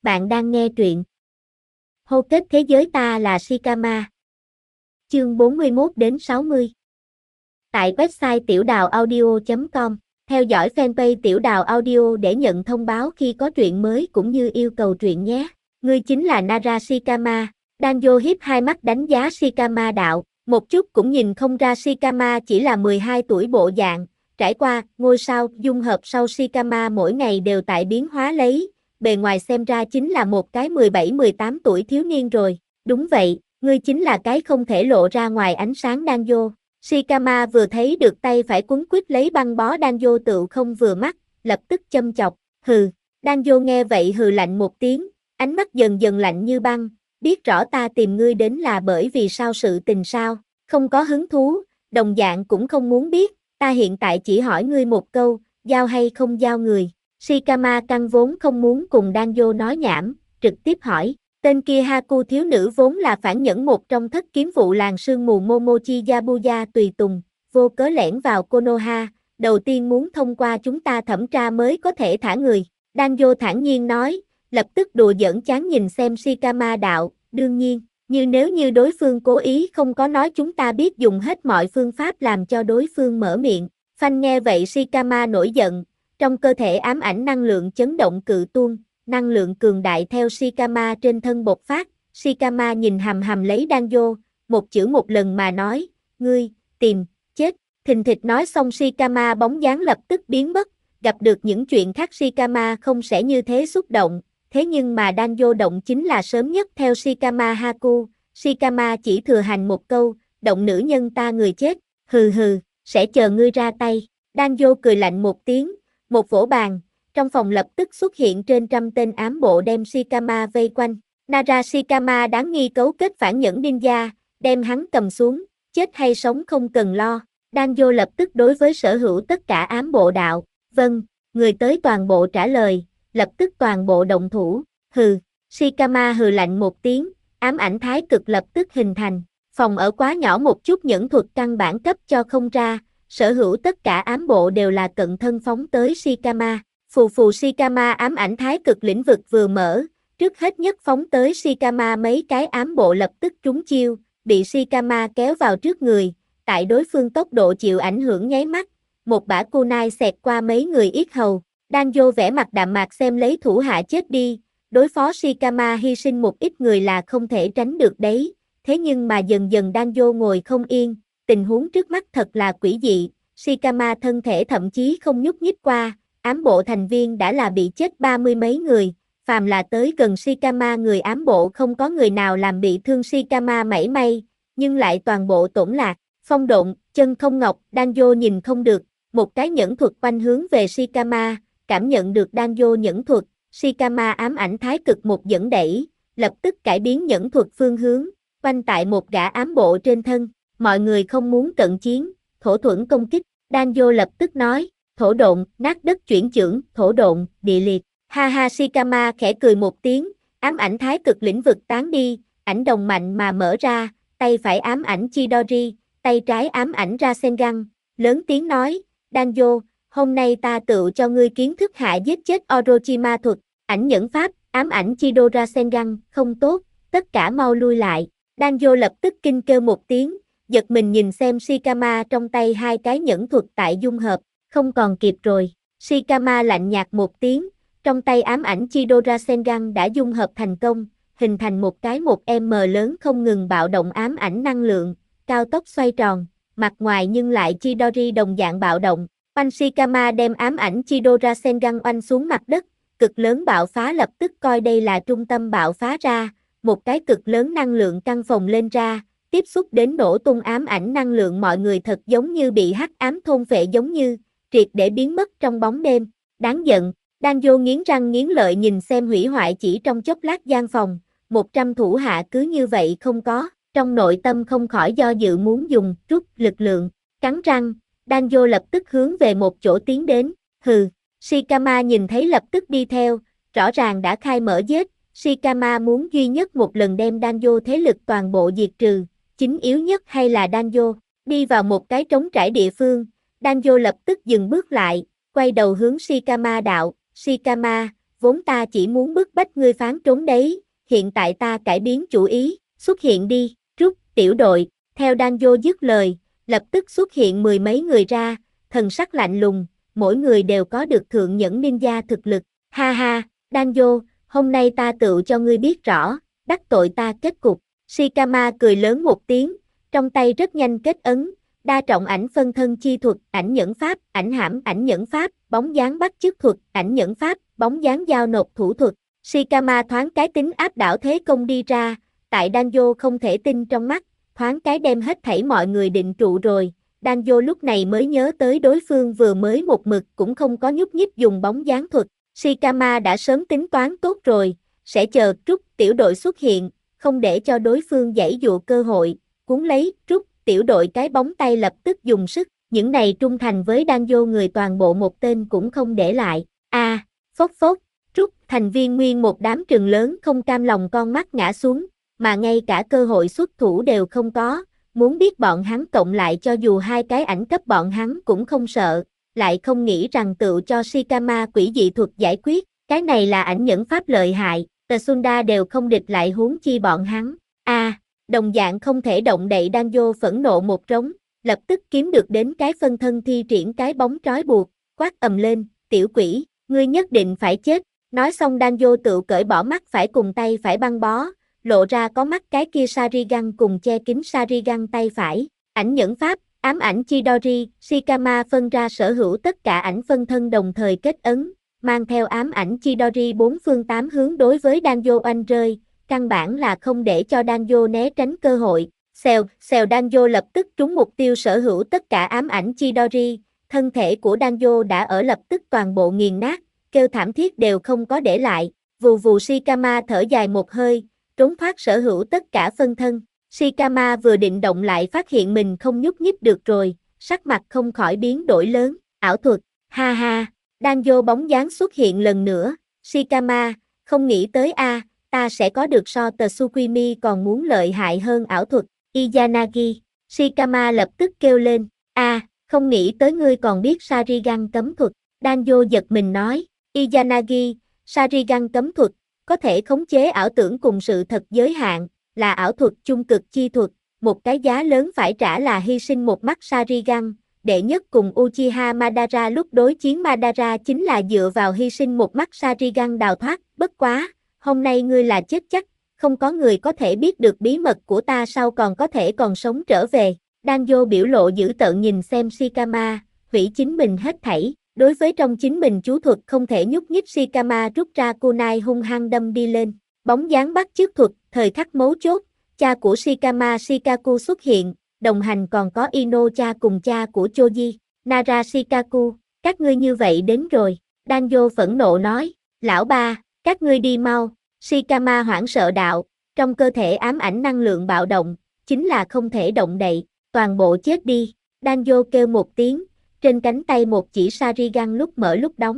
Bạn đang nghe truyện Hô kết thế giới ta là Shikama. Chương 41 đến 60. Tại website tiểu đào audio.com, theo dõi fanpage tiểu đào audio để nhận thông báo khi có truyện mới cũng như yêu cầu truyện nhé. Ngươi chính là Nara Shikama. Danjo hiếp hai mắt đánh giá Shikama đạo, một chút cũng nhìn không ra Shikama chỉ là 12 tuổi bộ dạng. Trải qua ngôi sao dung hợp sau Shikama mỗi ngày đều tại biến hóa lấy, bề ngoài xem ra chính là một cái 17-18 tuổi thiếu niên rồi. Đúng vậy, ngươi chính là cái không thể lộ ra ngoài ánh sáng Danjo. Shikama vừa thấy được tay phải quấn quýt lấy băng bó Danjo tựu không vừa mắt, lập tức châm chọc, hừ. Danjo nghe vậy hừ lạnh một tiếng, ánh mắt dần dần lạnh như băng, biết rõ ta tìm ngươi đến là bởi vì sao sự tình sao, không có hứng thú, đồng dạng cũng không muốn biết, ta hiện tại chỉ hỏi ngươi một câu, giao hay không giao người. Shikama căn vốn không muốn cùng Danjo nói nhảm, trực tiếp hỏi, tên kia Haku thiếu nữ vốn là phản nhẫn một trong thất kiếm vụ làng sương mù Momochi Yabuya tùy tùng, vô cớ lẻn vào Konoha, đầu tiên muốn thông qua chúng ta thẩm tra mới có thể thả người. Danjo thản nhiên nói, lập tức đùa giỡn chán nhìn xem Shikama đạo, đương nhiên, nếu như đối phương cố ý không có nói chúng ta biết dùng hết mọi phương pháp làm cho đối phương mở miệng. Phanh nghe vậy Shikama nổi giận, trong cơ thể ám ảnh năng lượng chấn động cự tuôn, năng lượng cường đại theo Shikama trên thân bộc phát. Shikama nhìn hằm hằm lấy Danjo, một chữ một lần mà nói, ngươi, tìm, chết. Thình thịch nói xong Shikama bóng dáng lập tức biến mất, gặp được những chuyện khác Shikama không sẽ như thế xúc động, thế nhưng mà Danjo động chính là sớm nhất theo Shikama Haku. Shikama chỉ thừa hành một câu, động nữ nhân ta người chết, hừ hừ, sẽ chờ ngươi ra tay. Danjo cười lạnh một tiếng, một vỗ bàn, trong phòng lập tức xuất hiện trên trăm tên ám bộ đem Shikama vây quanh. Nara Shikama đáng nghi cấu kết phản nhẫn ninja, đem hắn cầm xuống, chết hay sống không cần lo. Danjo lập tức đối với sở hữu tất cả ám bộ đạo, vâng, người tới toàn bộ trả lời, lập tức toàn bộ động thủ, hừ. Shikama hừ lạnh một tiếng, ám ảnh thái cực lập tức hình thành, phòng ở quá nhỏ một chút nhẫn thuật căn bản cấp cho không ra, sở hữu tất cả ám bộ đều là cận thân phóng tới Shikama. Phù phù Shikama ám ảnh thái cực lĩnh vực vừa mở, trước hết nhất phóng tới Shikama mấy cái ám bộ lập tức trúng chiêu, bị Shikama kéo vào trước người, tại đối phương tốc độ chịu ảnh hưởng nháy mắt, một bả kunai xẹt qua mấy người yết hầu. Danjo vẻ mặt đạm mạc xem lấy thủ hạ chết đi, đối phó Shikama hy sinh một ít người là không thể tránh được đấy, thế nhưng mà dần dần Danjo ngồi không yên, tình huống trước mắt thật là quỷ dị, Shikama thân thể thậm chí không nhúc nhích qua, ám bộ thành viên đã là bị chết 30 mấy người, phàm là tới gần Shikama người ám bộ không có người nào làm bị thương Shikama mảy may, nhưng lại toàn bộ tổn lạc. Phong độn, chân không ngọc, Danjo nhìn không được, một cái nhẫn thuật quanh hướng về Shikama, cảm nhận được Danjo nhẫn thuật, Shikama ám ảnh thái cực một dẫn đẩy, lập tức cải biến nhẫn thuật phương hướng, quanh tại một gã ám bộ trên thân, mọi người không muốn cận chiến, thổ thuẫn công kích, Danjo lập tức nói, thổ độn, nát đất chuyển chưởng, thổ độn, địa liệt, ha ha. Shikama khẽ cười một tiếng, ám ảnh thái cực lĩnh vực tán đi, ảnh đồng mạnh mà mở ra, tay phải ám ảnh Chidori, tay trái ám ảnh Rasengan, lớn tiếng nói, Danjo, hôm nay ta tự cho ngươi kiến thức hạ giết chết Orochima thuật, ảnh nhẫn pháp, ám ảnh Chido Rasengan, không tốt, tất cả mau lui lại. Danjo lập tức kinh kêu một tiếng, giật mình nhìn xem Shikama trong tay hai cái nhẫn thuật tại dung hợp, không còn kịp rồi. Shikama lạnh nhạt một tiếng, trong tay ám ảnh Chido Rasengan đã dung hợp thành công, hình thành một cái 1M lớn không ngừng bạo động ám ảnh năng lượng, cao tốc xoay tròn, mặt ngoài nhưng lại Chidori đồng dạng bạo động. Oanh Shikama đem ám ảnh Chido Rasengan oanh xuống mặt đất, cực lớn bạo phá lập tức coi đây là trung tâm bạo phá ra, một cái cực lớn năng lượng căng phồng lên ra, tiếp xúc đến nổ tung ám ảnh năng lượng mọi người thật giống như bị hắc ám thôn phệ giống như, triệt để biến mất trong bóng đêm. Đáng giận, Danjo nghiến răng nghiến lợi nhìn xem hủy hoại chỉ trong chốc lát gian phòng, 100 thủ hạ cứ như vậy không có, trong nội tâm không khỏi do dự muốn dùng rút lực lượng, cắn răng. Danjo lập tức hướng về một chỗ tiến đến, hừ. Shikama nhìn thấy lập tức đi theo, rõ ràng đã khai mở giết, Shikama muốn duy nhất một lần đem Danjo thế lực toàn bộ diệt trừ, chính yếu nhất hay là Danjo, đi vào một cái trống trải địa phương, Danjo lập tức dừng bước lại, quay đầu hướng Shikama đạo, Shikama, vốn ta chỉ muốn bức bách ngươi phán trốn đấy, hiện tại ta cải biến chủ ý, xuất hiện đi, rút, tiểu đội, theo Danjo dứt lời, lập tức xuất hiện mười mấy người ra, thần sắc lạnh lùng, mỗi người đều có được thượng nhẫn ninja thực lực, ha ha, Danjo, hôm nay ta tựu cho ngươi biết rõ, đắc tội ta kết cục, Shikama cười lớn một tiếng, trong tay rất nhanh kết ấn, đa trọng ảnh phân thân chi thuật, ảnh nhẫn pháp, ảnh hãm ảnh nhẫn pháp, bóng dáng bắt chước thuật, ảnh nhẫn pháp, bóng dáng giao nộp thủ thuật. Shikama thoáng cái tính áp đảo thế công đi ra, tại Danjo không thể tin trong mắt, thoáng cái đem hết thảy mọi người định trụ rồi. Danjo lúc này mới nhớ tới đối phương vừa mới một mực cũng không có nhúc nhích dùng bóng dáng thuật. Shikama đã sớm tính toán tốt rồi, sẽ chờ Trúc tiểu đội xuất hiện, không để cho đối phương giãy dụa cơ hội, cuốn lấy Trúc tiểu đội cái bóng tay lập tức dùng sức, những này trung thành với Danjo người toàn bộ một tên cũng không để lại. Phốc phốc, Trúc thành viên nguyên một đám trừng lớn không cam lòng con mắt ngã xuống, mà ngay cả cơ hội xuất thủ đều không có, muốn biết bọn hắn cộng lại cho dù hai cái ảnh cấp bọn hắn cũng không sợ, lại không nghĩ rằng tự cho Shikama quỷ dị thuật giải quyết, cái này là ảnh nhẫn pháp lợi hại, Tsunda đều không địch lại huống chi bọn hắn. Đồng dạng không thể động đậy Danjo phẫn nộ một trống, lập tức kiếm được đến cái phân thân thi triển cái bóng trói buộc, quát ầm lên, tiểu quỷ, ngươi nhất định phải chết, nói xong Danjo tự cởi bỏ mắt phải cùng tay phải băng bó, lộ ra có mắt cái kia Sharingan cùng che kín Sharingan tay phải, ảnh nhẫn pháp, ám ảnh Chidori, Shikama phân ra sở hữu tất cả ảnh phân thân đồng thời kết ấn, mang theo ám ảnh Chidori bốn phương tám hướng đối với Danjo oanh rơi, căn bản là không để cho Danjo né tránh cơ hội. Xèo Danjo lập tức trúng mục tiêu sở hữu tất cả ám ảnh Chidori, thân thể của Danjo đã ở lập tức toàn bộ nghiền nát, kêu thảm thiết đều không có để lại, vù vù Shikama thở dài một hơi, trốn thoát sở hữu tất cả phân thân. Shikama vừa định động lại phát hiện mình không nhúc nhích được rồi, sắc mặt không khỏi biến đổi lớn, ảo thuật, ha ha, Danjo bóng dáng xuất hiện lần nữa, Shikama, không nghĩ tới ta sẽ có được so Tsukimi còn muốn lợi hại hơn ảo thuật, Izanagi, Shikama lập tức kêu lên, không nghĩ tới ngươi còn biết Sharingan cấm thuật, Danjo giật mình nói, Izanagi, Sharingan cấm thuật, có thể khống chế ảo tưởng cùng sự thật giới hạn, là ảo thuật trung cực chi thuật, một cái giá lớn phải trả là hy sinh một mắt Sharingan, đệ nhất cùng Uchiha Madara lúc đối chiến Madara chính là dựa vào hy sinh một mắt Sharingan đào thoát, bất quá, hôm nay ngươi là chết chắc, không có người có thể biết được bí mật của ta sau còn có thể còn sống trở về. Danjo biểu lộ dữ tợn nhìn xem Shikama, hủy chính mình hết thảy, đối với trong chính mình chú thuật không thể nhúc nhích Shikama rút ra kunai hung hăng đâm đi lên, bóng dáng bắt chước thuật, thời khắc mấu chốt, cha của Shikama Shikaku xuất hiện, đồng hành còn có Ino cha cùng cha của Choji, Nara Shikaku, các ngươi như vậy đến rồi, Danjo phẫn nộ nói, lão ba, các ngươi đi mau, Shikama hoảng sợ đạo, trong cơ thể ám ảnh năng lượng bạo động, chính là không thể động đậy, toàn bộ chết đi, Danjo kêu một tiếng, trên cánh tay một chỉ Sharingan lúc mở lúc đóng,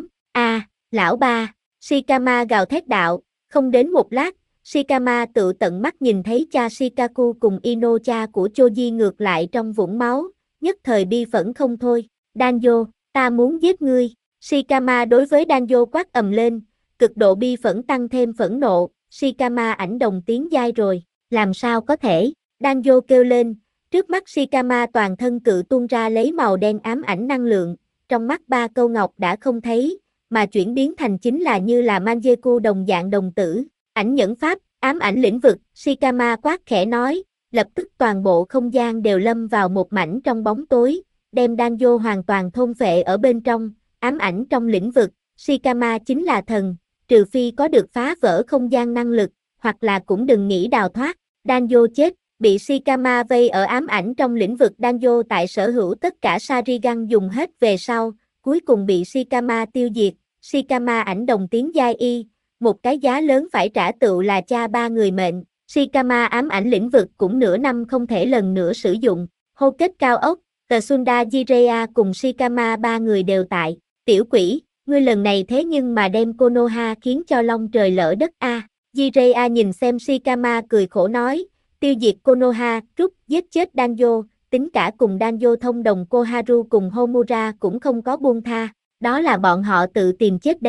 lão ba, Shikama gào thét đạo, không đến một lát, Shikama tự tận mắt nhìn thấy cha Shikaku cùng Ino cha của Choji ngược lại trong vũng máu, nhất thời bi phẫn không thôi, Danjo, ta muốn giết ngươi, Shikama đối với Danjo quát ầm lên, cực độ bi phẫn tăng thêm phẫn nộ, Shikama ảnh đồng tiếng dai rồi, làm sao có thể, Danjo kêu lên, trước mắt Shikama toàn thân cự tuôn ra lấy màu đen ám ảnh năng lượng, trong mắt ba câu ngọc đã không thấy, mà chuyển biến thành chính là như là Manjeku đồng dạng đồng tử, ảnh nhẫn pháp, ám ảnh lĩnh vực, Shikama quát khẽ nói, lập tức toàn bộ không gian đều lâm vào một mảnh trong bóng tối, đem Danjo hoàn toàn thôn phệ ở bên trong, ám ảnh trong lĩnh vực, Shikama chính là thần, trừ phi có được phá vỡ không gian năng lực, hoặc là cũng đừng nghĩ đào thoát, Danjo chết, bị Shikama vây ở ám ảnh trong lĩnh vực Danjo tại sở hữu tất cả Sharingan dùng hết về sau, cuối cùng bị Shikama tiêu diệt, Shikama ảnh đồng tiếng giai y, một cái giá lớn phải trả tựu là cha ba người mệnh, Shikama ám ảnh lĩnh vực cũng nửa năm không thể lần nữa sử dụng, hô kết cao ốc, Tsunda Jiraiya cùng Shikama ba người đều tại, tiểu quỷ, ngươi lần này thế nhưng mà đem Konoha khiến cho long trời lỡ đất Jiraiya nhìn xem Shikama cười khổ nói, tiêu diệt Konoha, rút, giết chết Danjo, tính cả cùng Danjo thông đồng Koharu cùng Homura cũng không có buông tha, đó là bọn họ tự tìm chết đấy,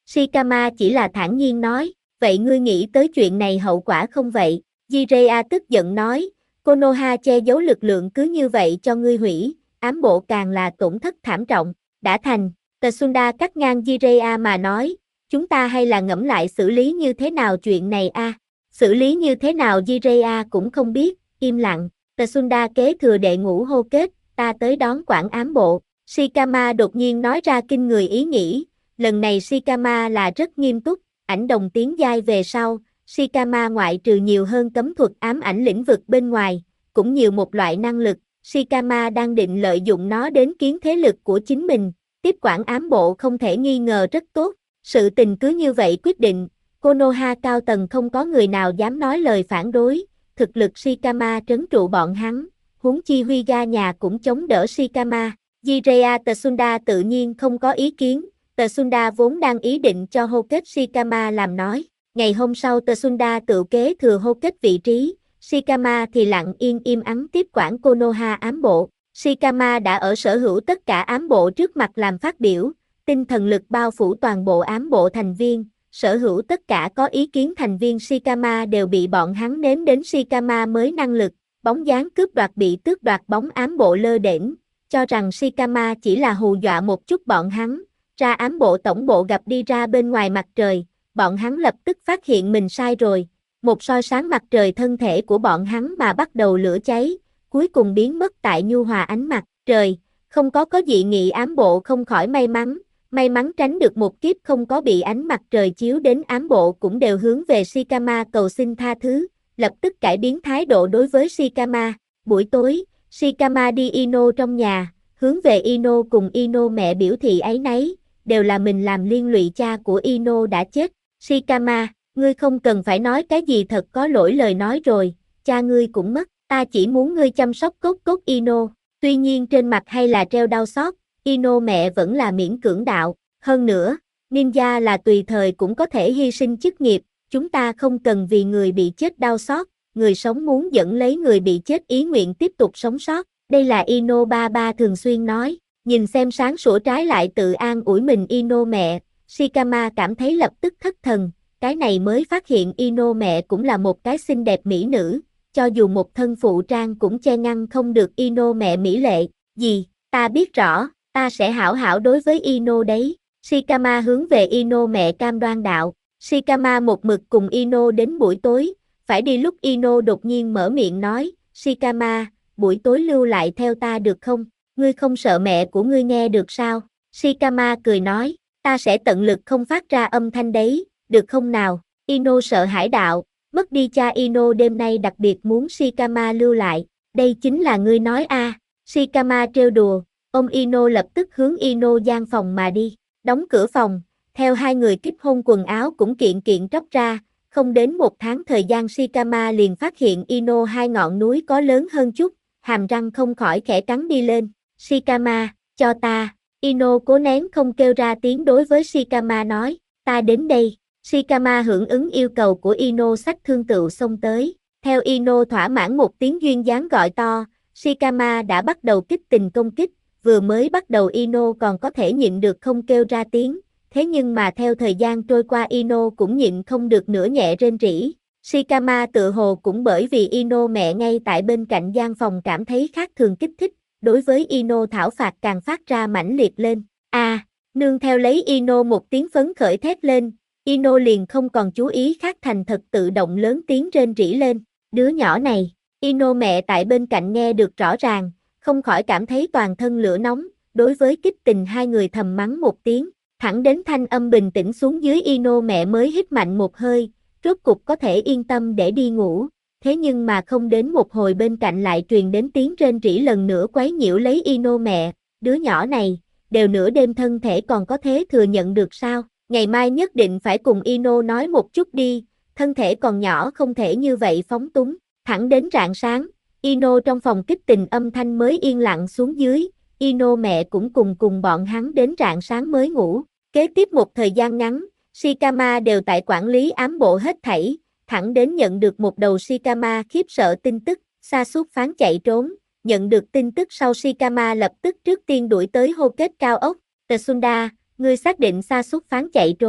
Shikama chỉ là thản nhiên nói, vậy ngươi nghĩ tới chuyện này hậu quả không vậy? Jiraiya tức giận nói, Konoha che giấu lực lượng cứ như vậy cho ngươi hủy, ám bộ càng là tổn thất thảm trọng, đã thành. Tsunda cắt ngang Jiraiya mà nói, chúng ta hay là ngẫm lại xử lý như thế nào chuyện này a? Xử lý như thế nào Jiraiya cũng không biết, im lặng. Tsunda kế thừa đệ ngũ hô kết, ta tới đón quản ám bộ. Shikama đột nhiên nói ra kinh người ý nghĩ, lần này Shikama là rất nghiêm túc, ảnh đồng tiến giai về sau, Shikama ngoại trừ nhiều hơn cấm thuật ám ảnh lĩnh vực bên ngoài, cũng nhiều một loại năng lực, Shikama đang định lợi dụng nó đến kiến thế lực của chính mình, tiếp quản ám bộ không thể nghi ngờ rất tốt, sự tình cứ như vậy quyết định, Konoha cao tầng không có người nào dám nói lời phản đối, thực lực Shikama trấn trụ bọn hắn, huống chi Huyga nhà cũng chống đỡ Shikama. Jiraiya Tsunda tự nhiên không có ý kiến, Tsunda vốn đang ý định cho hô kết Shikama làm nói. Ngày hôm sau Tsunda tự kế thừa hô kết vị trí, Shikama thì lặng yên im ắng tiếp quản Konoha ám bộ. Shikama đã ở sở hữu tất cả ám bộ trước mặt làm phát biểu, tinh thần lực bao phủ toàn bộ ám bộ thành viên, sở hữu tất cả có ý kiến thành viên Shikama đều bị bọn hắn nếm đến Shikama mới năng lực, bóng dáng cướp đoạt bị tước đoạt bóng ám bộ lơ đễnh, cho rằng Shikama chỉ là hù dọa một chút bọn hắn, ra ám bộ tổng bộ gặp đi ra bên ngoài mặt trời, bọn hắn lập tức phát hiện mình sai rồi, một soi sáng mặt trời thân thể của bọn hắn mà bắt đầu lửa cháy, cuối cùng biến mất tại nhu hòa ánh mặt trời, không có dị nghị ám bộ không khỏi may mắn tránh được một kiếp không có bị ánh mặt trời chiếu đến ám bộ cũng đều hướng về Shikama cầu xin tha thứ, lập tức cải biến thái độ đối với Shikama, buổi tối, Shikama đi Ino trong nhà, hướng về Ino cùng Ino mẹ biểu thị áy náy, đều là mình làm liên lụy cha của Ino đã chết. Shikama, ngươi không cần phải nói cái gì thật có lỗi lời nói rồi, cha ngươi cũng mất, ta chỉ muốn ngươi chăm sóc cốt Ino. Tuy nhiên trên mặt hay là treo đau xót, Ino mẹ vẫn là miễn cưỡng đạo. Hơn nữa, ninja là tùy thời cũng có thể hy sinh chức nghiệp, chúng ta không cần vì người bị chết đau xót, người sống muốn dẫn lấy người bị chết ý nguyện tiếp tục sống sót. Đây là Ino ba thường xuyên nói, nhìn xem sáng sủa trái lại tự an ủi mình Ino mẹ, Shikama cảm thấy lập tức thất thần, cái này mới phát hiện Ino mẹ cũng là một cái xinh đẹp mỹ nữ, cho dù một thân phụ trang cũng che ngăn không được Ino mẹ mỹ lệ, gì, ta biết rõ, ta sẽ hảo hảo đối với Ino đấy, Shikama hướng về Ino mẹ cam đoan đạo, Shikama một mực cùng Ino đến buổi tối, phải đi lúc Ino đột nhiên mở miệng nói, Shikama, buổi tối lưu lại theo ta được không, ngươi không sợ mẹ của ngươi nghe được sao, Shikama cười nói, ta sẽ tận lực không phát ra âm thanh đấy, được không nào, Ino sợ hãi đạo, mất đi cha Ino đêm nay đặc biệt muốn Shikama lưu lại, đây chính là ngươi nói a. Shikama trêu đùa, ôm Ino lập tức hướng Ino gian phòng mà đi, đóng cửa phòng, theo hai người kích hôn quần áo cũng kiện kiện tróc ra, không đến một tháng thời gian Shikama liền phát hiện Ino hai ngọn núi có lớn hơn chút, hàm răng không khỏi khẽ cắn đi lên, Shikama, cho ta, Ino cố nén không kêu ra tiếng đối với Shikama nói, ta đến đây, Shikama hưởng ứng yêu cầu của Ino xách thương tựu xông tới, theo Ino thỏa mãn một tiếng duyên dáng gọi to, Shikama đã bắt đầu kích tình công kích, vừa mới bắt đầu Ino còn có thể nhịn được không kêu ra tiếng, thế nhưng mà theo thời gian trôi qua Ino cũng nhịn không được nữa nhẹ rên rỉ. Shikama tự hồ cũng bởi vì Ino mẹ ngay tại bên cạnh gian phòng cảm thấy khác thường kích thích, đối với Ino thảo phạt càng phát ra mãnh liệt lên. Nương theo lấy Ino một tiếng phấn khởi thét lên, Ino liền không còn chú ý khác thành thật tự động lớn tiếng rên rỉ lên. Đứa nhỏ này, Ino mẹ tại bên cạnh nghe được rõ ràng, không khỏi cảm thấy toàn thân lửa nóng, đối với kích tình hai người thầm mắng một tiếng, thẳng đến thanh âm bình tĩnh xuống dưới Ino mẹ mới hít mạnh một hơi, rốt cục có thể yên tâm để đi ngủ, thế nhưng mà không đến một hồi bên cạnh lại truyền đến tiếng rên rỉ lần nữa quấy nhiễu lấy Ino mẹ, đứa nhỏ này, đều nửa đêm thân thể còn có thế thừa nhận được sao, ngày mai nhất định phải cùng Ino nói một chút đi, thân thể còn nhỏ không thể như vậy phóng túng, thẳng đến rạng sáng, Ino trong phòng kích tình âm thanh mới yên lặng xuống dưới, Ino mẹ cũng cùng bọn hắn đến rạng sáng mới ngủ, kế tiếp một thời gian ngắn, Shikama đều tại quản lý ám bộ hết thảy, thẳng đến nhận được một đầu Shikama khiếp sợ tin tức, Sasuke phán chạy trốn, nhận được tin tức sau Shikama lập tức trước tiên đuổi tới hô kết cao ốc, Tsunda, ngươi xác định Sasuke phán chạy trốn,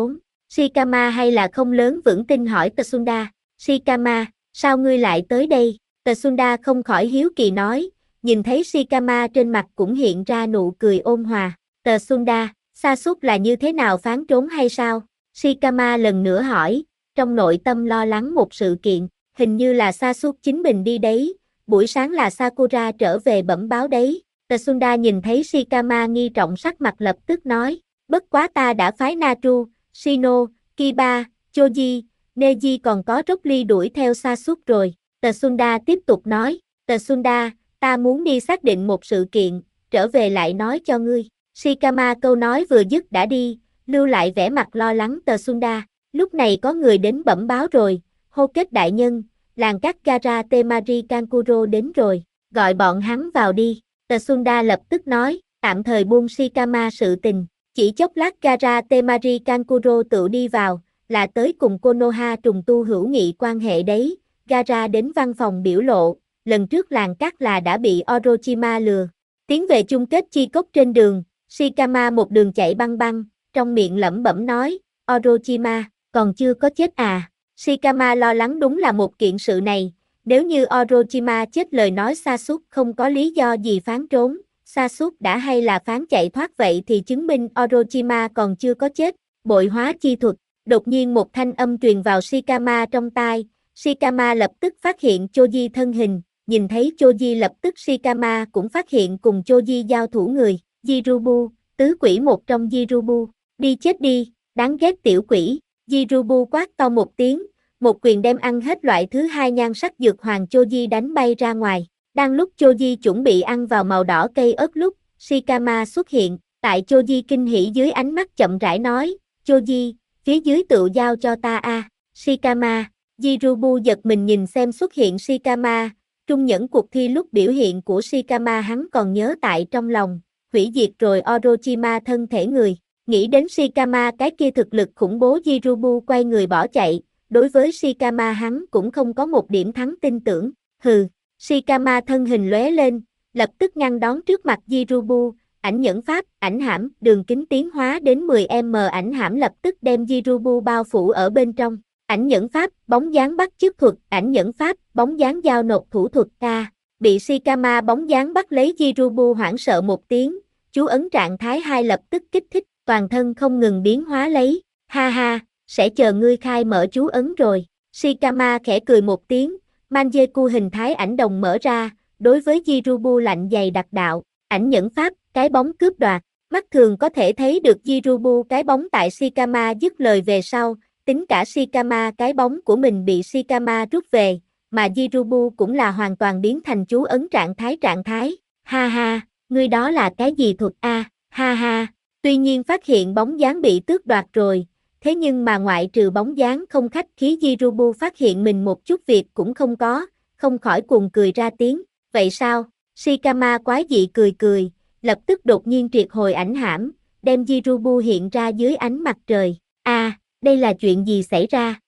Shikama hay là không lớn vững tin hỏi Tsunda. Shikama, sao ngươi lại tới đây? Tsunda không khỏi hiếu kỳ nói, nhìn thấy Shikama trên mặt cũng hiện ra nụ cười ôn hòa. Tsunda, Sasuke là như thế nào phán trốn hay sao? Shikama lần nữa hỏi, trong nội tâm lo lắng một sự kiện, hình như là Sasuke chính mình đi đấy, buổi sáng là Sakura trở về bẩm báo đấy. Tsunda nhìn thấy Shikama nghi trọng sắc mặt lập tức nói, bất quá ta đã phái Naru, Shino, Kiba, Choji, Neji còn có Rock Lee đuổi theo Sasuke rồi. Tsunda tiếp tục nói, Tsunda, ta muốn đi xác định một sự kiện, trở về lại nói cho ngươi. Shikama câu nói vừa dứt đã đi, lưu lại vẻ mặt lo lắng Tsunda. Lúc này có người đến bẩm báo rồi, hô kết đại nhân, làng cát Gaara Temari Kankuro đến rồi, gọi bọn hắn vào đi. Tsunda lập tức nói, tạm thời buông Shikama sự tình, chỉ chốc lát Gaara Temari Kankuro tự đi vào, là tới cùng Konoha trùng tu hữu nghị quan hệ đấy. Gaara đến văn phòng biểu lộ, lần trước làng cát là đã bị Orochima lừa. Tiến về chung kết chi cốc trên đường, Shikama một đường chạy băng băng, trong miệng lẩm bẩm nói, Orochima, còn chưa có chết à? Shikama lo lắng đúng là một kiện sự này, nếu như Orochima chết lời nói Sasuke không có lý do gì phán trốn, Sasuke đã hay là phán chạy thoát vậy thì chứng minh Orochima còn chưa có chết. Bội hóa chi thuật, đột nhiên một thanh âm truyền vào Shikama trong tai, Shikama lập tức phát hiện Choji thân hình, nhìn thấy Choji lập tức Shikama cũng phát hiện cùng Choji giao thủ người, Jirubu, tứ quỷ một trong Jirubu, đi chết đi, đáng ghét tiểu quỷ, Jirubu quát to một tiếng, một quyền đem ăn hết loại thứ hai nhan sắc dược hoàng Choji đánh bay ra ngoài, đang lúc Choji chuẩn bị ăn vào màu đỏ cây ớt lúc, Shikama xuất hiện, tại Choji kinh hỉ dưới ánh mắt chậm rãi nói, Choji, phía dưới tự giao cho ta a. Shikama, Jirubu giật mình nhìn xem xuất hiện Shikama, trung nhẫn cuộc thi lúc biểu hiện của Shikama hắn còn nhớ tại trong lòng, hủy diệt rồi Orochima thân thể người, nghĩ đến Shikama cái kia thực lực khủng bố Jirubu quay người bỏ chạy, đối với Shikama hắn cũng không có một điểm thắng tin tưởng, hừ, Shikama thân hình lóe lên, lập tức ngăn đón trước mặt Jirubu, ảnh nhẫn pháp, ảnh hãm, đường kính tiến hóa đến 10m ảnh hãm lập tức đem Jirubu bao phủ ở bên trong. Ảnh nhẫn pháp, bóng dáng bắt chước thuật, ảnh nhẫn pháp, bóng dáng giao nộp thủ thuật ca. Bị Shikama bóng dáng bắt lấy Jirubu hoảng sợ một tiếng, chú ấn trạng thái 2 lập tức kích thích, toàn thân không ngừng biến hóa lấy. Ha ha, sẽ chờ ngươi khai mở chú ấn rồi. Shikama khẽ cười một tiếng, Manjeku hình thái ảnh đồng mở ra, đối với Jirubu lạnh dày đặc đạo, ảnh nhẫn pháp, cái bóng cướp đoạt. Mắt thường có thể thấy được Jirubu cái bóng tại Shikama dứt lời về sau. Tính cả Shikama cái bóng của mình bị Shikama rút về, mà Jirubu cũng là hoàn toàn biến thành chú ấn trạng thái. Ha ha, ngươi đó là cái gì thuật a? Ha ha, tuy nhiên phát hiện bóng dáng bị tước đoạt rồi, thế nhưng mà ngoại trừ bóng dáng không khách khí Jirubu phát hiện mình một chút việc cũng không có, không khỏi cuồng cười ra tiếng, vậy sao? Shikama quái dị cười, lập tức đột nhiên triệt hồi ảnh hãm, đem Jirubu hiện ra dưới ánh mặt trời. Đây là chuyện gì xảy ra?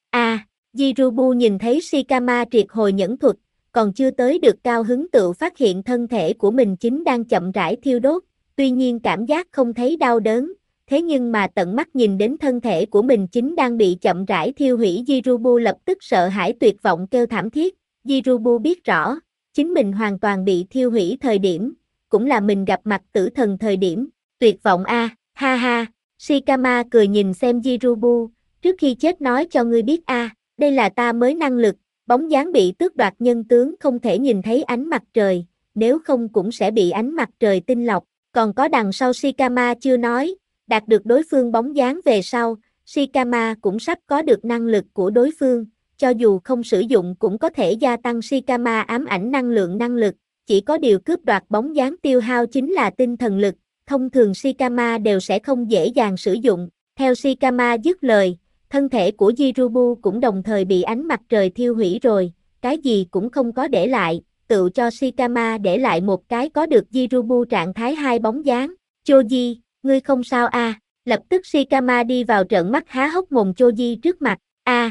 Jirubu nhìn thấy Shikama triệt hồi nhẫn thuật, còn chưa tới được cao hứng tự phát hiện thân thể của mình chính đang chậm rãi thiêu đốt, tuy nhiên cảm giác không thấy đau đớn, thế nhưng mà tận mắt nhìn đến thân thể của mình chính đang bị chậm rãi thiêu hủy Jirubu lập tức sợ hãi tuyệt vọng kêu thảm thiết, Jirubu biết rõ, chính mình hoàn toàn bị thiêu hủy thời điểm, cũng là mình gặp mặt tử thần thời điểm, tuyệt vọng a, ha ha, Shikama cười nhìn xem Jirubu, trước khi chết nói cho ngươi biết đây là ta mới năng lực, bóng dáng bị tước đoạt nhân tướng không thể nhìn thấy ánh mặt trời, nếu không cũng sẽ bị ánh mặt trời tinh lọc, còn có đằng sau Shikama chưa nói, đạt được đối phương bóng dáng về sau, Shikama cũng sắp có được năng lực của đối phương, cho dù không sử dụng cũng có thể gia tăng Shikama ám ảnh năng lực, chỉ có điều cướp đoạt bóng dáng tiêu hao chính là tinh thần lực, thông thường Shikama đều sẽ không dễ dàng sử dụng, theo Shikama dứt lời, thân thể của Jirubu cũng đồng thời bị ánh mặt trời thiêu hủy rồi, cái gì cũng không có để lại, tự cho Shikama để lại một cái có được Jirubu trạng thái 2 bóng dáng. Choji, ngươi không sao lập tức Shikama đi vào trợn mắt há hốc mồm Choji trước mặt,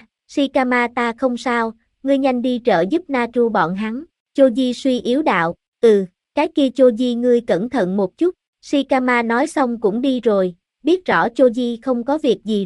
Shikama ta không sao, ngươi nhanh đi trợ giúp Naru bọn hắn, Choji suy yếu đạo, cái kia Choji ngươi cẩn thận một chút, Shikama nói xong cũng đi rồi, biết rõ Choji không có việc gì rồi.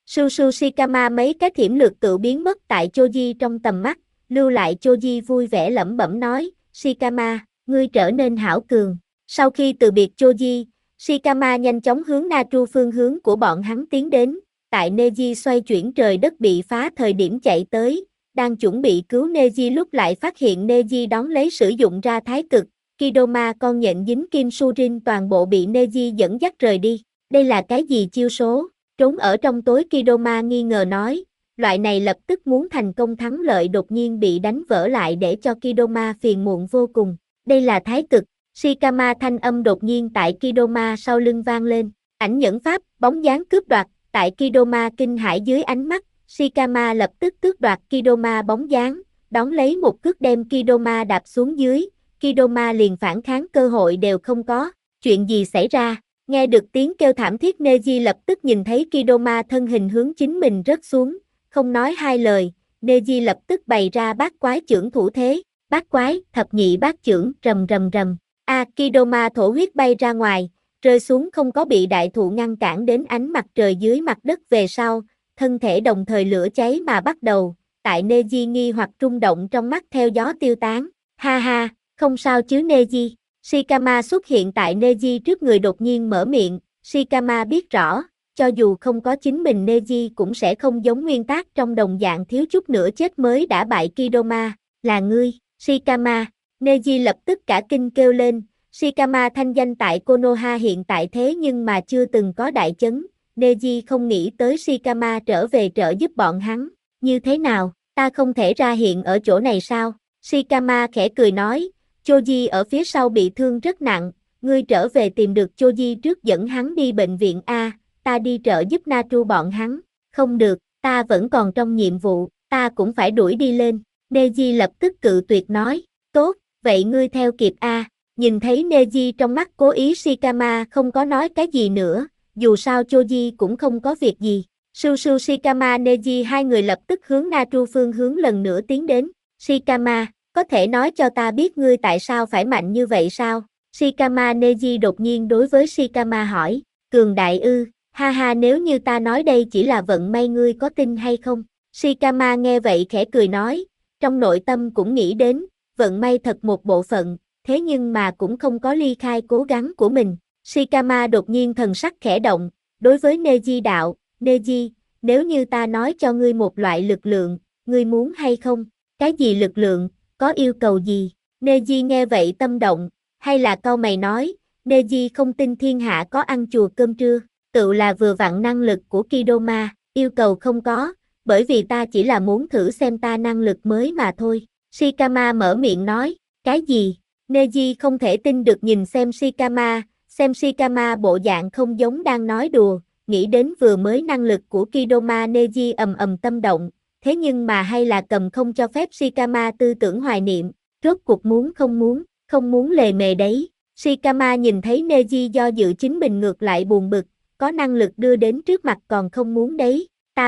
Su Shikama mấy cái thiểm lược tự biến mất tại Choji trong tầm mắt, lưu lại Choji vui vẻ lẩm bẩm nói, Shikama, ngươi trở nên hảo cường. Sau khi từ biệt Choji, Shikama nhanh chóng hướng Natru phương hướng của bọn hắn tiến đến, tại Neji xoay chuyển trời đất bị phá thời điểm chạy tới, đang chuẩn bị cứu Neji lúc lại phát hiện Neji đón lấy sử dụng ra thái cực, Kidoma con nhện dính kim Surin toàn bộ bị Neji dẫn dắt rời đi. Đây là cái gì chiêu số? Trốn ở trong tối Kidoma nghi ngờ nói, loại này lập tức muốn thành công thắng lợi đột nhiên bị đánh vỡ lại để cho Kidoma phiền muộn vô cùng. Đây là thái cực, Shikama thanh âm đột nhiên tại Kidoma sau lưng vang lên, ảnh nhẫn pháp, bóng dáng cướp đoạt, tại Kidoma kinh hãi dưới ánh mắt, Shikama lập tức tước đoạt Kidoma bóng dáng, đón lấy một cước đem Kidoma đạp xuống dưới, Kidoma liền phản kháng cơ hội đều không có, chuyện gì xảy ra? Nghe được tiếng kêu thảm thiết Neji lập tức nhìn thấy Kidoma thân hình hướng chính mình rớt xuống, không nói hai lời, Neji lập tức bày ra bát quái chưởng thủ thế, bát quái, thập nhị bát chưởng, rầm rầm rầm. Kidoma thổ huyết bay ra ngoài, rơi xuống không có bị đại thụ ngăn cản đến ánh mặt trời dưới mặt đất về sau, thân thể đồng thời lửa cháy mà bắt đầu, tại Neji nghi hoặc rung động trong mắt theo gió tiêu tán, ha ha, không sao chứ Neji. Shikama xuất hiện tại Neji trước người đột nhiên mở miệng, Shikama biết rõ, cho dù không có chính mình Neji cũng sẽ không giống nguyên tác trong đồng dạng thiếu chút nữa chết mới đã bại Kidoma, là ngươi, Shikama. Neji lập tức cả kinh kêu lên, Shikama thanh danh tại Konoha hiện tại thế nhưng mà chưa từng có đại chấn, Neji không nghĩ tới Shikama trở về trợ giúp bọn hắn, như thế nào, ta không thể ra hiện ở chỗ này sao? Shikama khẽ cười nói, Choji ở phía sau bị thương rất nặng, ngươi trở về tìm được Choji trước dẫn hắn đi bệnh viện A, ta đi trợ giúp Natru bọn hắn, không được, ta vẫn còn trong nhiệm vụ, ta cũng phải đuổi đi lên, Neji lập tức cự tuyệt nói, tốt, vậy ngươi theo kịp A, nhìn thấy Neji trong mắt cố ý Shikama không có nói cái gì nữa, dù sao Choji cũng không có việc gì, Su Shikama Neji hai người lập tức hướng Natru phương hướng lần nữa tiến đến, Shikama, có thể nói cho ta biết ngươi tại sao phải mạnh như vậy sao? Shikama Neji đột nhiên đối với Shikama hỏi, cường đại ư, ha ha nếu như ta nói đây chỉ là vận may ngươi có tin hay không? Shikama nghe vậy khẽ cười nói, trong nội tâm cũng nghĩ đến, vận may thật một bộ phận, thế nhưng mà cũng không có ly khai cố gắng của mình. Shikama đột nhiên thần sắc khẽ động, đối với Neji đạo, Neji, nếu như ta nói cho ngươi một loại lực lượng, ngươi muốn hay không? Cái gì lực lượng? Có yêu cầu gì? Neji nghe vậy tâm động, hay là cau mày nói, Neji không tin thiên hạ có ăn chùa cơm trưa, tự là vừa vặn năng lực của Kidoma, yêu cầu không có, bởi vì ta chỉ là muốn thử xem ta năng lực mới mà thôi. Shikama mở miệng nói, cái gì? Neji không thể tin được nhìn xem Shikama bộ dạng không giống đang nói đùa, nghĩ đến vừa mới năng lực của Kidoma Neji ầm tâm động. Thế nhưng mà hay là cầm không cho phép Shikama tư tưởng hoài niệm, rốt cuộc muốn không muốn lề mề đấy. Shikama nhìn thấy Neji do dự chính mình ngược lại buồn bực, có năng lực đưa đến trước mặt còn không muốn đấy,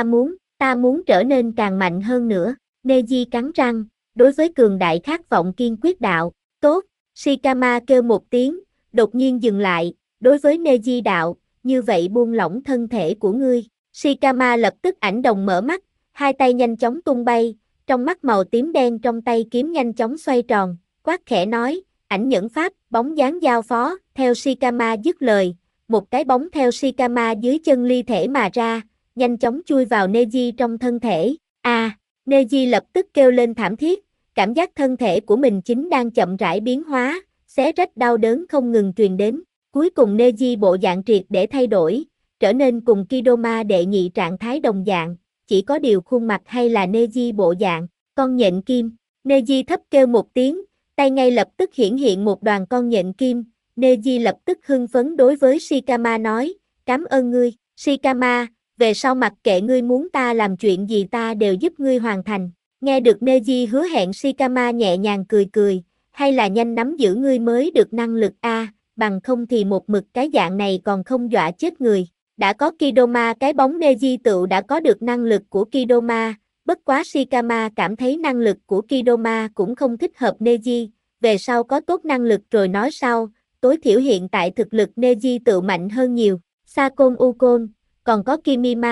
ta muốn trở nên càng mạnh hơn nữa. Neji cắn răng, đối với cường đại khát vọng kiên quyết đạo, tốt, Shikama kêu một tiếng, đột nhiên dừng lại, đối với Neji đạo, như vậy buông lỏng thân thể của ngươi. Shikama lập tức ảnh đồng mở mắt, hai tay nhanh chóng tung bay, trong mắt màu tím đen trong tay kiếm nhanh chóng xoay tròn, quát khẽ nói, ảnh nhẫn pháp, bóng dáng giao phó, theo Shikama dứt lời, một cái bóng theo Shikama dưới chân ly thể mà ra, nhanh chóng chui vào Neji trong thân thể, Neji lập tức kêu lên thảm thiết, cảm giác thân thể của mình chính đang chậm rãi biến hóa, xé rách đau đớn không ngừng truyền đến, cuối cùng Neji bộ dạng triệt để thay đổi, trở nên cùng Kidoma đệ nhị trạng thái đồng dạng. Chỉ có điều khuôn mặt hay là Neji bộ dạng, con nhện kim, Neji thấp kêu một tiếng, tay ngay lập tức hiển hiện một đoàn con nhện kim, Neji lập tức hưng phấn đối với Shikama nói, cảm ơn ngươi, Shikama, về sau mặc kệ ngươi muốn ta làm chuyện gì ta đều giúp ngươi hoàn thành, nghe được Neji hứa hẹn Shikama nhẹ nhàng cười cười, hay là nhanh nắm giữ ngươi mới được năng lực bằng không thì một mực cái dạng này còn không dọa chết người. Đã có Kidoma cái bóng Neji tự đã có được năng lực của Kidoma, bất quá Shikama cảm thấy năng lực của Kidoma cũng không thích hợp Neji, về sau có tốt năng lực rồi nói sau, tối thiểu hiện tại thực lực Neji tự mạnh hơn nhiều, Sakon Ukon, còn có Kimima,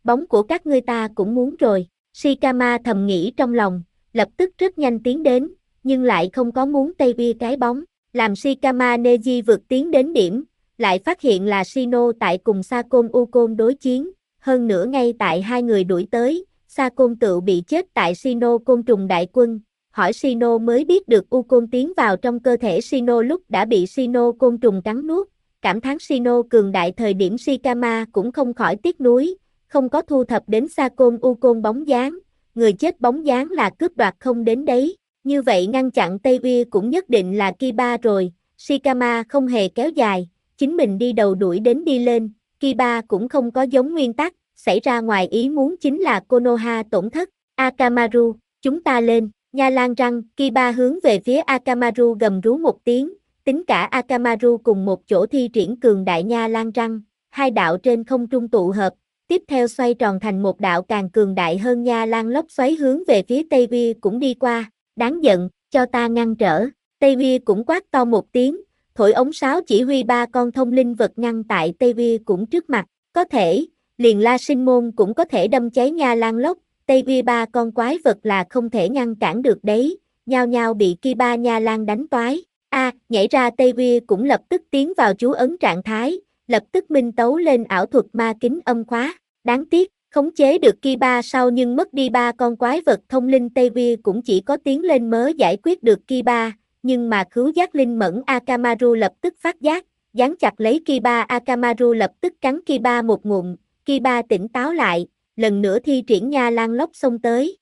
bóng của các ngươi ta cũng muốn rồi. Shikama thầm nghĩ trong lòng, lập tức rất nhanh tiến đến, nhưng lại không có muốn Tevie cái bóng. Làm Shikama Neji vượt tiến đến điểm, lại phát hiện là Shino tại cùng Sakon Ukon đối chiến, hơn nữa ngay tại hai người đuổi tới, Sakon tựu bị chết tại Shino côn trùng đại quân, hỏi Shino mới biết được Ukon tiến vào trong cơ thể Shino lúc đã bị Shino côn trùng cắn nuốt, cảm thán Shino cường đại thời điểm Shikama cũng không khỏi tiếc nuối, không có thu thập đến Sakon Ukon bóng dáng, người chết bóng dáng là cướp đoạt không đến đấy. Như vậy ngăn chặn Tevie cũng nhất định là Kiba rồi, Shikama không hề kéo dài, chính mình đi đầu đuổi đến đi lên, Kiba cũng không có giống nguyên tắc, xảy ra ngoài ý muốn chính là Konoha tổn thất, Akamaru, chúng ta lên, nha lan răng, Kiba hướng về phía Akamaru gầm rú một tiếng, tính cả Akamaru cùng một chỗ thi triển cường đại nha lan răng, hai đạo trên không trung tụ hợp, tiếp theo xoay tròn thành một đạo càng cường đại hơn nha lan lốc xoáy hướng về phía Tevie cũng đi qua. Đáng giận, cho ta ngăn trở, Tevie cũng quát to một tiếng, thổi ống sáo chỉ huy ba con thông linh vật ngăn tại Tevie cũng trước mặt, có thể, liền La Sinh Môn cũng có thể đâm cháy nha lan lốc, Tevie ba con quái vật là không thể ngăn cản được đấy, nhao nhao bị Kiba nha lan đánh toái, nhảy ra Tevie cũng lập tức tiến vào chú ấn trạng thái, lập tức minh tấu lên ảo thuật ma kính âm khóa, đáng tiếc. Khống chế được Kiba sau nhưng mất đi ba con quái vật thông linh Tevie cũng chỉ có tiến lên mới giải quyết được Kiba, nhưng mà khứu giác linh mẫn Akamaru lập tức phát giác, dán chặt lấy Kiba. Akamaru lập tức cắn Kiba một ngụm, Kiba tỉnh táo lại, lần nữa thi triển nha lan lốc xông tới,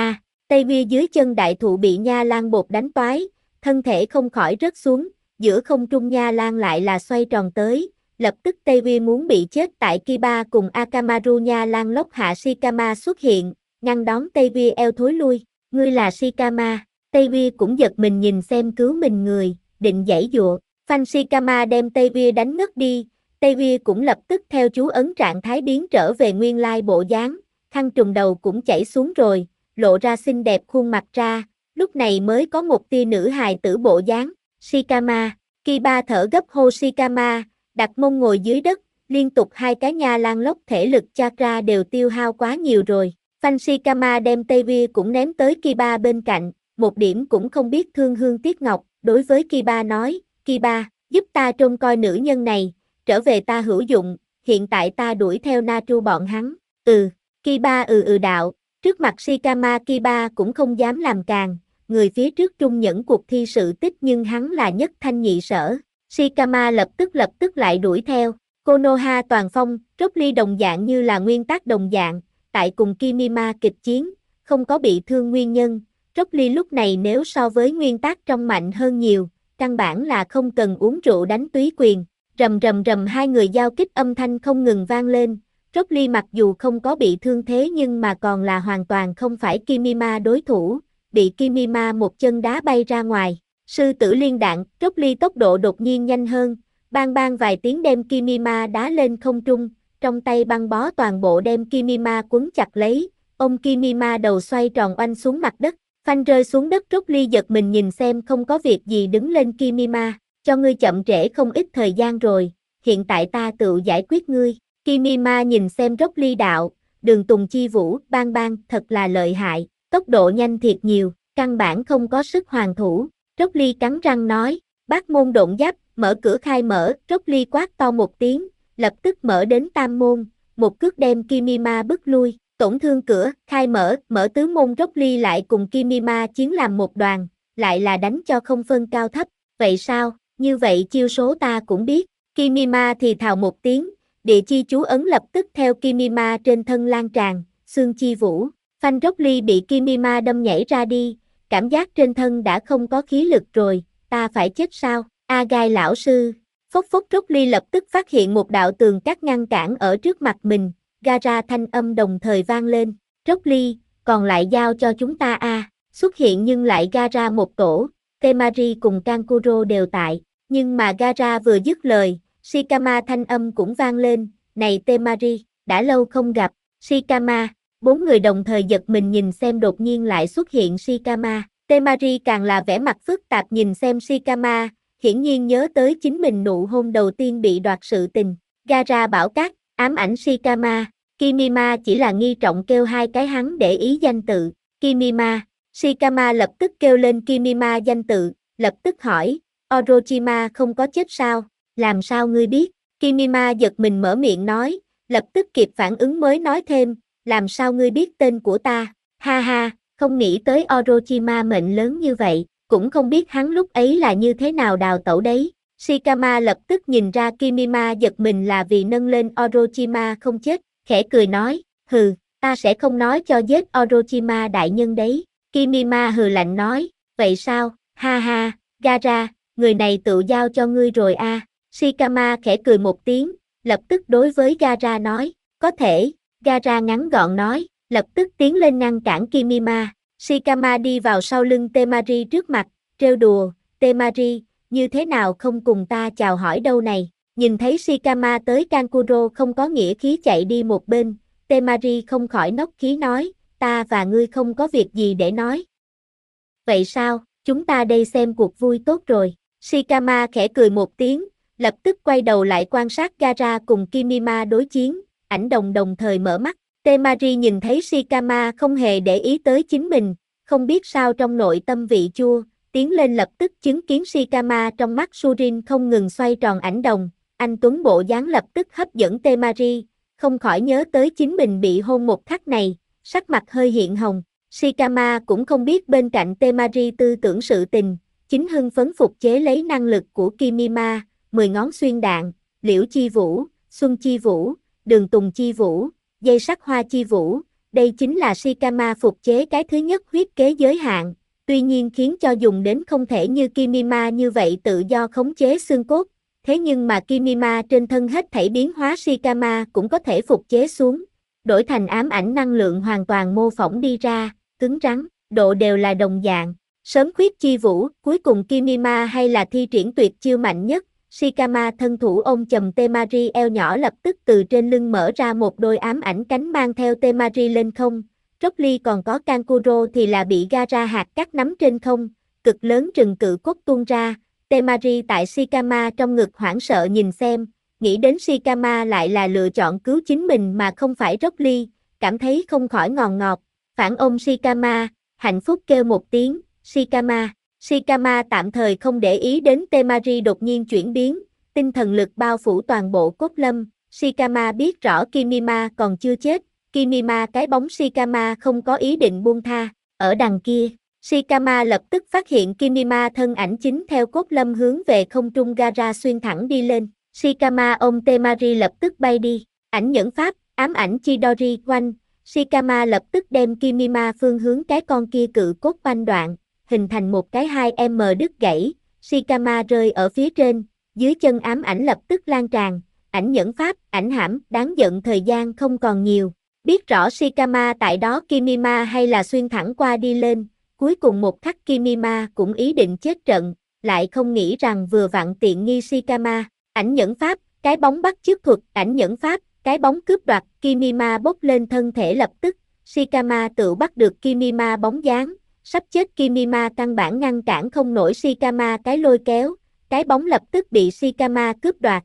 Tevie dưới chân đại thụ bị nha lan bột đánh toái, thân thể không khỏi rớt xuống, giữa không trung nha lan lại là xoay tròn tới. Lập tức Tevie muốn bị chết tại Kiba cùng Akamaru nha lan lốc hạ Shikama xuất hiện, ngăn đón Tevie eo thối lui, ngươi là Shikama, Tevie cũng giật mình nhìn xem cứu mình người, định giãy giụa, phanh Shikama đem Tevie đánh ngất đi, Tevie cũng lập tức theo chú ấn trạng thái biến trở về nguyên lai bộ dáng, khăn trùm đầu cũng chảy xuống rồi, lộ ra xinh đẹp khuôn mặt ra, lúc này mới có một tia nữ hài tử bộ dáng, Shikama, Kiba thở gấp hô Shikama, đặt mông ngồi dưới đất, liên tục hai cái nha lan lốc thể lực chakra đều tiêu hao quá nhiều rồi. Phanh Shikama đem Tevie cũng ném tới Kiba bên cạnh, một điểm cũng không biết thương hương tiếc ngọc, đối với Kiba nói, Kiba, giúp ta trông coi nữ nhân này, trở về ta hữu dụng, hiện tại ta đuổi theo Natru bọn hắn, Kiba đạo, trước mặt Shikama Kiba cũng không dám làm càng, người phía trước trung nhẫn cuộc thi sự tích nhưng hắn là nhất thanh nhị sở. Shikama lập tức lại đuổi theo, Konoha toàn phong, Rock đồng dạng như là nguyên tắc đồng dạng, tại cùng Kimima kịch chiến, không có bị thương nguyên nhân, Rock lúc này nếu so với nguyên tắc trong mạnh hơn nhiều, căn bản là không cần uống rượu đánh túy quyền, rầm rầm rầm hai người giao kích âm thanh không ngừng vang lên, Rock mặc dù không có bị thương thế nhưng mà còn là hoàn toàn không phải Kimima đối thủ, bị Kimima một chân đá bay ra ngoài. Sư tử liên đạn, Rock tốc độ đột nhiên nhanh hơn, bang bang vài tiếng đem Kimima đá lên không trung, trong tay băng bó toàn bộ đem Kimima quấn chặt lấy, ôm Kimima đầu xoay tròn oanh xuống mặt đất, phanh rơi xuống đất. Rock giật mình nhìn xem không có việc gì đứng lên Kimima, cho ngươi chậm trễ không ít thời gian rồi, hiện tại ta tự giải quyết ngươi. Kimima nhìn xem Rock đạo, Đường Tùng Chi Vũ, bang bang, thật là lợi hại, tốc độ nhanh thiệt nhiều, căn bản không có sức hoàn thủ. Rock cắn răng nói, bát môn độn giáp, mở cửa khai mở, Rock quát to một tiếng, lập tức mở đến tam môn, một cước đem Kimima bức lui, tổn thương cửa, khai mở tứ môn. Rock lại cùng Kimima chiến làm một đoàn, lại là đánh cho không phân cao thấp, vậy sao, như vậy chiêu số ta cũng biết, Kimima thì thào một tiếng, địa chi chú ấn lập tức theo Kimima trên thân lan tràn, xương chi vũ, phanh. Rock bị Kimima đâm nhảy ra đi, cảm giác trên thân đã không có khí lực rồi, ta phải chết sao, Gai lão sư, phốc phốc. Rock lập tức phát hiện một đạo tường cắt ngăn cản ở trước mặt mình, Gara thanh âm đồng thời vang lên, Rock, còn lại giao cho chúng ta xuất hiện nhưng lại Gara một tổ, Temari cùng Kankuro đều tại, nhưng mà Gara vừa dứt lời, Shikama thanh âm cũng vang lên, này Temari, đã lâu không gặp, Shikama. Bốn người đồng thời giật mình nhìn xem đột nhiên lại xuất hiện Shikama, Temari càng là vẻ mặt phức tạp nhìn xem Shikama, hiển nhiên nhớ tới chính mình nụ hôn đầu tiên bị đoạt sự tình, Gara bảo cát, ám ảnh Shikama, Kimima chỉ là nghi trọng kêu hai cái hắn để ý danh tự, Kimima. Shikama lập tức kêu lên Kimima danh tự, lập tức hỏi, Orochima không có chết sao, làm sao ngươi biết? Kimima giật mình mở miệng nói, lập tức kịp phản ứng mới nói thêm, làm sao ngươi biết tên của ta? Ha ha, không nghĩ tới Orochima mệnh lớn như vậy, cũng không biết hắn lúc ấy là như thế nào đào tẩu đấy. Shikama lập tức nhìn ra Kimima giật mình là vì nâng lên Orochima không chết, khẽ cười nói, hừ, ta sẽ không nói cho giết Orochima đại nhân đấy. Kimima hừ lạnh nói, vậy sao, ha ha, Gaara, người này tự giao cho ngươi rồi a. Shikama khẽ cười một tiếng, lập tức đối với Gaara nói, có thể, Gaara ngắn gọn nói, lập tức tiến lên ngăn cản Kimima. Shikama đi vào sau lưng Temari trước mặt, trêu đùa, Temari, như thế nào không cùng ta chào hỏi đâu này. Nhìn thấy Shikama tới Kankuro không có nghĩa khí chạy đi một bên, Temari không khỏi nốc khí nói, ta và ngươi không có việc gì để nói. Vậy sao, chúng ta đây xem cuộc vui tốt rồi. Shikama khẽ cười một tiếng, lập tức quay đầu lại quan sát Gaara cùng Kimima đối chiến, ảnh đồng đồng thời mở mắt. Temari nhìn thấy Shikama không hề để ý tới chính mình, không biết sao trong nội tâm vị chua, tiến lên lập tức chứng kiến Shikama trong mắt Surin không ngừng xoay tròn ảnh đồng, anh tuấn bộ dáng lập tức hấp dẫn Temari, không khỏi nhớ tới chính mình bị hôn một khắc này, sắc mặt hơi hiện hồng. Shikama cũng không biết bên cạnh Temari tư tưởng sự tình, chính hưng phấn phục chế lấy năng lực của Kimima, 10 ngón xuyên đạn, liễu chi vũ, xuân chi vũ, đường tùng chi vũ, dây sắc hoa chi vũ, đây chính là Shikama phục chế cái thứ nhất huyết kế giới hạn, tuy nhiên khiến cho dùng đến không thể như Kimima như vậy tự do khống chế xương cốt, thế nhưng mà Kimima trên thân hết thảy biến hóa Shikama cũng có thể phục chế xuống, đổi thành ám ảnh năng lượng hoàn toàn mô phỏng đi ra, cứng rắn, độ đều là đồng dạng. Sớm khuyết chi vũ, cuối cùng Kimima hay là thi triển tuyệt chiêu mạnh nhất, Shikama thân thủ ôm chầm Temari eo nhỏ lập tức từ trên lưng mở ra một đôi ám ảnh cánh mang theo Temari lên không, Rock Lee còn có Kankuro thì là bị Gaara hạt cắt nắm trên không, cực lớn rừng cự cốt tuôn ra, Temari tại Shikama trong ngực hoảng sợ nhìn xem, nghĩ đến Shikama lại là lựa chọn cứu chính mình mà không phải Rock Lee, cảm thấy không khỏi ngòn ngọt, phản ôm Shikama, hạnh phúc kêu một tiếng, Shikama. Shikama tạm thời không để ý đến Temari đột nhiên chuyển biến, tinh thần lực bao phủ toàn bộ cốt lâm, Shikama biết rõ Kimima còn chưa chết, Kimima cái bóng Shikama không có ý định buông tha, ở đằng kia, Shikama lập tức phát hiện Kimima thân ảnh chính theo cốt lâm hướng về không trung Gaara xuyên thẳng đi lên, Shikama ôm Temari lập tức bay đi, ảnh nhẫn pháp, ám ảnh Chidori quanh, Shikama lập tức đem Kimima phương hướng cái con kia cự cốt banh đoạn, hình thành một cái 2M đứt gãy, Shikama rơi ở phía trên, dưới chân ám ảnh lập tức lan tràn, ảnh nhẫn pháp, ảnh hãm, đáng giận thời gian không còn nhiều, biết rõ Shikama tại đó Kimima hay là xuyên thẳng qua đi lên, cuối cùng một khắc Kimima cũng ý định chết trận, lại không nghĩ rằng vừa vặn tiện nghi Shikama, ảnh nhẫn pháp, cái bóng bắt chước thuật, ảnh nhẫn pháp, cái bóng cướp đoạt, Kimima bốc lên thân thể lập tức, Shikama tự bắt được Kimima bóng dáng, sắp chết Kimima căn bản ngăn cản không nổi Shikama cái lôi kéo, cái bóng lập tức bị Shikama cướp đoạt,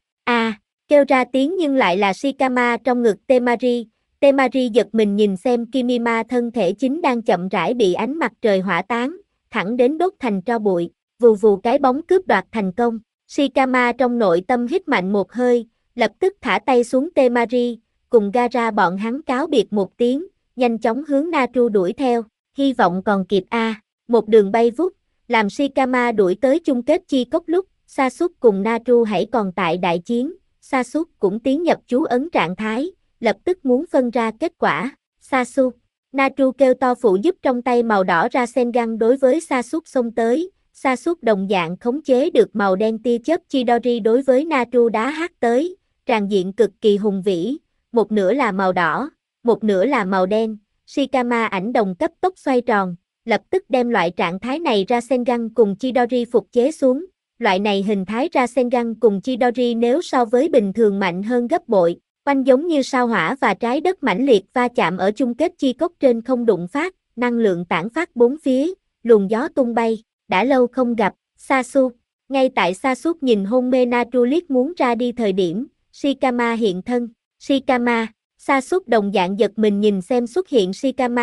kêu ra tiếng nhưng lại là Shikama trong ngực Temari, Temari giật mình nhìn xem Kimima thân thể chính đang chậm rãi bị ánh mặt trời hỏa táng, thẳng đến đốt thành tro bụi, vù vù cái bóng cướp đoạt thành công, Shikama trong nội tâm hít mạnh một hơi, lập tức thả tay xuống Temari, cùng Gaara bọn hắn cáo biệt một tiếng, nhanh chóng hướng Naru đuổi theo, hy vọng còn kịp một đường bay vút, làm Shikama đuổi tới chung kết chi cốc lúc, Sasuke cùng Naru hãy còn tại đại chiến, Sasuke cũng tiến nhập chú ấn trạng thái, lập tức muốn phân ra kết quả, Sasuke, Naru kêu to phụ giúp trong tay màu đỏ Rasengan đối với Sasuke xông tới, Sasuke đồng dạng khống chế được màu đen tia chớp Chidori đối với Naru đá hát tới, tràn diện cực kỳ hùng vĩ, một nửa là màu đỏ, một nửa là màu đen, Shikama ảnh đồng cấp tốc xoay tròn, lập tức đem loại trạng thái này Rasengan cùng Chidori phục chế xuống, loại này hình thái Rasengan cùng Chidori nếu so với bình thường mạnh hơn gấp bội, oanh giống như sao hỏa và trái đất mãnh liệt va chạm ở chung kết chi cốc trên không đụng phát, năng lượng tản phát bốn phía, luồng gió tung bay, đã lâu không gặp, Sasuke, ngay tại Sasuke nhìn hôn mê Naru liếc muốn ra đi thời điểm, Shikama hiện thân, Shikama, Sasuke đồng dạng giật mình nhìn xem xuất hiện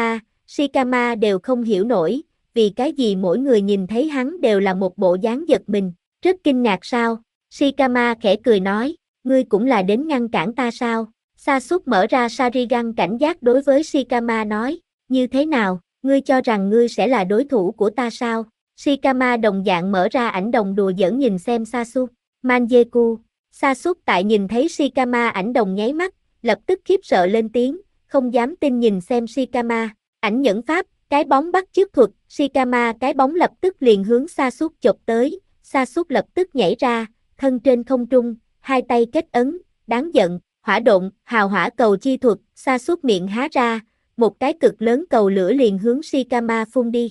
Shikama đều không hiểu nổi, vì cái gì mỗi người nhìn thấy hắn đều là một bộ dáng giật mình, rất kinh ngạc sao? Shikama khẽ cười nói, ngươi cũng là đến ngăn cản ta sao? Sasuke mở ra Sharingan cảnh giác đối với Shikama nói, như thế nào, ngươi cho rằng ngươi sẽ là đối thủ của ta sao? Shikama đồng dạng mở ra ảnh đồng đùa giỡn nhìn xem Sasuke, Manjeku. Sasuke tại nhìn thấy Shikama ảnh đồng nháy mắt, lập tức khiếp sợ lên tiếng, không dám tin nhìn xem Shikama, ảnh nhẫn pháp, cái bóng bắt chước thuật, Shikama cái bóng lập tức liền hướng Sasuke chộp tới, Sasuke lập tức nhảy ra, thân trên không trung, hai tay kết ấn, đáng giận, hỏa độn, hào hỏa cầu chi thuật, Sasuke miệng há ra, một cái cực lớn cầu lửa liền hướng Shikama phun đi,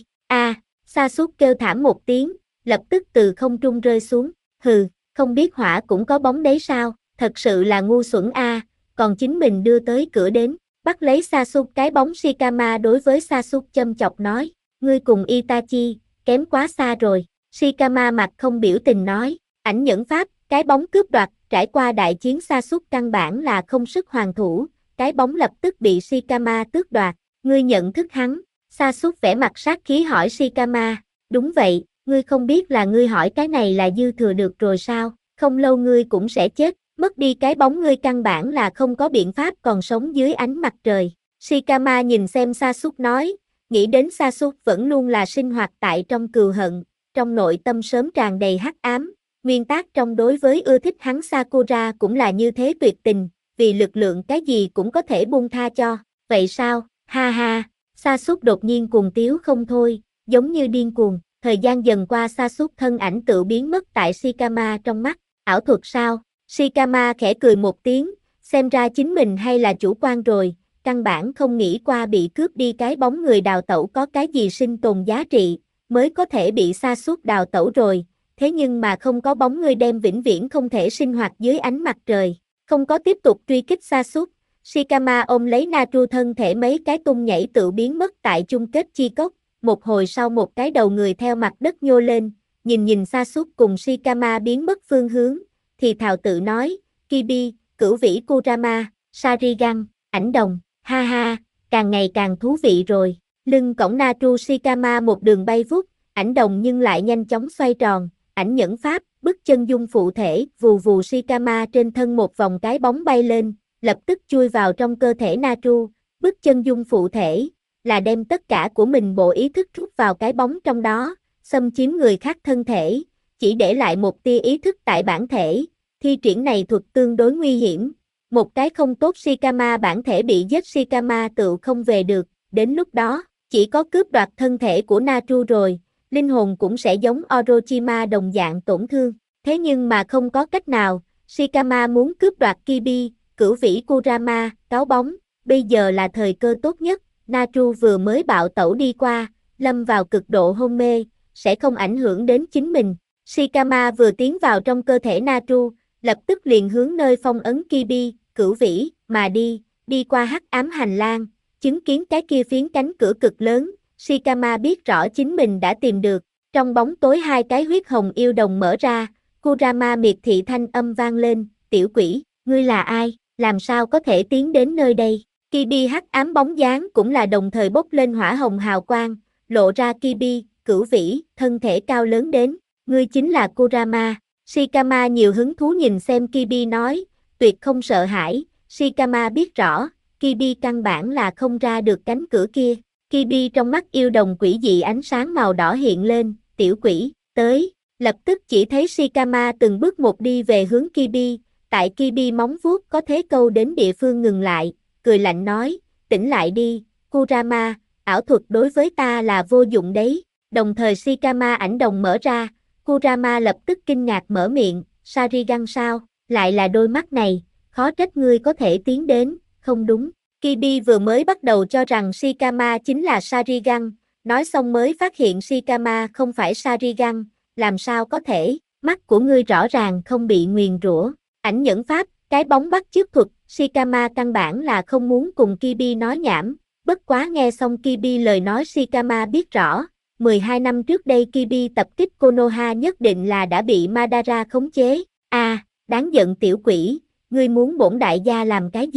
Sasuke kêu thảm một tiếng, lập tức từ không trung rơi xuống, hừ, không biết hỏa cũng có bóng đấy sao, thật sự là ngu xuẩn còn chính mình đưa tới cửa đến, bắt lấy Sasuke cái bóng Shikama đối với Sasuke châm chọc nói, ngươi cùng Itachi, kém quá xa rồi, Shikama mặt không biểu tình nói, ảnh nhẫn pháp, cái bóng cướp đoạt, trải qua đại chiến Sasuke căn bản là không sức hoàn thủ, cái bóng lập tức bị Shikama tước đoạt, ngươi nhận thức hắn, Sasuke vẻ mặt sát khí hỏi Shikama, đúng vậy, ngươi không biết là ngươi hỏi cái này là dư thừa được rồi sao, không lâu ngươi cũng sẽ chết, mất đi cái bóng ngươi căn bản là không có biện pháp còn sống dưới ánh mặt trời. Shikama nhìn xem Sasuke nói, nghĩ đến Sasuke vẫn luôn là sinh hoạt tại trong cừu hận, trong nội tâm sớm tràn đầy hắc ám, nguyên tắc trong đối với ưa thích hắn Sakura cũng là như thế tuyệt tình, vì lực lượng cái gì cũng có thể buông tha cho, vậy sao, ha ha, Sasuke đột nhiên cuồng tiếu không thôi, giống như điên cuồng, thời gian dần qua Sasuke thân ảnh tự biến mất tại Shikama trong mắt, ảo thuật sao? Shikama khẽ cười một tiếng, xem ra chính mình hay là chủ quan rồi, căn bản không nghĩ qua bị cướp đi cái bóng người đào tẩu có cái gì sinh tồn giá trị, mới có thể bị Sasuke đào tẩu rồi, thế nhưng mà không có bóng người đem vĩnh viễn không thể sinh hoạt dưới ánh mặt trời, không có tiếp tục truy kích Sasuke, Shikama ôm lấy Naru thân thể mấy cái tung nhảy tự biến mất tại chung kết chi cốc, một hồi sau một cái đầu người theo mặt đất nhô lên, nhìn Sasuke cùng Shikama biến mất phương hướng, thì thào tự nói, Kibi, cửu vĩ Kurama, Sharingan, ảnh đồng, ha ha, càng ngày càng thú vị rồi, lưng cổng Naru Shikama một đường bay vút, ảnh đồng nhưng lại nhanh chóng xoay tròn, ảnh nhẫn pháp, bức chân dung phụ thể, vù vù Shikama trên thân một vòng cái bóng bay lên, lập tức chui vào trong cơ thể Naru, bức chân dung phụ thể, là đem tất cả của mình bộ ý thức rút vào cái bóng trong đó, xâm chiếm người khác thân thể, chỉ để lại một tia ý thức tại bản thể, thi triển này thuật tương đối nguy hiểm, một cái không tốt Shikama bản thể bị giết Shikama tự không về được, đến lúc đó, chỉ có cướp đoạt thân thể của Naru rồi, linh hồn cũng sẽ giống Orochima đồng dạng tổn thương, thế nhưng mà không có cách nào, Shikama muốn cướp đoạt Kibi, cửu vĩ Kurama, cáo bóng, bây giờ là thời cơ tốt nhất, Naru vừa mới bạo tẩu đi qua, lâm vào cực độ hôn mê, sẽ không ảnh hưởng đến chính mình. Shikama vừa tiến vào trong cơ thể Naru, lập tức liền hướng nơi phong ấn Kibi, cửu vĩ, mà đi qua hắc ám hành lang, chứng kiến cái kia phiến cánh cửa cực lớn, Shikama biết rõ chính mình đã tìm được, trong bóng tối hai cái huyết hồng yêu đồng mở ra, Kurama miệt thị thanh âm vang lên, tiểu quỷ, ngươi là ai, làm sao có thể tiến đến nơi đây? Kibi hắc ám bóng dáng cũng là đồng thời bốc lên hỏa hồng hào quang, lộ ra Kibi, cửu vĩ, thân thể cao lớn đến, ngươi chính là Kurama. Shikama nhiều hứng thú nhìn xem Kibi nói, tuyệt không sợ hãi, Shikama biết rõ, Kibi căn bản là không ra được cánh cửa kia. Kibi trong mắt yêu đồng quỷ dị ánh sáng màu đỏ hiện lên, tiểu quỷ, tới, lập tức chỉ thấy Shikama từng bước một đi về hướng Kibi, tại Kibi móng vuốt có thế câu đến địa phương ngừng lại, cười lạnh nói, tỉnh lại đi, Kurama, ảo thuật đối với ta là vô dụng đấy, đồng thời Shikama ảnh đồng mở ra, Kurama lập tức kinh ngạc mở miệng, Sharingan sao, lại là đôi mắt này, khó trách ngươi có thể tiến đến, không đúng. Kibi vừa mới bắt đầu cho rằng Shikama chính là Sharingan, nói xong mới phát hiện Shikama không phải Sharingan, làm sao có thể, mắt của ngươi rõ ràng không bị nguyền rủa, ảnh nhẫn pháp, cái bóng bắt chước thuật, Shikama căn bản là không muốn cùng Kibi nói nhảm, bất quá nghe xong Kibi lời nói Shikama biết rõ, 12 năm trước đây Kibi tập kích Konoha nhất định là đã bị Madara khống chế, đáng giận tiểu quỷ, ngươi muốn bổn đại gia làm cái gì?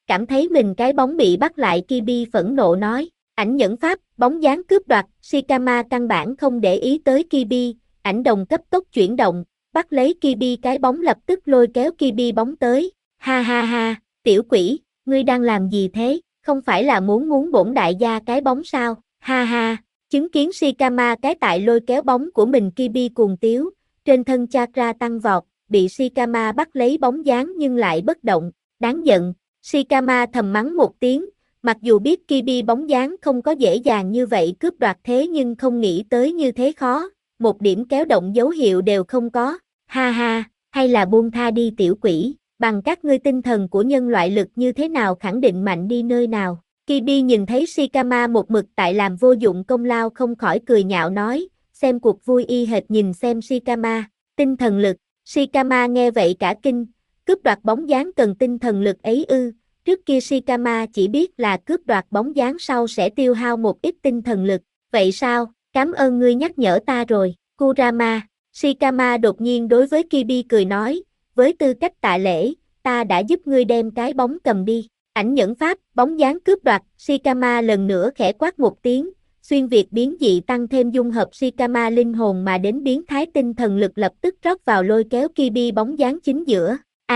cảm thấy mình cái bóng bị bắt lại Kirby phẫn nộ nói, ảnh nhẫn pháp, bóng dáng cướp đoạt, Shikama căn bản không để ý tới Kirby, ảnh đồng cấp tốc chuyển động, bắt lấy Kirby cái bóng lập tức lôi kéo Kirby bóng tới, ha ha ha, tiểu quỷ, ngươi đang làm gì thế, không phải là muốn bổn đại gia cái bóng sao, ha ha, chứng kiến Shikama cái tại lôi kéo bóng của mình Kirby cuồng tiếu, trên thân chakra tăng vọt, bị Shikama bắt lấy bóng dáng nhưng lại bất động, đáng giận, Shikama thầm mắng một tiếng, mặc dù biết Kirby bóng dáng không có dễ dàng như vậy cướp đoạt thế nhưng không nghĩ tới như thế khó, một điểm kéo động dấu hiệu đều không có, ha ha, hay là buông tha đi tiểu quỷ, bằng các ngươi tinh thần của nhân loại lực như thế nào khẳng định mạnh đi nơi nào. Kirby nhìn thấy Shikama một mực tại làm vô dụng công lao không khỏi cười nhạo nói, xem cuộc vui y hệt nhìn xem Shikama, tinh thần lực, Shikama nghe vậy cả kinh, cướp đoạt bóng dáng cần tinh thần lực ấy ư, trước kia Shikama chỉ biết là cướp đoạt bóng dáng sau sẽ tiêu hao một ít tinh thần lực, vậy sao, cảm ơn ngươi nhắc nhở ta rồi, Kurama, Shikama đột nhiên đối với Kirby cười nói, với tư cách tạ lễ, ta đã giúp ngươi đem cái bóng cầm đi. Ảnh nhẫn pháp, bóng dáng cướp đoạt, Shikama lần nữa khẽ quát một tiếng, xuyên việt biến dị tăng thêm dung hợp Shikama linh hồn mà đến biến thái tinh thần lực lập tức rót vào lôi kéo Kirby bóng dáng chính giữa.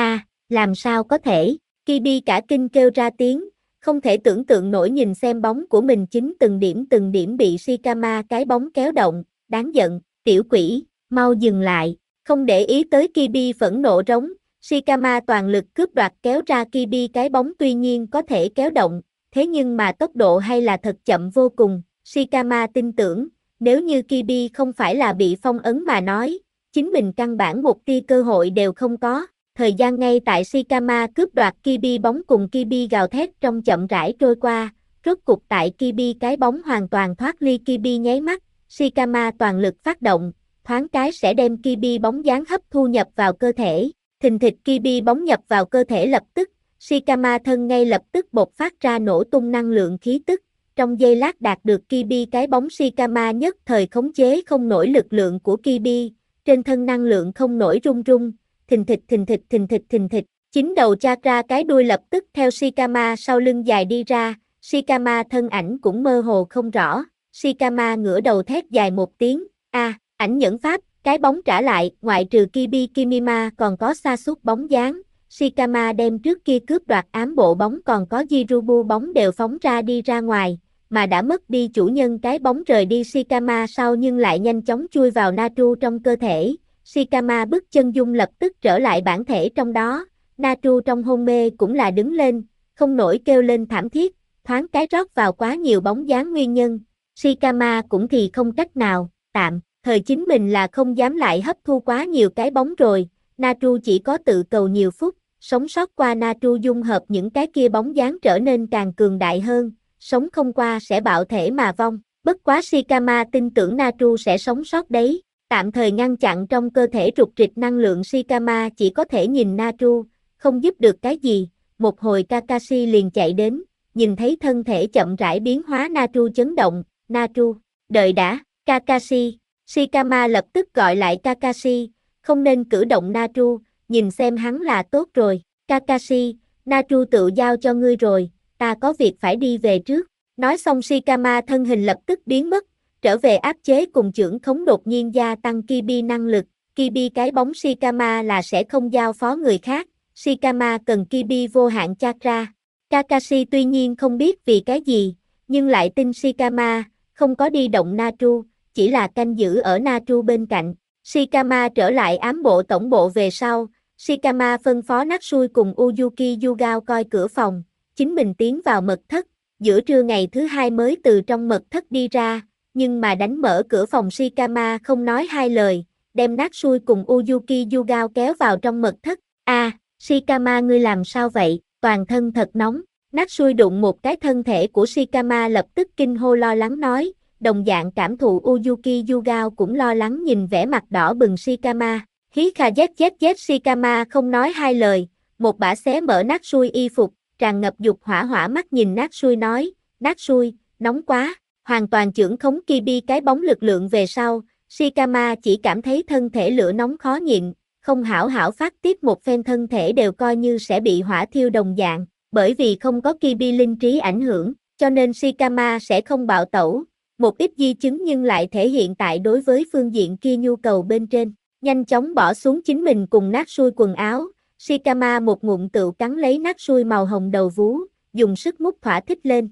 Làm sao có thể? Kirby cả kinh kêu ra tiếng, không thể tưởng tượng nổi nhìn xem bóng của mình chính từng điểm bị Shikama cái bóng kéo động, đáng giận, tiểu quỷ, mau dừng lại, không để ý tới Kirby phẫn nộ rống. Shikama toàn lực cướp đoạt kéo ra Kirby cái bóng tuy nhiên có thể kéo động, thế nhưng mà tốc độ hay là thật chậm vô cùng. Shikama tin tưởng, nếu như Kirby không phải là bị phong ấn mà nói, chính mình căn bản một tia cơ hội đều không có. Thời gian ngay tại Shikama cướp đoạt Kirby bóng cùng Kirby gào thét trong chậm rãi trôi qua, rốt cục tại Kirby cái bóng hoàn toàn thoát ly Kirby nháy mắt, Shikama toàn lực phát động, thoáng cái sẽ đem Kirby bóng dáng hấp thu nhập vào cơ thể. Thình thịch Kirby bóng nhập vào cơ thể lập tức, Shikama thân ngay lập tức bộc phát ra nổ tung năng lượng khí tức, trong giây lát đạt được Kirby cái bóng Shikama nhất thời khống chế không nổi lực lượng của Kirby, trên thân năng lượng không nổi rung rung, thình thịch, chính đầu chakra cái đuôi lập tức theo Shikama sau lưng dài đi ra, Shikama thân ảnh cũng mơ hồ không rõ, Shikama ngửa đầu thét dài một tiếng, ảnh nhẫn pháp. Cái bóng trả lại, ngoại trừ Kirby Kimima còn có Sasuke bóng dáng, Shikama đem trước kia cướp đoạt ám bộ bóng còn có Jirubu bóng đều phóng ra đi ra ngoài, mà đã mất đi chủ nhân cái bóng rời đi Shikama sau nhưng lại nhanh chóng chui vào Natru trong cơ thể, Shikama bức chân dung lập tức trở lại bản thể trong đó, Natru trong hôn mê cũng là đứng lên, không nổi kêu lên thảm thiết, thoáng cái rót vào quá nhiều bóng dáng nguyên nhân, Shikama cũng thì không cách nào, tạm. Thời chính mình là không dám lại hấp thu quá nhiều cái bóng rồi, Natru chỉ có tự cầu nhiều phút, sống sót qua Natru dung hợp những cái kia bóng dáng trở nên càng cường đại hơn, sống không qua sẽ bạo thể mà vong, bất quá Shikama tin tưởng Natru sẽ sống sót đấy, tạm thời ngăn chặn trong cơ thể rục rịch năng lượng Shikama chỉ có thể nhìn Natru, không giúp được cái gì, một hồi Kakashi liền chạy đến, nhìn thấy thân thể chậm rãi biến hóa Natru chấn động, Natru, đợi đã, Kakashi. Shikama lập tức gọi lại Kakashi, không nên cử động Natru, nhìn xem hắn là tốt rồi. Kakashi, Natru tự giao cho ngươi rồi, ta có việc phải đi về trước. Nói xong Shikama thân hình lập tức biến mất, trở về áp chế cùng chưởng khống đột nhiên gia tăng Kirby năng lực. Kirby cái bóng Shikama là sẽ không giao phó người khác, Shikama cần Kirby vô hạn chakra. Kakashi tuy nhiên không biết vì cái gì, nhưng lại tin Shikama, không có đi động Natru. Chỉ là canh giữ ở Natru bên cạnh. Shikama trở lại ám bộ tổng bộ về sau, Shikama phân phó Natsui cùng Uyuki Yugao coi cửa phòng, chính mình tiến vào mật thất, giữa trưa ngày thứ hai mới từ trong mật thất đi ra, nhưng mà đánh mở cửa phòng Shikama không nói hai lời, đem Natsui cùng Uyuki Yugao kéo vào trong mật thất. Shikama ngươi làm sao vậy, toàn thân thật nóng, Natsui đụng một cái thân thể của Shikama lập tức kinh hô lo lắng nói. Đồng dạng cảm thụ Uyuki Yugao cũng lo lắng nhìn vẻ mặt đỏ bừng Shikama. Shikama không nói hai lời, một bả xé mở Natsui y phục, tràn ngập dục hỏa mắt nhìn Natsui nói, Natsui, nóng quá, hoàn toàn chưởng khống Kirby cái bóng lực lượng về sau, Shikama chỉ cảm thấy thân thể lửa nóng khó nhịn, không hảo phát tiếp một phen thân thể đều coi như sẽ bị hỏa thiêu đồng dạng, Bởi vì không có Kybi linh trí ảnh hưởng, cho nên Shikama sẽ không bạo tẩu, một ít di chứng nhưng lại thể hiện tại đối với phương diện kia nhu cầu bên trên. Nhanh chóng bỏ xuống chính mình cùng nát sui quần áo, Shikama một ngụm tựu cắn lấy nát sui màu hồng đầu vú, dùng sức mút thỏa thích lên.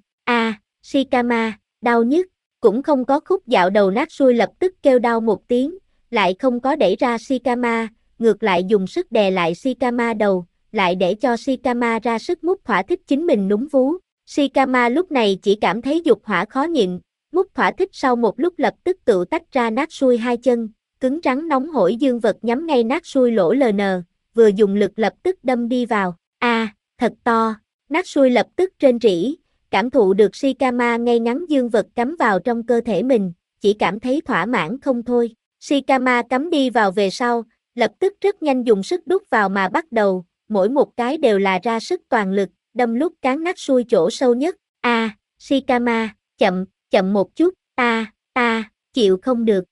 Shikama, đau nhức, cũng không có khúc dạo đầu nát sui lập tức kêu đau một tiếng, lại không có đẩy ra Shikama, ngược lại dùng sức đè lại Shikama đầu, lại để cho Shikama ra sức mút thỏa thích chính mình núm vú. Shikama lúc này chỉ cảm thấy dục hỏa khó nhịn, mút thỏa thích sau một lúc lập tức tự tách ra nát sui hai chân, cứng rắn nóng hổi dương vật nhắm ngay nát sui lỗ LN, vừa dùng lực lập tức đâm đi vào. Thật to, nát sui lập tức rên rỉ, cảm thụ được Shikama ngay ngắn dương vật cắm vào trong cơ thể mình, chỉ cảm thấy thỏa mãn không thôi. Shikama cắm đi vào về sau, lập tức rất nhanh dùng sức đút vào mà bắt đầu, mỗi một cái đều là ra sức toàn lực, đâm lúc cán nát sui chỗ sâu nhất. Shikama, chậm một chút, ta, chịu không được,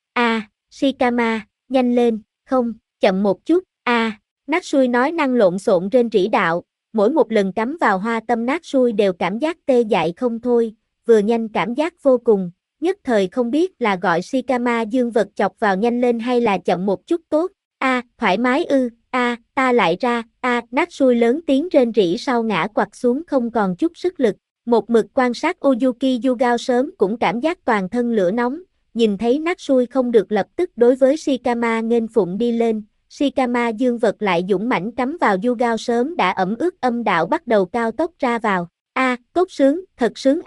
Shikama, nhanh lên, không, chậm một chút, nát sui nói năng lộn xộn trên rỉ đạo, mỗi một lần cắm vào hoa tâm nát sui đều cảm giác tê dại không thôi, vừa nhanh cảm giác vô cùng, nhất thời không biết là gọi Shikama dương vật chọc vào nhanh lên hay là chậm một chút tốt, thoải mái ư, ta lại ra, nát sui lớn tiếng rên rỉ sau ngã quặt xuống không còn chút sức lực. Một mực quan sát Uyuki Yugao sớm cũng cảm giác toàn thân lửa nóng, nhìn thấy nát sui không được lập tức đối với Shikama nghênh phụng đi lên, Shikama dương vật lại dũng mãnh cắm vào Yugao sớm đã ẩm ướt âm đạo bắt đầu cao tốc ra vào. Tốt sướng, thật sướng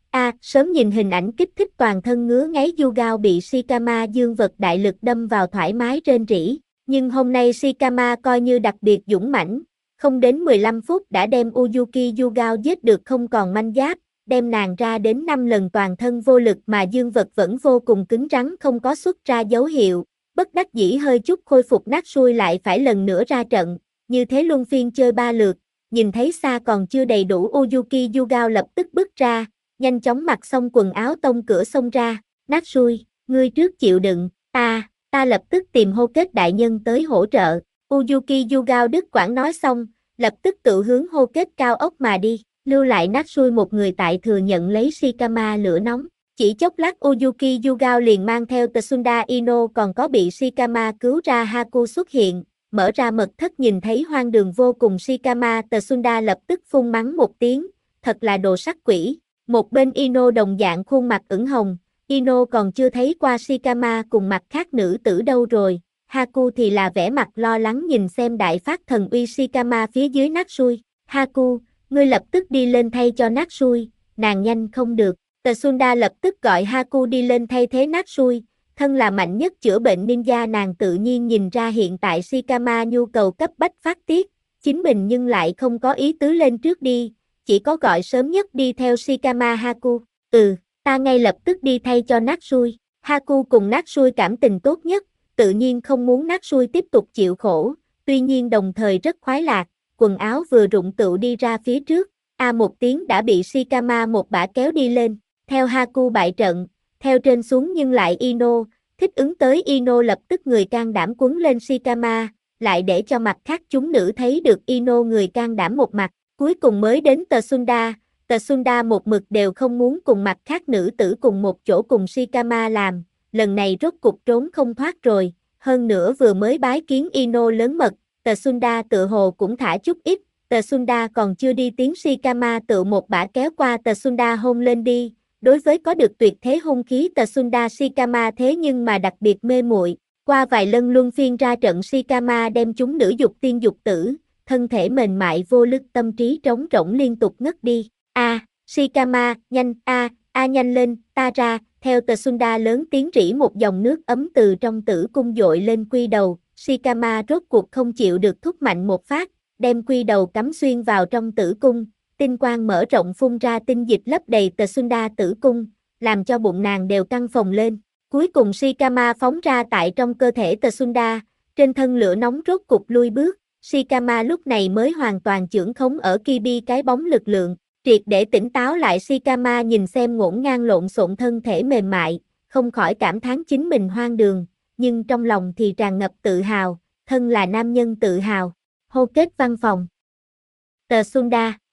sớm nhìn hình ảnh kích thích toàn thân ngứa ngáy Yugao bị Shikama dương vật đại lực đâm vào thoải mái rên rỉ, nhưng hôm nay Shikama coi như đặc biệt dũng mãnh. Không đến 15 phút đã đem Uyuki Yugao giết được không còn manh giáp, đem nàng ra đến 5 lần toàn thân vô lực mà dương vật vẫn vô cùng cứng rắn không có xuất ra dấu hiệu, bất đắc dĩ hơi chút khôi phục nát sui lại phải lần nữa ra trận, như thế luân phiên chơi 3 lượt, nhìn thấy xa còn chưa đầy đủ Uyuki Yugao lập tức bước ra, nhanh chóng mặc xong quần áo tông cửa xông ra, nát sui, ngươi trước chịu đựng, ta lập tức tìm hô kết đại nhân tới hỗ trợ. Uyuki Yugao đứt quãng nói xong, lập tức tự hướng hô kết cao ốc mà đi, lưu lại nát sui một người tại thừa nhận lấy Shikama lửa nóng. Chỉ chốc lát Uyuki Yugao liền mang theo Tsunda Ino còn có bị Shikama cứu ra Haku xuất hiện, mở ra mật thất nhìn thấy hoang đường vô cùng Shikama Tsunda lập tức phun mắng một tiếng, thật là đồ sắc quỷ. Một bên Ino đồng dạng khuôn mặt ửng hồng, Ino còn chưa thấy qua Shikama cùng mặt khác nữ tử đâu rồi. Haku thì là vẻ mặt lo lắng nhìn xem đại phát thần uy Shikama phía dưới nát sui. Haku, ngươi lập tức đi lên thay cho nát sui, nàng nhanh không được. Tsunda lập tức gọi Haku đi lên thay thế nát sui, thân là mạnh nhất chữa bệnh ninja nàng tự nhiên nhìn ra hiện tại Shikama nhu cầu cấp bách phát tiết, chính mình nhưng lại không có ý tứ lên trước đi, chỉ có gọi sớm nhất đi theo Shikama Haku. Ta ngay lập tức đi thay cho nát sui. Haku cùng nát sui cảm tình tốt nhất, tự nhiên không muốn nát sui tiếp tục chịu khổ, tuy nhiên đồng thời rất khoái lạc, quần áo vừa rụng tựu đi ra phía trước, một tiếng đã bị Shikama một bả kéo đi lên, theo Haku bại trận, theo trên xuống nhưng lại Ino, thích ứng tới Ino lập tức người can đảm quấn lên Shikama, lại để cho mặt khác chúng nữ thấy được Ino người can đảm một mặt, cuối cùng mới đến Tsunda một mực đều không muốn cùng mặt khác nữ tử cùng một chỗ cùng Shikama làm, lần này rốt cục trốn không thoát rồi, hơn nữa vừa mới bái kiến Ino lớn mật, Tsunda tự hồ cũng thả chút ít, Tsunda còn chưa đi tiếng Shikama tự một bả kéo qua Tsunda hôn lên đi, đối với có được tuyệt thế hung khí Tsunda Shikama thế nhưng mà đặc biệt mê muội, qua vài lần luân phiên ra trận Shikama đem chúng nữ dục tiên dục tử, thân thể mềm mại vô lực tâm trí trống rỗng liên tục ngất đi, Shikama, nhanh, nhanh lên, ta ra, theo Tsunda lớn tiếng rỉ một dòng nước ấm từ trong tử cung dội lên quy đầu, Shikama rốt cuộc không chịu được thúc mạnh một phát, đem quy đầu cắm xuyên vào trong tử cung, tinh quang mở rộng phun ra tinh dịch lấp đầy Tsunda tử cung, làm cho bụng nàng đều căng phồng lên. Cuối cùng Shikama phóng ra tại trong cơ thể Tsunda, trên thân lửa nóng rốt cục lui bước, Shikama lúc này mới hoàn toàn chưởng khống ở Kybi cái bóng lực lượng. Triệt để tỉnh táo lại Shikama nhìn xem ngổn ngang lộn xộn thân thể mềm mại, không khỏi cảm thán chính mình hoang đường, nhưng trong lòng thì tràn ngập tự hào, thân là nam nhân tự hào. Hô kết văn phòng. Tsunda,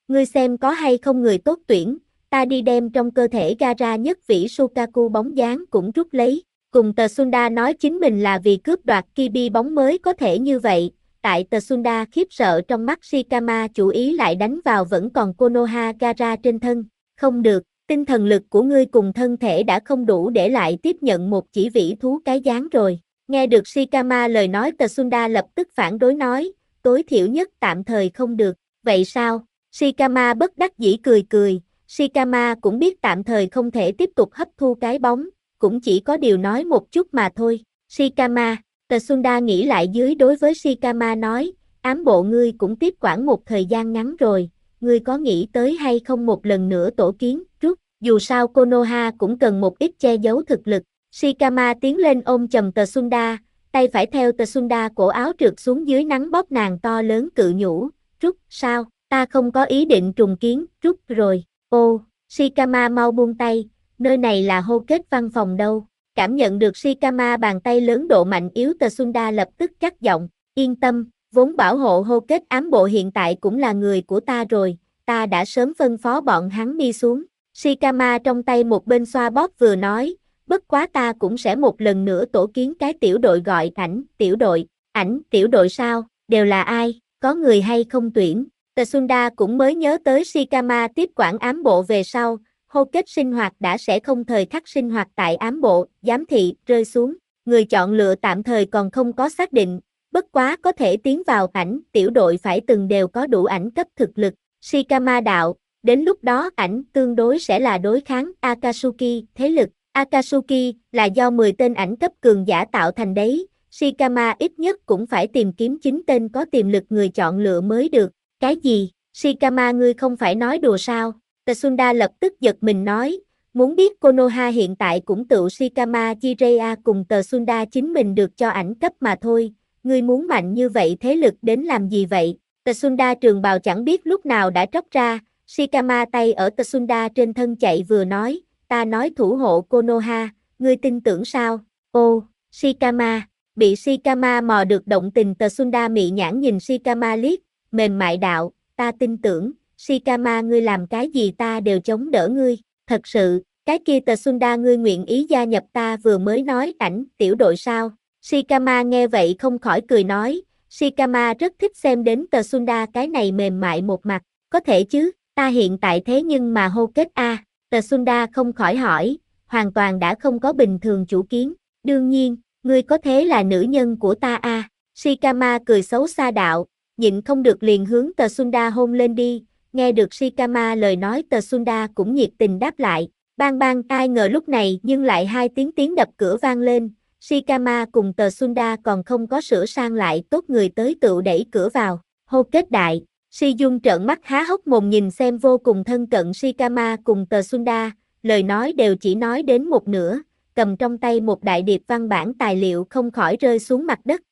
ngươi xem có hay không người tốt tuyển, ta đi đem trong cơ thể Gaara nhất vĩ Sukaku bóng dáng cũng rút lấy. Cùng tờ Sunda nói chính mình là vì cướp đoạt Kibi bóng mới có thể như vậy, tại tờ Sunda khiếp sợ trong mắt Shikama chủ ý lại đánh vào vẫn còn Konoha Gaara trên thân. Không được, tinh thần lực của ngươi cùng thân thể đã không đủ để lại tiếp nhận một chỉ vĩ thú cái dáng rồi. Nghe được Shikama lời nói tờ Sunda lập tức phản đối nói, tối thiểu nhất tạm thời không được, vậy sao? Shikama bất đắc dĩ cười cười, Shikama cũng biết tạm thời không thể tiếp tục hấp thu cái bóng, cũng chỉ có điều nói một chút mà thôi. Shikama, Tsunda nghĩ lại dưới đối với Shikama nói, ám bộ ngươi cũng tiếp quản một thời gian ngắn rồi, ngươi có nghĩ tới hay không một lần nữa tổ kiến, rút, dù sao Konoha cũng cần một ít che giấu thực lực. Shikama tiến lên ôm chầm Tsunda, tay phải theo Tsunda cổ áo trượt xuống dưới nắng bóp nàng to lớn cự nhũ, rút, sao, ta không có ý định trùng kiến, rút rồi, ô, Shikama mau buông tay, nơi này là hô kết văn phòng đâu. Cảm nhận được Shikama bàn tay lớn độ mạnh yếu Tsunda lập tức cắt giọng, yên tâm, vốn bảo hộ hô kết ám bộ hiện tại cũng là người của ta rồi, ta đã sớm phân phó bọn hắn đi xuống. Shikama trong tay một bên xoa bóp vừa nói, bất quá ta cũng sẽ một lần nữa tổ kiến cái tiểu đội gọi tiểu đội, tiểu đội sao, đều là ai, có người hay không tuyển. Tsunda cũng mới nhớ tới Shikama tiếp quản ám bộ về sau, hô kết sinh hoạt đã sẽ không thời khắc sinh hoạt tại ám bộ, giám thị, rơi xuống. Người chọn lựa tạm thời còn không có xác định, bất quá có thể tiến vào tiểu đội phải từng đều có đủ cấp thực lực. Shikama đạo, đến lúc đó tương đối sẽ là đối kháng Akatsuki, thế lực. Akatsuki là do 10 tên cấp cường giả tạo thành đấy, Shikama ít nhất cũng phải tìm kiếm 9 tên có tiềm lực người chọn lựa mới được. Cái gì? Shikama ngươi không phải nói đùa sao? Tsunda lập tức giật mình nói, muốn biết Konoha hiện tại cũng tự Shikama Jiraiya cùng Tsunda chính mình được cho cấp mà thôi, ngươi muốn mạnh như vậy thế lực đến làm gì vậy? Tsunda trường bào chẳng biết lúc nào đã tróc ra, Shikama tay ở Tsunda trên thân chạy vừa nói, ta nói thủ hộ Konoha, ngươi tin tưởng sao? Ô, Shikama, bị Shikama mò được động tình Tsunda mị nhãn nhìn Shikama liếc, mềm mại đạo, ta tin tưởng. Shikama ngươi làm cái gì ta đều chống đỡ ngươi, thật sự, cái kia Tsunda ngươi nguyện ý gia nhập ta vừa mới nói tiểu đội sao? Shikama nghe vậy không khỏi cười nói, Shikama rất thích xem đến Tsunda cái này mềm mại một mặt, có thể chứ, ta hiện tại thế nhưng mà hô kết a. Tsunda không khỏi hỏi, hoàn toàn đã không có bình thường chủ kiến, đương nhiên, ngươi có thế là nữ nhân của ta a. Shikama cười xấu xa đạo, nhịn không được liền hướng Tsunda hôn lên đi. Nghe được Shikama lời nói Tsunda cũng nhiệt tình đáp lại, bang bang ai ngờ lúc này nhưng lại hai tiếng đập cửa vang lên, Shikama cùng Tsunda còn không có sửa sang lại tốt người tới tựu đẩy cửa vào, hô kết đại, Shiyun trợn mắt há hốc mồm nhìn xem vô cùng thân cận Shikama cùng Tsunda, lời nói đều chỉ nói đến một nửa, cầm trong tay một đại điệp văn bản tài liệu không khỏi rơi xuống mặt đất,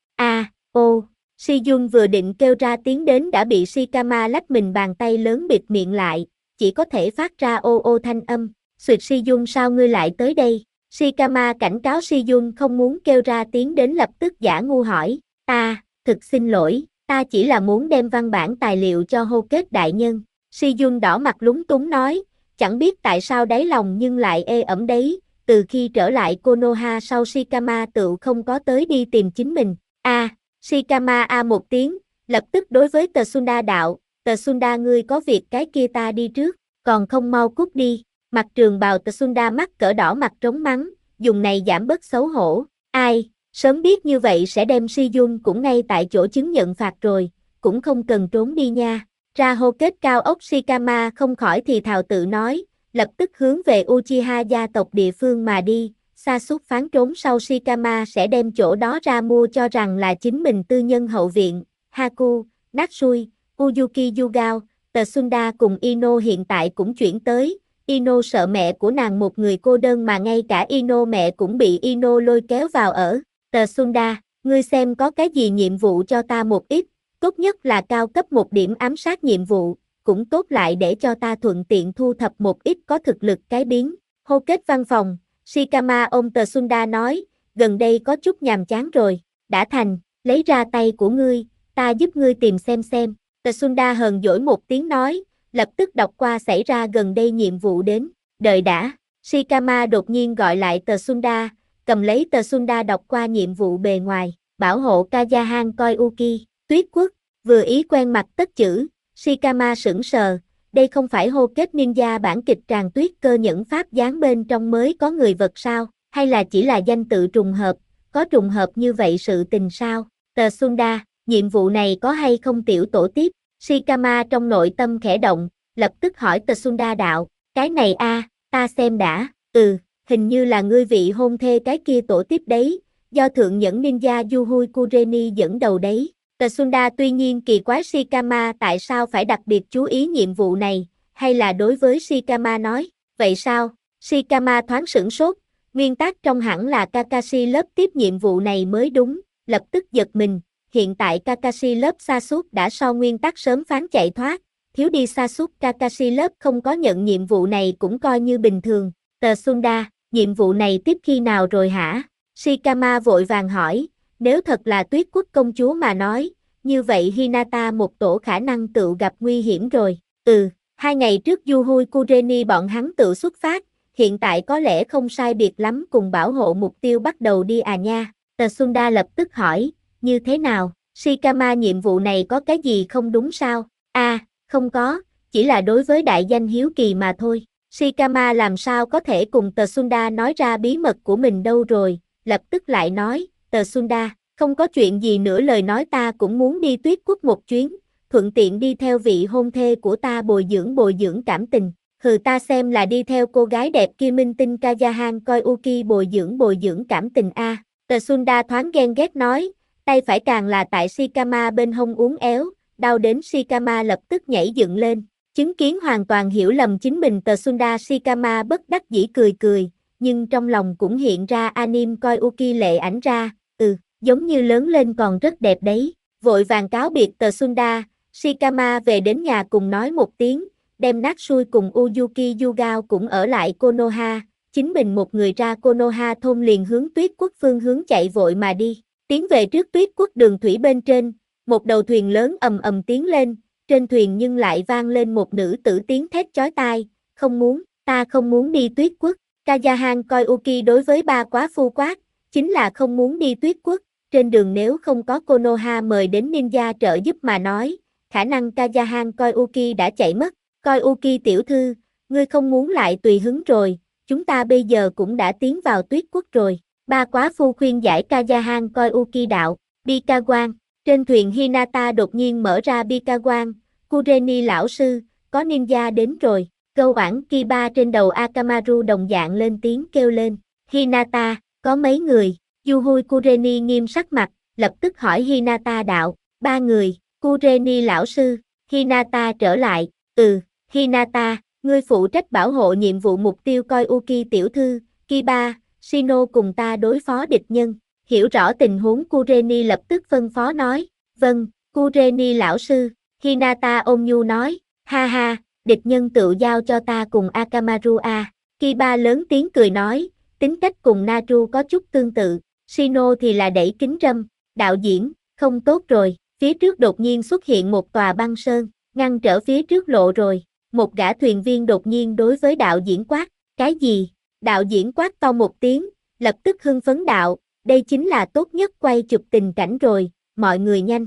ô. Shiyun vừa định kêu ra tiếng đến đã bị Shikama lách mình bàn tay lớn bịt miệng lại, chỉ có thể phát ra ô ô thanh âm, suyệt Shiyun sao ngươi lại tới đây? Shikama cảnh cáo Shiyun không muốn kêu ra tiếng đến lập tức giả ngu hỏi, thực xin lỗi, ta chỉ là muốn đem văn bản tài liệu cho hô kết đại nhân. Shiyun đỏ mặt lúng túng nói, chẳng biết tại sao đáy lòng nhưng lại ê ẩm đấy, từ khi trở lại Konoha sau Shikama tự không có tới đi tìm chính mình, Shikama một tiếng, lập tức đối với Tsunda đạo, Tsunda ngươi có việc cái kia ta đi trước, còn không mau cút đi, mặt trường bào Tsunda mắt cỡ đỏ mặt trống mắng, dùng này giảm bớt xấu hổ, sớm biết như vậy sẽ đem Shiyun cũng ngay tại chỗ chứng nhận phạt rồi, cũng không cần trốn đi nha, ra hô kết cao ốc Shikama không khỏi thì thào tự nói, lập tức hướng về Uchiha gia tộc địa phương mà đi. Sa sút phán trốn sau Shikama sẽ đem chỗ đó ra mua cho rằng là chính mình tư nhân hậu viện, Haku, Natsui, Uyuki Yugao, Tsunda cùng Ino hiện tại cũng chuyển tới, Ino sợ mẹ của nàng một người cô đơn mà ngay cả Ino mẹ cũng bị Ino lôi kéo vào ở, Tsunda, ngươi xem có cái gì nhiệm vụ cho ta một ít, tốt nhất là cao cấp một điểm ám sát nhiệm vụ, cũng tốt lại để cho ta thuận tiện thu thập một ít có thực lực cái biến, hô kết văn phòng. Shikama ôm Tsunda nói, gần đây có chút nhàm chán rồi, đã thành, lấy ra tay của ngươi, ta giúp ngươi tìm xem. Tsunda hờn dỗi một tiếng nói, lập tức đọc qua xảy ra gần đây nhiệm vụ đến, đợi đã, Shikama đột nhiên gọi lại tờ Sunda, cầm lấy tờ Sunda đọc qua nhiệm vụ bề ngoài, bảo hộ Kayahan Koyuki, Tuyết Quốc, vừa ý quen mặt tất chữ, Shikama sững sờ, đây không phải hô kết ninja bản kịch tràng tuyết cơ nhẫn pháp dán bên trong mới có người vật sao, hay là chỉ là danh tự trùng hợp, có trùng hợp như vậy sự tình sao, tờ Sunda, nhiệm vụ này có hay không tiểu tổ tiếp, Shikama trong nội tâm khẽ động, lập tức hỏi tờ Sunda đạo, cái này ta xem đã, hình như là ngươi vị hôn thê cái kia tổ tiếp đấy, do thượng nhẫn ninja Yuhui Kureni dẫn đầu đấy. Tsunda tuy nhiên kỳ quái Shikama tại sao phải đặc biệt chú ý nhiệm vụ này, hay là đối với Shikama nói, vậy sao? Shikama thoáng sửng sốt, nguyên tắc trong hẳn là Kakashi lớp tiếp nhiệm vụ này mới đúng, lập tức giật mình, hiện tại Kakashi lớp Sasuke đã so nguyên tắc sớm phán chạy thoát, thiếu đi Sasuke Kakashi lớp không có nhận nhiệm vụ này cũng coi như bình thường. Tsunda, nhiệm vụ này tiếp khi nào rồi hả? Shikama vội vàng hỏi, nếu thật là Tuyết Quốc công chúa mà nói, như vậy Hinata một tổ khả năng tự gặp nguy hiểm rồi. 2 ngày trước Yuhui Kureni bọn hắn tự xuất phát, hiện tại có lẽ không sai biệt lắm cùng bảo hộ mục tiêu bắt đầu đi à nha. Tsunda lập tức hỏi, như thế nào? Shikama nhiệm vụ này có cái gì không đúng sao? Không có, chỉ là đối với đại danh hiếu kỳ mà thôi. Shikama làm sao có thể cùng Tsunda nói ra bí mật của mình đâu rồi, lập tức lại nói, Tsunda, không có chuyện gì nữa lời nói ta cũng muốn đi Tuyết Quốc một chuyến, thuận tiện đi theo vị hôn thê của ta bồi dưỡng cảm tình. Ta xem là đi theo cô gái đẹp kia minh tinh Kayahan Koyuki bồi dưỡng cảm tình a. Tsunda thoáng ghen ghét nói, tay phải càng là tại Shikama bên hông uốn éo, đau đến Shikama lập tức nhảy dựng lên. Chứng kiến hoàn toàn hiểu lầm chính mình Tsunda Shikama bất đắc dĩ cười, nhưng trong lòng cũng hiện ra anime Koyuki lệ ảnh ra, giống như lớn lên còn rất đẹp đấy. Vội vàng cáo biệt Tsunda, Shikama về đến nhà cùng nói một tiếng, đem Natsui cùng Uyuki Yugao cũng ở lại Konoha, chính mình một người ra Konoha thôn liền hướng Tuyết Quốc phương hướng chạy vội mà đi. Tiến về trước Tuyết Quốc đường thủy bên trên, một đầu thuyền lớn ầm ầm tiến lên, trên thuyền nhưng lại vang lên một nữ tử tiếng thét chói tai, ta không muốn đi Tuyết Quốc. Kayahan Koyuki đối với ba quá phu quát, chính là không muốn đi Tuyết Quốc, trên đường nếu không có Konoha mời đến ninja trợ giúp mà nói, khả năng Kayahan Koyuki đã chạy mất. Koyuki tiểu thư, ngươi không muốn lại tùy hứng rồi, chúng ta bây giờ cũng đã tiến vào Tuyết Quốc rồi. Ba quá phu khuyên giải Kayahan Koyuki đạo, Bikawan, trên thuyền Hinata đột nhiên mở ra Bikawan, Kureni lão sư, có ninja đến rồi. Câu oản Kiba trên đầu Akamaru đồng dạng lên tiếng kêu lên, Hinata, có mấy người? Yuhui Kureni nghiêm sắc mặt, lập tức hỏi Hinata đạo, 3 người, Kureni lão sư, Hinata trở lại, Hinata, ngươi phụ trách bảo hộ nhiệm vụ mục tiêu Koyuki tiểu thư, Kiba, Shino cùng ta đối phó địch nhân, hiểu rõ tình huống Kureni lập tức phân phó nói, vâng, Kureni lão sư, Hinata ôn nhu nói, ha ha, địch nhân tự giao cho ta cùng Akamaru a. Kiba lớn tiếng cười nói, tính cách cùng Naru có chút tương tự, Shino thì là đẩy kính râm, đạo diễn, không tốt rồi, phía trước đột nhiên xuất hiện một tòa băng sơn, ngăn trở phía trước lộ rồi, một gã thuyền viên đột nhiên đối với đạo diễn quát, cái gì? Đạo diễn quát to một tiếng, lập tức hưng phấn đạo, đây chính là tốt nhất quay chụp tình cảnh rồi, mọi người nhanh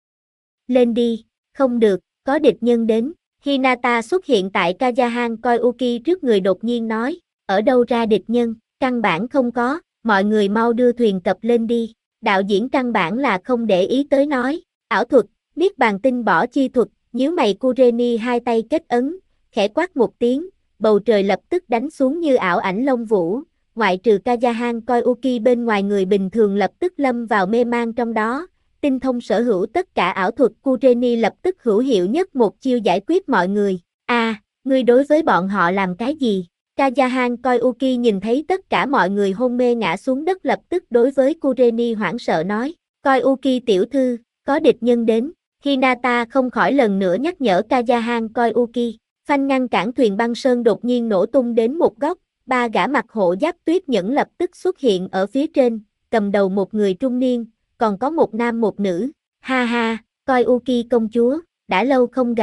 lên đi, không được, có địch nhân đến. Hinata xuất hiện tại Kayahan Koyuki trước người đột nhiên nói, ở đâu ra địch nhân, căn bản không có, mọi người mau đưa thuyền cập lên đi. Đạo diễn căn bản là không để ý tới nói, ảo thuật, niết bàn tinh bỏ chi thuật, nhíu mày Kureni hai tay kết ấn, khẽ quát một tiếng, bầu trời lập tức đánh xuống như ảo ảnh lông vũ, ngoại trừ Kayahan Koyuki bên ngoài người bình thường lập tức lâm vào mê man trong đó. Tinh thông sở hữu tất cả ảo thuật Kureni lập tức hữu hiệu nhất một chiêu giải quyết mọi người. Ngươi đối với bọn họ làm cái gì? Kayahan Koyuki nhìn thấy tất cả mọi người hôn mê ngã xuống đất lập tức đối với Kureni hoảng sợ nói. Koyuki tiểu thư, có địch nhân đến. Hinata không khỏi lần nữa nhắc nhở Kayahan Koyuki. Phanh ngăn cản thuyền băng sơn đột nhiên nổ tung đến một góc. 3 gã mặc hộ giáp tuyết nhẫn lập tức xuất hiện ở phía trên, cầm đầu một người trung niên. Còn có một nam một nữ, ha ha, Koyuki công chúa, đã lâu không gặp,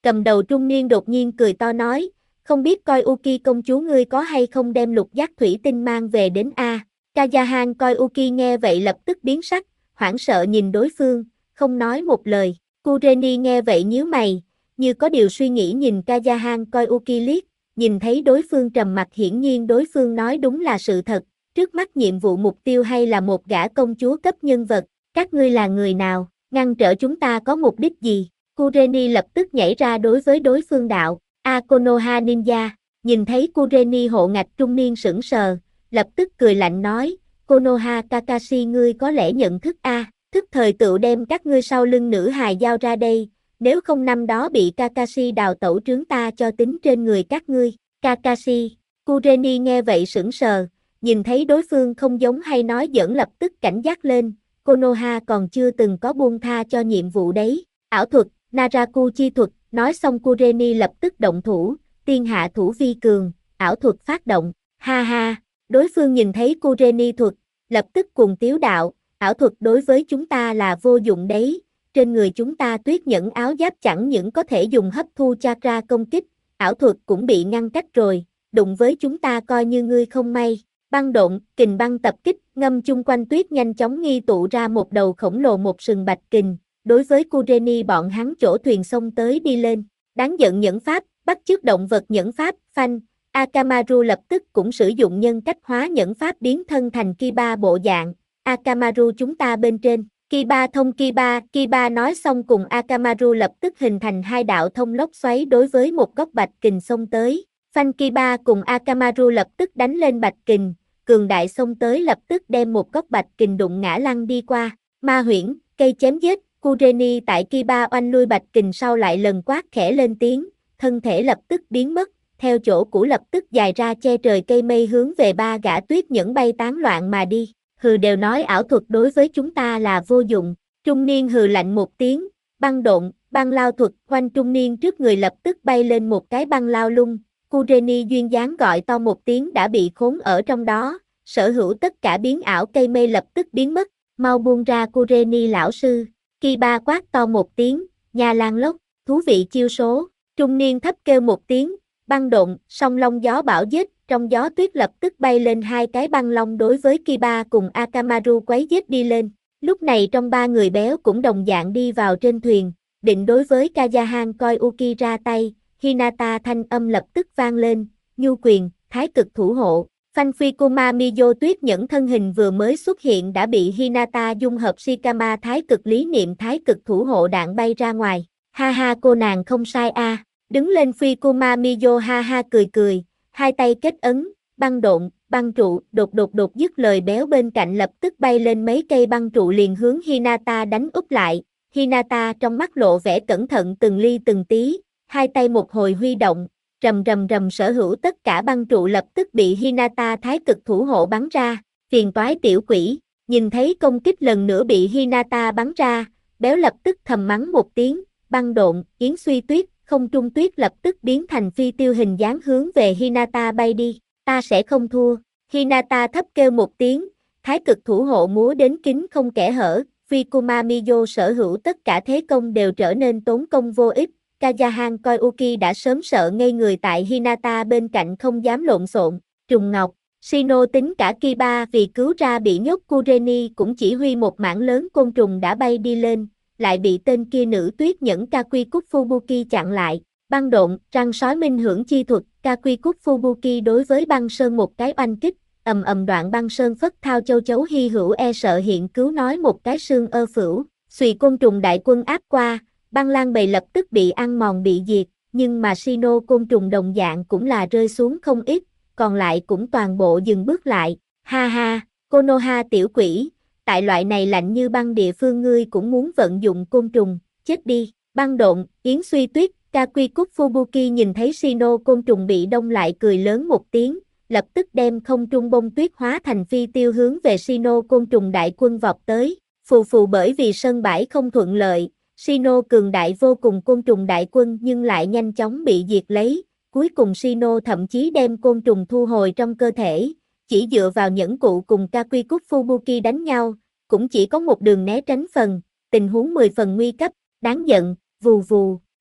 Cầm đầu trung niên đột nhiên cười to nói, không biết coi Uki công chúa ngươi có hay không đem lục giác thủy tinh mang về đến a. Kajahan coi Uki nghe vậy lập tức biến sắc, hoảng sợ nhìn đối phương, không nói một lời. Kureni nghe vậy nhíu mày, như có điều suy nghĩ nhìn Kajahan coi Uki liếc, nhìn thấy đối phương trầm mặc hiển nhiên đối phương nói đúng là sự thật, trước mắt nhiệm vụ mục tiêu hay là một gã công chúa cấp nhân vật, các ngươi là người nào, ngăn trở chúng ta có mục đích gì? Kureni lập tức nhảy ra đối với đối phương đạo, Konoha Ninja, nhìn thấy Kureni hộ ngạch trung niên sững sờ, lập tức cười lạnh nói, Konoha Kakashi ngươi có lẽ nhận thức thức thời tự đem các ngươi sau lưng nữ hài giao ra đây, nếu không năm đó bị Kakashi đào tẩu trướng ta cho tính trên người các ngươi, Kakashi, Kureni nghe vậy sững sờ, nhìn thấy đối phương không giống hay nói giỡn lập tức cảnh giác lên, Konoha còn chưa từng có buông tha cho nhiệm vụ đấy, ảo thuật, Naraku chi thuật, nói xong Kureni lập tức động thủ, tiên hạ thủ vi cường, ảo thuật phát động, ha ha, đối phương nhìn thấy Kureni thuật, lập tức cùng tiếu đạo, ảo thuật đối với chúng ta là vô dụng đấy, trên người chúng ta tuyết nhẫn áo giáp chẳng những có thể dùng hấp thu chakra công kích, ảo thuật cũng bị ngăn cách rồi, đụng với chúng ta coi như ngươi không may. Băng độn, kình băng tập kích, ngâm chung quanh tuyết nhanh chóng nghi tụ ra một đầu khổng lồ một sừng bạch kình, đối với Kureni bọn hắn chỗ thuyền xông tới đi lên, đáng giận nhẫn pháp, bắt chước động vật nhẫn pháp, phanh, Akamaru lập tức cũng sử dụng nhân cách hóa nhẫn pháp biến thân thành Kiba bộ dạng, Akamaru chúng ta bên trên, Kiba thông Kiba, Kiba nói xong cùng Akamaru lập tức hình thành hai đạo thông lốc xoáy đối với một góc bạch kình xông tới. Phanh Kiba cùng Akamaru lập tức đánh lên bạch kình, cường đại xông tới lập tức đem một góc bạch kình đụng ngã lăn đi qua, ma huyễn, cây chém giết, Kureni tại Kiba oanh lui bạch kình sau lại lần quát khẽ lên tiếng, thân thể lập tức biến mất, theo chỗ cũ lập tức dài ra che trời cây mây hướng về ba gã tuyết nhẫn bay tán loạn mà đi, hừ đều nói ảo thuật đối với chúng ta là vô dụng, trung niên hừ lạnh một tiếng, băng độn, băng lao thuật, quanh trung niên trước người lập tức bay lên một cái băng lao lung. Kureni duyên dáng gọi to một tiếng đã bị khốn ở trong đó, sở hữu tất cả biến ảo cây mây lập tức biến mất, mau buông ra Kureni lão sư, Kiba quát to một tiếng, nhà lan lốc, thú vị chiêu số, trung niên thấp kêu một tiếng, băng độn, song long gió bão giết, trong gió tuyết lập tức bay lên hai cái băng long đối với Kiba cùng Akamaru quấy giết đi lên, lúc này trong ba người béo cũng đồng dạng đi vào trên thuyền, định đối với Kajahan coi Uki ra tay. Hinata thanh âm lập tức vang lên, nhu quyền, thái cực thủ hộ, phanh Kuma Miyo tuyết nhẫn thân hình vừa mới xuất hiện đã bị Hinata dung hợp Shikama thái cực lý niệm thái cực thủ hộ đạn bay ra ngoài, ha ha cô nàng không sai đứng lên Kuma Miyo ha ha cười cười, hai tay kết ấn, băng độn, băng trụ, đột dứt lời béo bên cạnh lập tức bay lên mấy cây băng trụ liền hướng Hinata đánh úp lại, Hinata trong mắt lộ vẻ cẩn thận từng ly từng tí. Hai tay một hồi huy động, rầm rầm rầm sở hữu tất cả băng trụ lập tức bị Hinata thái cực thủ hộ bắn ra, phiền toái tiểu quỷ, nhìn thấy công kích lần nữa bị Hinata bắn ra, béo lập tức thầm mắng một tiếng, băng độn, yến suy tuyết, không trung tuyết lập tức biến thành phi tiêu hình dáng hướng về Hinata bay đi, ta sẽ không thua, Hinata thấp kêu một tiếng, thái cực thủ hộ múa đến kính không kẽ hở, Kuma Miyo sở hữu tất cả thế công đều trở nên tốn công vô ích. Kajahan coi Uki đã sớm sợ ngây người tại Hinata bên cạnh không dám lộn xộn, trùng ngọc, Shino tính cả Kiba vì cứu ra bị nhốt Kureni cũng chỉ huy một mảng lớn côn trùng đã bay đi lên, lại bị tên kia nữ tuyết nhẫn Kakui Fubuki chặn lại, băng độn, răng sói minh hưởng chi thuật, Kakui Fubuki đối với băng sơn một cái oanh kích, đoạn băng sơn phất thao châu chấu hy hữu e sợ hiện cứu nói một cái xương phửu, xùy côn trùng đại quân áp qua. Băng lang bầy lập tức bị ăn mòn bị diệt, nhưng mà Shino côn trùng đồng dạng cũng là rơi xuống không ít, còn lại cũng toàn bộ dừng bước lại, ha ha, Konoha tiểu quỷ, tại loại này lạnh như băng địa phương ngươi cũng muốn vận dụng côn trùng, chết đi, băng độn, yến suy tuyết, Kakui Fubuki nhìn thấy Shino côn trùng bị đông lại cười lớn một tiếng, lập tức đem không trung bông tuyết hóa thành phi tiêu hướng về Shino côn trùng đại quân vọt tới, phù bởi vì sân bãi không thuận lợi. Shino cường đại vô cùng côn trùng đại quân nhưng lại nhanh chóng bị diệt lấy, cuối cùng Shino thậm chí đem côn trùng thu hồi trong cơ thể, chỉ dựa vào nhẫn cụ cùng Kakui Fubuki đánh nhau, cũng chỉ có một đường né tránh phần, tình huống 10 phần nguy cấp, đáng giận, vù vù,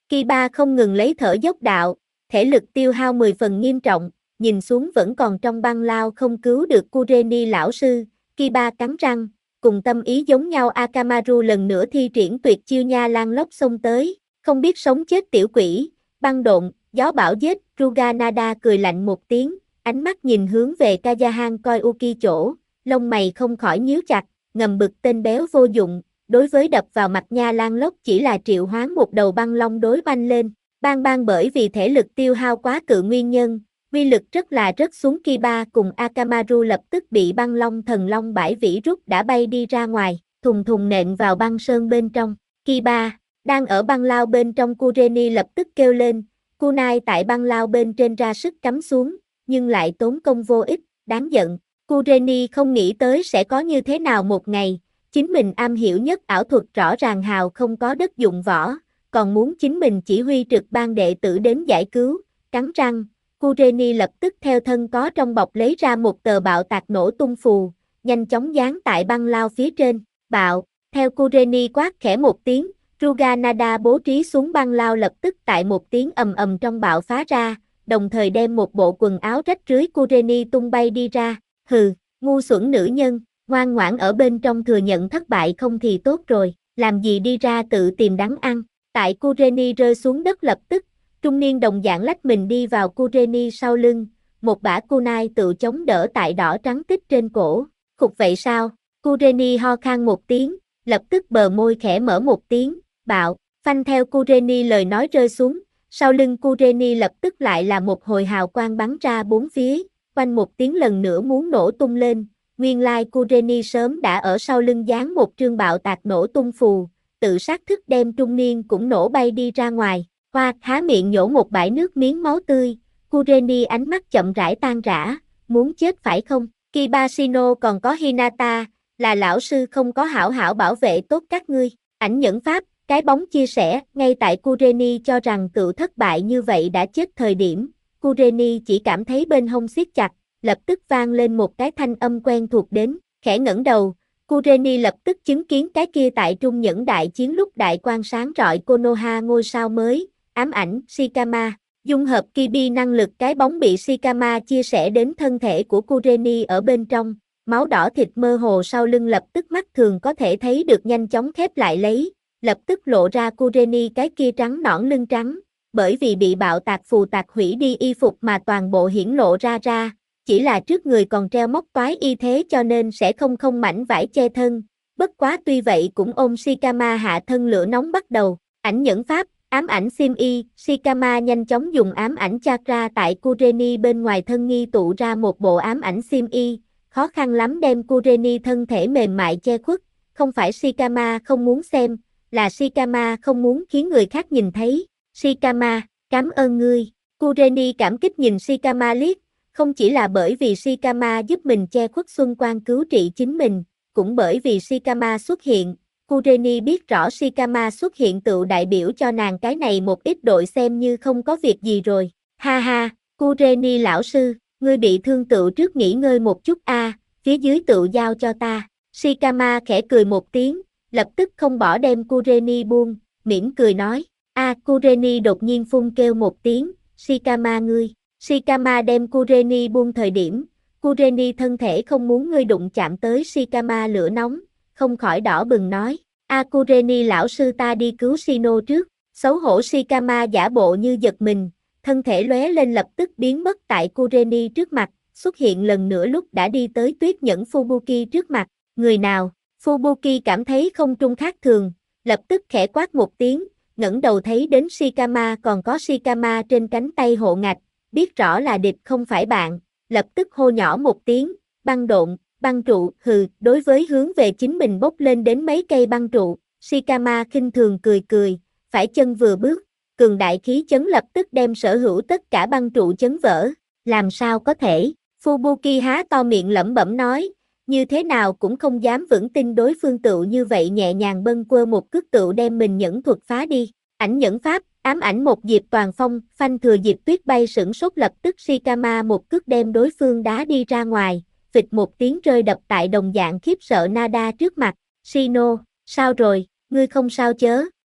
Kiba không ngừng lấy thở dốc đạo, thể lực tiêu hao 10 phần nghiêm trọng, nhìn xuống vẫn còn trong băng lao không cứu được Kureni lão sư. Kiba cắn răng, cùng tâm ý giống nhau Akamaru lần nữa thi triển tuyệt chiêu nha lan lốc xông tới, không biết sống chết tiểu quỷ, băng độn, gió bão giết. Ruganada cười lạnh một tiếng, ánh mắt nhìn hướng về Kayahan Koyuki chỗ, lông mày không khỏi nhíu chặt, ngầm bực tên béo vô dụng, đối với đập vào mặt nha lan lốc chỉ là triệu hoán một đầu băng long đối oanh lên, bang bởi vì thể lực tiêu hao quá cự nguyên nhân, uy lực rất xuống. Kiba cùng Akamaru lập tức bị băng long thần long bãi vĩ rút đã bay đi ra ngoài, thùng thùng nện vào băng sơn bên trong. Kiba, đang ở băng lao bên trong Kureni lập tức kêu lên, kunai tại băng lao bên trên ra sức cắm xuống, nhưng lại tốn công vô ích, đáng giận. Kureni không nghĩ tới sẽ có như thế nào một ngày, chính mình am hiểu nhất ảo thuật rõ ràng hào không có đất dụng võ, còn muốn chính mình chỉ huy trực ban đệ tử đến giải cứu, cắn răng. Kureni lập tức theo thân có trong bọc lấy ra một tờ bạo tạc nổ tung phù, nhanh chóng dán tại băng lao phía trên, bạo, theo Kureni quát khẽ một tiếng, Ruganada bố trí xuống băng lao lập tức tại một tiếng ầm ầm trong bạo phá ra, đồng thời đem một bộ quần áo rách rưới Kureni tung bay đi ra, hừ, ngu xuẩn nữ nhân, ngoan ngoãn ở bên trong thừa nhận thất bại không thì tốt rồi, làm gì đi ra tự tìm đắng ăn. Tại Kureni rơi xuống đất lập tức, trung niên đồng dạng lách mình đi vào Kureni sau lưng, một bả kunai tự chống đỡ tại đỏ trắng tích trên cổ, khục vậy sao? Kureni ho khan một tiếng, lập tức bờ môi khẽ mở một tiếng, bạo, phanh theo Kureni lời nói rơi xuống, sau lưng Kureni lập tức lại là một hồi hào quang bắn ra bốn phía, quanh một tiếng lần nữa muốn nổ tung lên, nguyên lai Kureni sớm đã ở sau lưng dán một trương bạo tạc nổ tung phù, tự sát thức đem trung niên cũng nổ bay đi ra ngoài, hoa há miệng nhổ một bãi nước miếng máu tươi, Kureni ánh mắt chậm rãi tan rã, muốn chết phải không? Kibashino còn có Hinata, là lão sư không có hảo hảo bảo vệ tốt các ngươi, ảnh nhẫn pháp, cái bóng chia sẻ, ngay tại Kureni cho rằng tự thất bại như vậy đã chết thời điểm, Kureni chỉ cảm thấy bên hông siết chặt, lập tức vang lên một cái thanh âm quen thuộc đến, khẽ ngẩng đầu, Kureni lập tức chứng kiến cái kia tại Trung Nhẫn đại chiến lúc đại quang sáng rọi Konoha ngôi sao mới, ám ảnh, Shikama, dung hợp Kibi năng lực cái bóng bị Shikama chia sẻ đến thân thể của Kureni ở bên trong, máu đỏ thịt mơ hồ sau lưng lập tức mắt thường có thể thấy được nhanh chóng khép lại lấy, lập tức lộ ra Kureni cái kia trắng nõn lưng trắng, bởi vì bị bạo tạc phù tạc hủy đi y phục mà toàn bộ hiển lộ ra, chỉ là trước người còn treo móc toái y thế cho nên sẽ không mảnh vải che thân, bất quá tuy vậy cũng ôm Shikama hạ thân lửa nóng bắt đầu, ảnh nhẫn pháp, ám ảnh sim y, Shikama nhanh chóng dùng ám ảnh chakra tại Kureni bên ngoài thân nghi tụ ra một bộ ám ảnh sim y, khó khăn lắm đem Kureni thân thể mềm mại che khuất, không phải Shikama không muốn xem, là Shikama không muốn khiến người khác nhìn thấy, Shikama, cảm ơn ngươi, Kureni cảm kích nhìn Shikama liếc, không chỉ là bởi vì Shikama giúp mình che khuất xuân quang cứu trị chính mình, cũng bởi vì Shikama xuất hiện, Kureni biết rõ Shikama xuất hiện tự đại biểu cho nàng cái này một ít đội xem như không có việc gì rồi, ha ha, Kureni lão sư, ngươi bị thương tự trước nghỉ ngơi một chút phía dưới tự giao cho ta, Shikama khẽ cười một tiếng, lập tức không bỏ đem Kureni buông, mỉm cười nói, Kureni đột nhiên phun kêu một tiếng, Shikama ngươi. Shikama đem Kureni buông thời điểm, Kureni thân thể không muốn ngươi đụng chạm tới Shikama lửa nóng, không khỏi đỏ bừng nói, Kureni lão sư ta đi cứu Shino trước, xấu hổ Shikama giả bộ như giật mình, thân thể lóe lên lập tức biến mất tại Kureni trước mặt, xuất hiện lần nữa lúc đã đi tới tuyết nhẫn Fubuki trước mặt, người nào, Fubuki cảm thấy không trung khác thường, lập tức khẽ quát một tiếng, ngẩng đầu thấy đến Shikama còn có Shikama trên cánh tay hộ ngạch, biết rõ là địch không phải bạn, lập tức hô nhỏ một tiếng, băng độn, băng trụ, đối với hướng về chính mình bốc lên đến mấy cây băng trụ, Shikama khinh thường cười, phải chân vừa bước, cường đại khí chấn lập tức đem sở hữu tất cả băng trụ chấn vỡ, làm sao có thể, Fubuki há to miệng lẩm bẩm nói, như thế nào cũng không dám vững tin đối phương tựu như vậy nhẹ nhàng bâng quơ một cước tựu đem mình nhẫn thuật phá đi, ảnh nhẫn pháp, ám ảnh một diệp toàn phong, phanh thừa diệp tuyết bay sửng sốt lập tức Shikama một cước đem đối phương đá đi ra ngoài, phịch một tiếng rơi đập tại đồng dạng khiếp sợ Nada trước mặt, Shino, sao rồi, ngươi không sao chớ,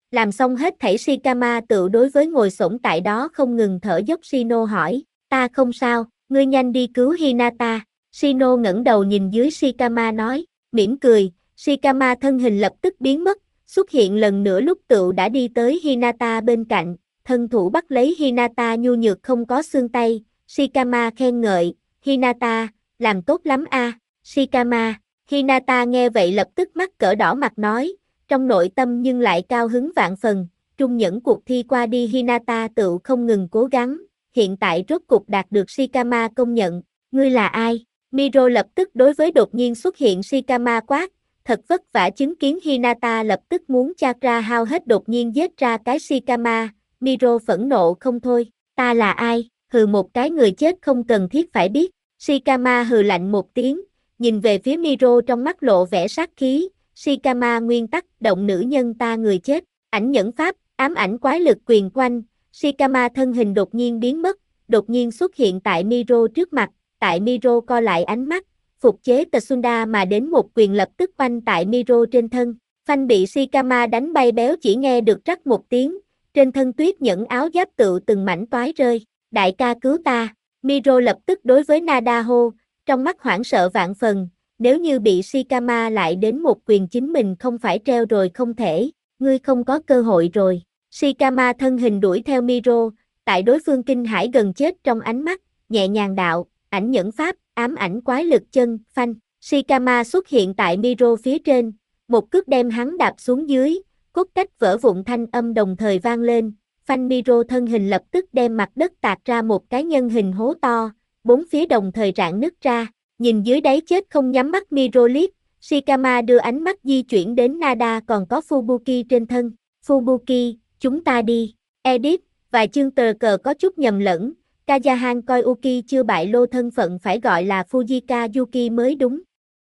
Làm xong hết thảy Shikama tự đối với ngồi xổm tại đó không ngừng thở dốc Shino hỏi, ta không sao, ngươi nhanh đi cứu Hinata. Shino ngẩng đầu nhìn dưới Shikama nói, mỉm cười, Shikama thân hình lập tức biến mất, xuất hiện lần nữa lúc tựu đã đi tới Hinata bên cạnh, thân thủ bắt lấy Hinata nhu nhược không có xương tay, Shikama khen ngợi, Hinata, làm tốt lắm a, Shikama. Hinata nghe vậy lập tức mắt cỡ đỏ mặt nói, trong nội tâm nhưng lại cao hứng vạn phần, trung nhẫn cuộc thi qua đi Hinata tự không ngừng cố gắng, hiện tại rốt cục đạt được Shikama công nhận, ngươi là ai? Miro lập tức đối với đột nhiên xuất hiện Shikama quát, thật vất vả chứng kiến Hinata lập tức muốn chakra hao hết đột nhiên giết ra cái Shikama, Miro phẫn nộ không thôi, ta là ai, hừ một cái người chết không cần thiết phải biết, Shikama hừ lạnh một tiếng, nhìn về phía Miro trong mắt lộ vẻ sát khí, Shikama nguyên tắc động nữ nhân ta người chết, ảnh nhẫn pháp, ám ảnh quái lực quyền quanh, Shikama thân hình đột nhiên biến mất, đột nhiên xuất hiện tại Miro trước mặt, tại Miro co lại ánh mắt, phục chế Tsunda mà đến một quyền lập tức oanh tại Miro trên thân, phanh bị Shikama đánh bay béo chỉ nghe được rắc một tiếng, trên thân tuyết nhẫn áo giáp tự từng mảnh toái rơi, đại ca cứu ta, Miro lập tức đối với Nada hô, trong mắt hoảng sợ vạn phần, nếu như bị Shikama lại đến một quyền chính mình không phải treo rồi không thể, ngươi không có cơ hội rồi. Shikama thân hình đuổi theo Miro, tại đối phương kinh hãi gần chết trong ánh mắt, nhẹ nhàng đạo, ảnh nhẫn pháp, ám ảnh quái lực chân, phanh. Shikama xuất hiện tại Miro phía trên, một cước đem hắn đạp xuống dưới, cốt cách vỡ vụn thanh âm đồng thời vang lên, phanh Miro thân hình lập tức đem mặt đất tạc ra một cái nhân hình hố to, bốn phía đồng thời rạn nứt ra, nhìn dưới đáy chết không nhắm mắt Miro liếc, Shikama đưa ánh mắt di chuyển đến Nada còn có Fubuki trên thân, Fubuki, chúng ta đi, edit, vài chương tờ cờ có chút nhầm lẫn, Kayahan coi Uki chưa bại lô thân phận phải gọi là Fujika Yuki mới đúng.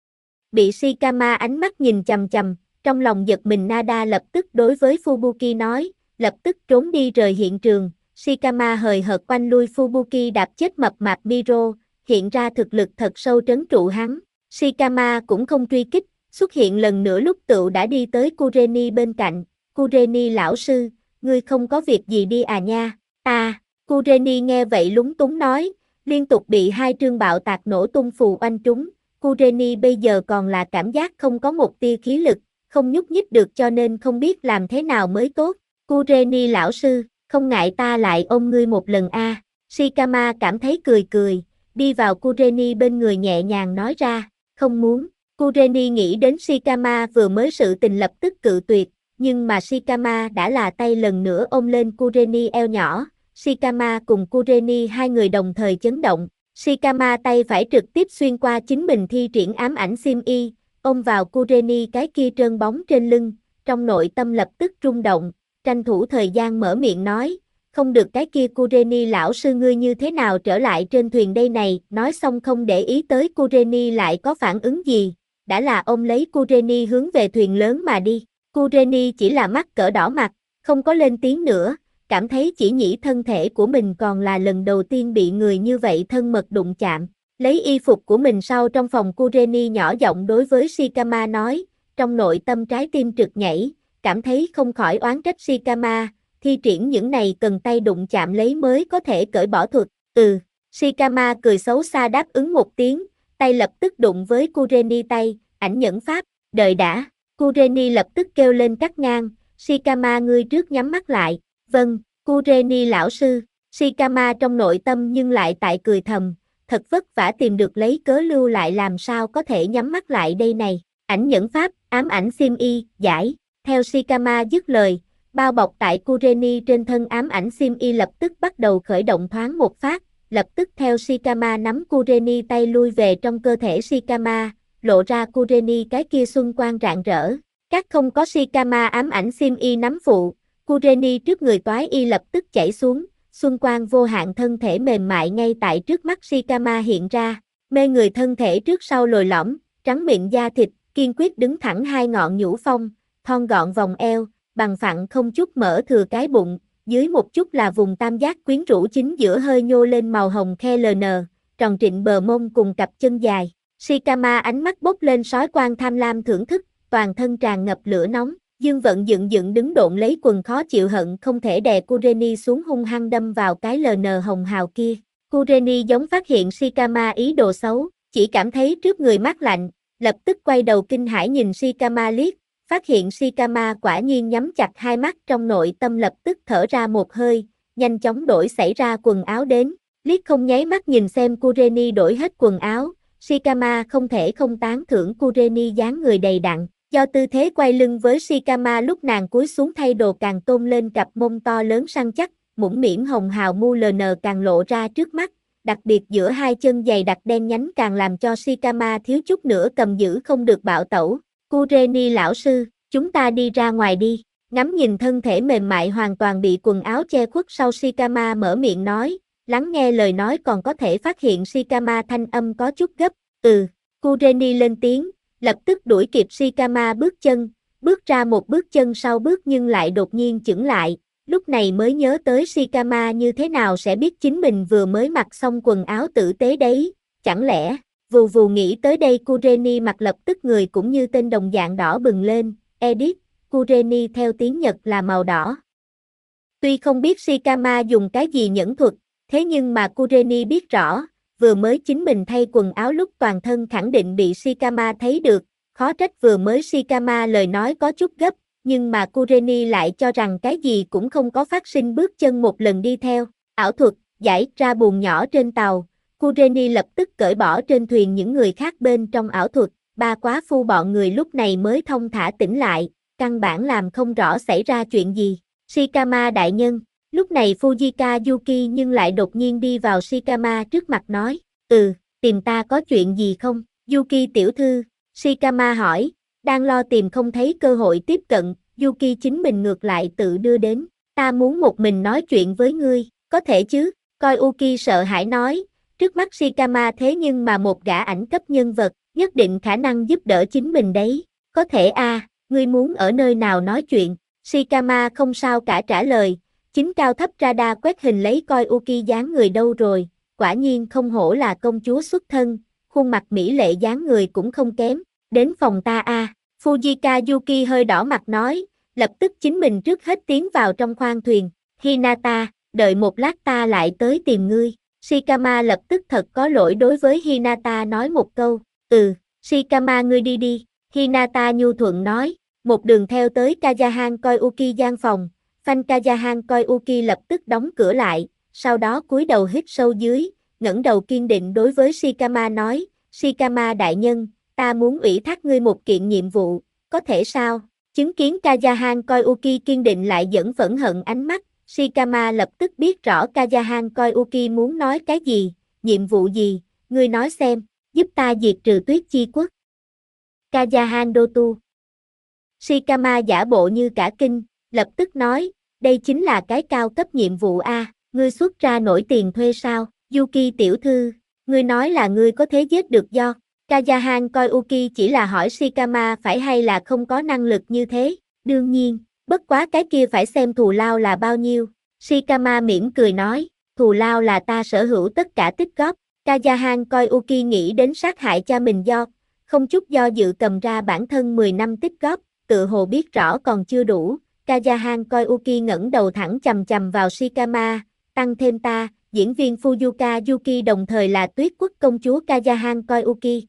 Bị Shikama ánh mắt nhìn chằm chằm, trong lòng giật mình Nada lập tức đối với Fubuki nói, lập tức trốn đi rời hiện trường, Shikama hời hợt quanh lui Fubuki đạp chết mập mạp Miro, hiện ra thực lực thật sâu trấn trụ hắn. Shikama cũng không truy kích, xuất hiện lần nữa lúc tựu đã đi tới Kureni bên cạnh, Kureni lão sư, ngươi không có việc gì đi à nha, Kureni nghe vậy lúng túng nói, liên tục bị hai trương bạo tạc nổ tung phù oanh trúng, Kureni bây giờ còn là cảm giác không có một tia khí lực, không nhúc nhích được cho nên không biết làm thế nào mới tốt, Kureni lão sư, không ngại ta lại ôm ngươi một lần a. Shikama cảm thấy cười cười, đi vào Kureni bên người nhẹ nhàng nói ra, không muốn, Kureni nghĩ đến Shikama vừa mới sự tình lập tức cự tuyệt, nhưng mà Shikama đã là tay lần nữa ôm lên Kureni eo nhỏ, Shikama cùng Kureni hai người đồng thời chấn động, Shikama tay phải trực tiếp xuyên qua chính mình thi triển ám ảnh sim y, ôm vào Kureni cái kia trơn bóng trên lưng, trong nội tâm lập tức rung động, tranh thủ thời gian mở miệng nói, không được cái kia Kureni lão sư ngươi như thế nào trở lại trên thuyền đây này, nói xong không để ý tới Kureni lại có phản ứng gì, đã là ôm lấy Kureni hướng về thuyền lớn mà đi, Kureni chỉ là mắt cỡ đỏ mặt, không có lên tiếng nữa, cảm thấy chỉ nhĩ thân thể của mình còn là lần đầu tiên bị người như vậy thân mật đụng chạm, lấy y phục của mình sau trong phòng Kureni nhỏ giọng đối với Shikama nói, trong nội tâm trái tim trực nhảy, cảm thấy không khỏi oán trách Shikama, thi triển những này cần tay đụng chạm lấy mới có thể cởi bỏ thuật, Shikama cười xấu xa đáp ứng một tiếng, tay lập tức đụng với Kureni tay, ảnh nhẫn pháp, đợi đã, Kureni lập tức kêu lên cắt ngang, Shikama ngươi trước nhắm mắt lại, vâng, Kureni lão sư, Shikama trong nội tâm nhưng lại tại cười thầm, thật vất vả tìm được lấy cớ lưu lại làm sao có thể nhắm mắt lại đây này, ảnh nhẫn pháp, ám ảnh sim y, giải, theo Shikama dứt lời, bao bọc tại Kureni trên thân ám ảnh sim y lập tức bắt đầu khởi động thoáng một phát, lập tức theo Shikama nắm Kureni tay lui về trong cơ thể Shikama, lộ ra Kureni cái kia xuân quang rạng rỡ, các không có Shikama ám ảnh sim y nắm phụ, Kureni trước người toái y lập tức chảy xuống, xuân quang vô hạn thân thể mềm mại ngay tại trước mắt Shikama hiện ra, mê người thân thể trước sau lồi lõm, trắng mịn da thịt, kiên quyết đứng thẳng hai ngọn nhũ phong, thon gọn vòng eo, bằng phẳng không chút mỡ thừa cái bụng, dưới một chút là vùng tam giác quyến rũ chính giữa hơi nhô lên màu hồng khe LN, tròn trịnh bờ mông cùng cặp chân dài. Shikama ánh mắt bốc lên sói quang tham lam thưởng thức, toàn thân tràn ngập lửa nóng, Dương Vận dựng dựng đứng độn lấy quần khó chịu hận không thể đè Kureni xuống hung hăng đâm vào cái LN hồng hào kia. Kureni giống phát hiện Shikama ý đồ xấu, chỉ cảm thấy trước người mát lạnh, lập tức quay đầu kinh hãi nhìn Shikama liếc, phát hiện Shikama quả nhiên nhắm chặt hai mắt, trong nội tâm lập tức thở ra một hơi, nhanh chóng đổi xảy ra quần áo đến, liếc không nháy mắt nhìn xem Kureni đổi hết quần áo, Shikama không thể không tán thưởng Kureni dáng người đầy đặn. Do tư thế quay lưng với Shikama lúc nàng cúi xuống thay đồ càng tôn lên cặp mông to lớn săn chắc, mũm mĩm hồng hào mu LN càng lộ ra trước mắt, đặc biệt giữa hai chân dày đặc đen nhánh càng làm cho Shikama thiếu chút nữa cầm giữ không được bạo tẩu. Kureni lão sư, chúng ta đi ra ngoài đi. Ngắm nhìn thân thể mềm mại hoàn toàn bị quần áo che khuất sau, Shikama mở miệng nói, lắng nghe lời nói còn có thể phát hiện Shikama thanh âm có chút gấp. Kureni lên tiếng, lập tức đuổi kịp Shikama bước ra một bước chân sau bước nhưng lại đột nhiên chững lại, lúc này mới nhớ tới Shikama như thế nào sẽ biết chính mình vừa mới mặc xong quần áo tử tế đấy, chẳng lẽ, vù vù nghĩ tới đây Kureni mặt lập tức người cũng như tên đồng dạng đỏ bừng lên, edit, Kureni theo tiếng Nhật là màu đỏ. Tuy không biết Shikama dùng cái gì nhẫn thuật, thế nhưng mà Kureni biết rõ, vừa mới chính mình thay quần áo lúc toàn thân khẳng định bị Shikama thấy được, khó trách vừa mới Shikama lời nói có chút gấp, nhưng mà Kureni lại cho rằng cái gì cũng không có phát sinh, bước chân một lần đi theo, ảo thuật, giải ra buồng nhỏ trên tàu, Kureni lập tức cởi bỏ trên thuyền những người khác bên trong ảo thuật, ba quá phu bọn người lúc này mới thông thả tỉnh lại, căn bản làm không rõ xảy ra chuyện gì. Shikama đại nhân. Lúc này Fujika Yuki nhưng lại đột nhiên đi vào Shikama trước mặt nói, tìm ta có chuyện gì không? Yuki tiểu thư, Shikama hỏi, đang lo tìm không thấy cơ hội tiếp cận, Yuki chính mình ngược lại tự đưa đến, ta muốn một mình nói chuyện với ngươi, có thể chứ? Coi Uki sợ hãi nói, trước mắt Shikama thế nhưng mà một gã ảnh cấp nhân vật, nhất định khả năng giúp đỡ chính mình đấy, có thể ngươi muốn ở nơi nào nói chuyện? Shikama không sao cả trả lời. Chính cao thấp radar quét hình lấy coi Uki dáng người đâu rồi, quả nhiên không hổ là công chúa xuất thân, khuôn mặt mỹ lệ dáng người cũng không kém, đến phòng ta Fujika Yuki hơi đỏ mặt nói, lập tức chính mình trước hết tiến vào trong khoang thuyền, Hinata, đợi một lát ta lại tới tìm ngươi, Shikama lập tức thật có lỗi đối với Hinata nói một câu, Shikama ngươi đi đi, Hinata nhu thuận nói, một đường theo tới Kajahan coi Uki gian phòng. Phanh Kajahan coi Uki lập tức đóng cửa lại, sau đó cúi đầu hít sâu dưới, ngẩng đầu kiên định đối với Shikama nói, Shikama đại nhân, ta muốn ủy thác ngươi một kiện nhiệm vụ, có thể sao? Chứng kiến Kajahan coi Uki kiên định lại dẫn phẫn hận ánh mắt, Shikama lập tức biết rõ Kajahan coi Uki muốn nói cái gì, nhiệm vụ gì, ngươi nói xem, giúp ta diệt trừ Tuyết Chi Quốc. Kajahan Dotu. Shikama giả bộ như cả kinh, lập tức nói, đây chính là cái cao cấp nhiệm vụ ngươi xuất ra nổi tiền thuê sao? Yuki tiểu thư, ngươi nói là ngươi có thể giết được do. Kajahan coi Uki chỉ là hỏi Shikama phải hay là không có năng lực như thế, đương nhiên, bất quá cái kia phải xem thù lao là bao nhiêu. Shikama mỉm cười nói, thù lao là ta sở hữu tất cả tích góp. Kajahan coi Uki nghĩ đến sát hại cha mình do, không chút do dự cầm ra bản thân 10 năm tích góp, tự hồ biết rõ còn chưa đủ. Kajahan coi Uki ngẩng đầu thẳng chằm chằm vào Shikama, tăng thêm ta, diễn viên Fuyuka Yuki đồng thời là Tuyết Quốc công chúa Kajahan coi Uki.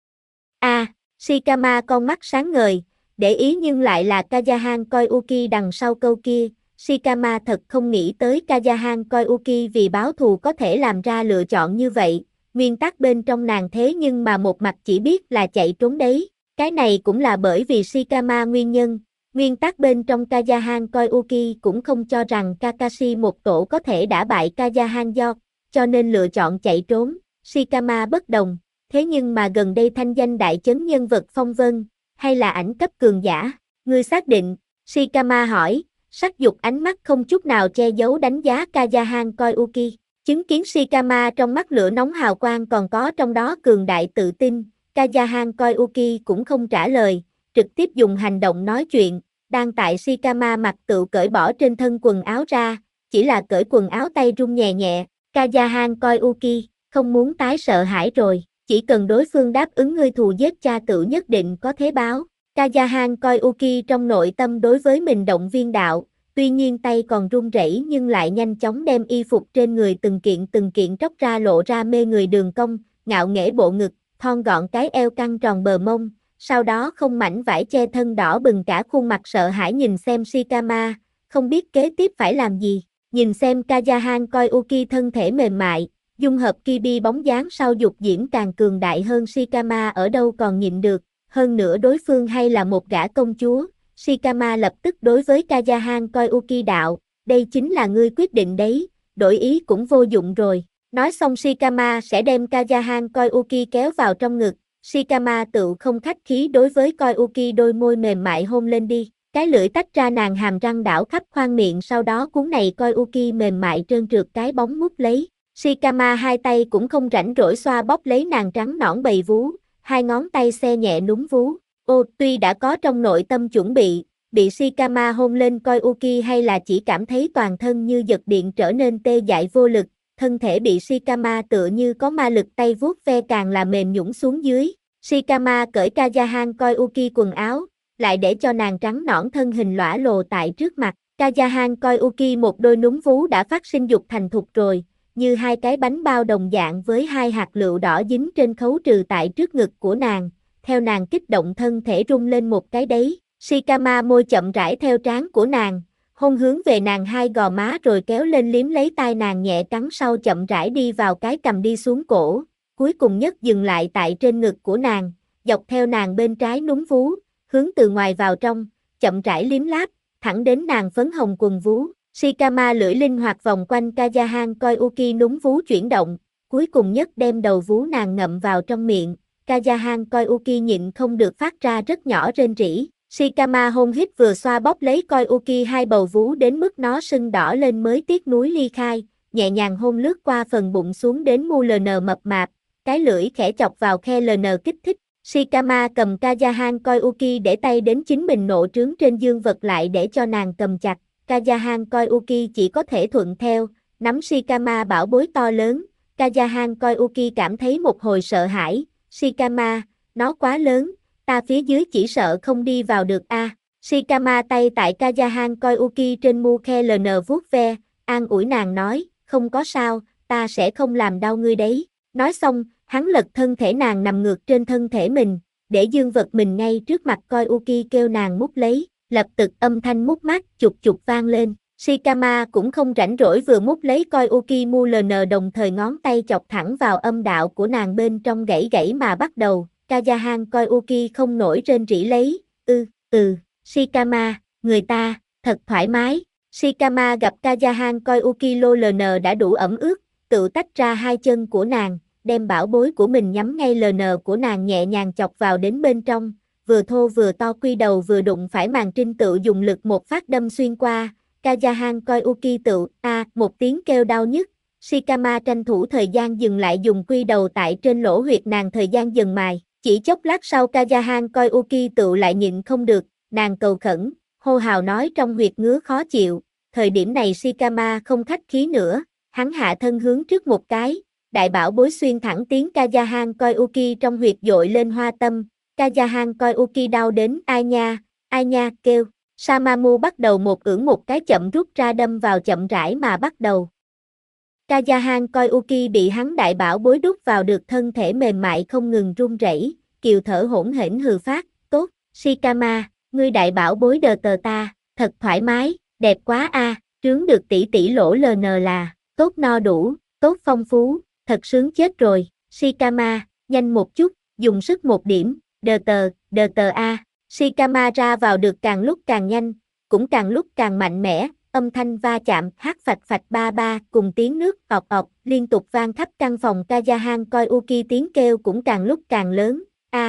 Shikama con mắt sáng ngời, để ý nhưng lại là Kajahan coi Uki đằng sau câu kia, Shikama thật không nghĩ tới Kajahan coi Uki vì báo thù có thể làm ra lựa chọn như vậy, nguyên tắc bên trong nàng thế nhưng mà một mặt chỉ biết là chạy trốn đấy, cái này cũng là bởi vì Shikama nguyên nhân. Nguyên tắc bên trong Kajahan coi Uki cũng không cho rằng Kakashi một tổ có thể đả bại Kajahan do, cho nên lựa chọn chạy trốn, Shikama bất đồng, thế nhưng mà gần đây thanh danh đại chấn nhân vật phong vân, hay là ảnh cấp cường giả, ngươi xác định, Shikama hỏi, sắc dục ánh mắt không chút nào che giấu đánh giá Kajahan coi Uki, chứng kiến Shikama trong mắt lửa nóng hào quang còn có trong đó cường đại tự tin, Kajahan coi Uki cũng không trả lời. Trực tiếp dùng hành động nói chuyện, đang tại Shikama mặt tự cởi bỏ trên thân quần áo ra, chỉ là cởi quần áo tay run nhẹ nhẹ, Kajahan coi Uki, không muốn tái sợ hãi rồi, chỉ cần đối phương đáp ứng ngươi thù giết cha tự nhất định có thế báo, Kajahan Koyuki trong nội tâm đối với mình động viên đạo, tuy nhiên tay còn run rẩy nhưng lại nhanh chóng đem y phục trên người từng kiện tróc ra lộ ra mê người đường cong, ngạo nghễ bộ ngực, thon gọn cái eo căng tròn bờ mông, sau đó không mảnh vải che thân đỏ bừng cả khuôn mặt sợ hãi nhìn xem Shikama, không biết kế tiếp phải làm gì, nhìn xem Kajahan Koyuki thân thể mềm mại, dung hợp Kibi bóng dáng sau dục diễn càng cường đại hơn Shikama ở đâu còn nhịn được, hơn nữa đối phương hay là một gã công chúa. Shikama lập tức đối với Kajahan Koyuki đạo, đây chính là ngươi quyết định đấy, đổi ý cũng vô dụng rồi. Nói xong Shikama sẽ đem Kajahan Koyuki kéo vào trong ngực, Shikama tự không khách khí đối với Koyuki đôi môi mềm mại hôn lên đi, cái lưỡi tách ra nàng hàm răng đảo khắp khoang miệng sau đó cuốn này Koyuki mềm mại trơn trượt cái bóng mút lấy. Shikama hai tay cũng không rảnh rỗi xoa bóp lấy nàng trắng nõn bầy vú, hai ngón tay xe nhẹ núm vú. Tuy đã có trong nội tâm chuẩn bị Shikama hôn lên Koyuki hay là chỉ cảm thấy toàn thân như giật điện trở nên tê dại vô lực, thân thể bị Shikama tựa như có ma lực tay vuốt ve càng là mềm nhũn xuống dưới. Shikama cởi Kajahan Koyuki quần áo, lại để cho nàng trắng nõn thân hình lõa lồ tại trước mặt. Kajahan Koyuki một đôi núm vú đã phát sinh dục thành thục rồi, như hai cái bánh bao đồng dạng với hai hạt lựu đỏ dính trên khấu trừ tại trước ngực của nàng. Theo nàng kích động thân thể rung lên một cái đấy, Shikama môi chậm rãi theo trán của nàng, hôn hướng về nàng hai gò má rồi kéo lên liếm lấy tai nàng nhẹ cắn sau chậm rãi đi vào cái cằm đi xuống cổ, cuối cùng nhất dừng lại tại trên ngực của nàng, dọc theo nàng bên trái núm vú, hướng từ ngoài vào trong, chậm rãi liếm láp, thẳng đến nàng phấn hồng quần vú. Shikama lưỡi linh hoạt vòng quanh Kajahan Koyuki núm vú chuyển động, cuối cùng nhất đem đầu vú nàng ngậm vào trong miệng. Kajahan Koyuki nhịn không được phát ra rất nhỏ rên rỉ. Shikama hôn hít vừa xoa bóp lấy Koyuki hai bầu vú đến mức nó sưng đỏ lên mới tiếc nuối ly khai, nhẹ nhàng hôn lướt qua phần bụng xuống đến mu LN mập mạp, cái lưỡi khẽ chọc vào khe LN kích thích. Shikama cầm Kajahan Koyuki để tay đến chính mình nộ trướng trên dương vật lại để cho nàng cầm chặt. Kajahan Koyuki chỉ có thể thuận theo, nắm Shikama bảo bối to lớn. Kajahan Koyuki cảm thấy một hồi sợ hãi. Shikama, nó quá lớn, ta phía dưới chỉ sợ không đi vào được a. Shikama tay tại Kajahan Koyuki trên mu khe LN vuốt ve, an ủi nàng nói, không có sao, ta sẽ không làm đau ngươi đấy. Nói xong, hắn lật thân thể nàng nằm ngược trên thân thể mình, để dương vật mình ngay trước mặt Koyuki kêu nàng mút lấy, lập tức âm thanh mút mát chục chục vang lên. Shikama cũng không rảnh rỗi vừa mút lấy Koyuki mu LN đồng thời ngón tay chọc thẳng vào âm đạo của nàng bên trong gãy gãy mà bắt đầu. Kajahan Koyuki không nổi rên rỉ lấy, Shikama, người ta, thật thoải mái. Shikama gặp Kajahan Koyuki lô LN đã đủ ẩm ướt, tự tách ra hai chân của nàng, đem bảo bối của mình nhắm ngay LN của nàng nhẹ nhàng chọc vào đến bên trong, vừa thô vừa to quy đầu vừa đụng phải màn trinh tự dùng lực một phát đâm xuyên qua. Kajahan Koyuki tự một tiếng kêu đau nhức. Shikama tranh thủ thời gian dừng lại dùng quy đầu tại trên lỗ huyệt nàng thời gian dần mài. Chỉ chốc lát sau Kajahan Koyuki tự lại nhịn không được, nàng cầu khẩn, hô hào nói trong huyệt ngứa khó chịu. Thời điểm này Shikama không khách khí nữa, hắn hạ thân hướng trước một cái, đại bảo bối xuyên thẳng tiếng Kajahan Koyuki trong huyệt dội lên hoa tâm. Kajahan Koyuki đau đến ai nha kêu. Samamu bắt đầu một ưỡn một cái chậm rút ra đâm vào chậm rãi mà bắt đầu. Kajahan Koyuki bị hắn đại bảo bối đút vào được thân thể mềm mại không ngừng run rẩy, kiều thở hỗn hển hừ phát, tốt, Shikama, ngươi đại bảo bối đờ tờ ta, thật thoải mái, đẹp quá a, trướng được tỷ tỷ lỗ LN là, tốt no đủ, tốt phong phú, thật sướng chết rồi, Shikama, nhanh một chút, dùng sức một điểm, đờ tờ a. Shikama ra vào được càng lúc càng nhanh, cũng càng lúc càng mạnh mẽ, âm thanh va chạm, hát phạch phạch ba ba cùng tiếng nước ọc ọc liên tục vang khắp căn phòng. Kajahan Koyuki tiếng kêu cũng càng lúc càng lớn,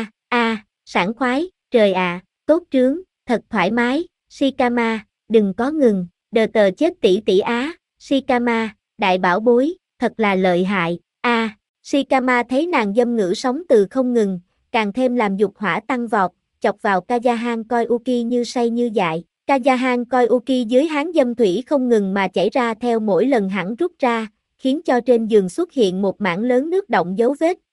sảng khoái, trời ạ, tốt trướng, thật thoải mái, Shikama, đừng có ngừng, đờ tờ chết tỷ tỷ á, Shikama, đại bảo bối, thật là lợi hại, Shikama thấy nàng dâm ngữ sống từ không ngừng, càng thêm làm dục hỏa tăng vọt, chọc vào Kajahan Koyuki như say như dại. Kajahan Koyuki dưới hán dâm thủy không ngừng mà chảy ra theo mỗi lần hẳn rút ra, khiến cho trên giường xuất hiện một mảng lớn nước đọng dấu vết,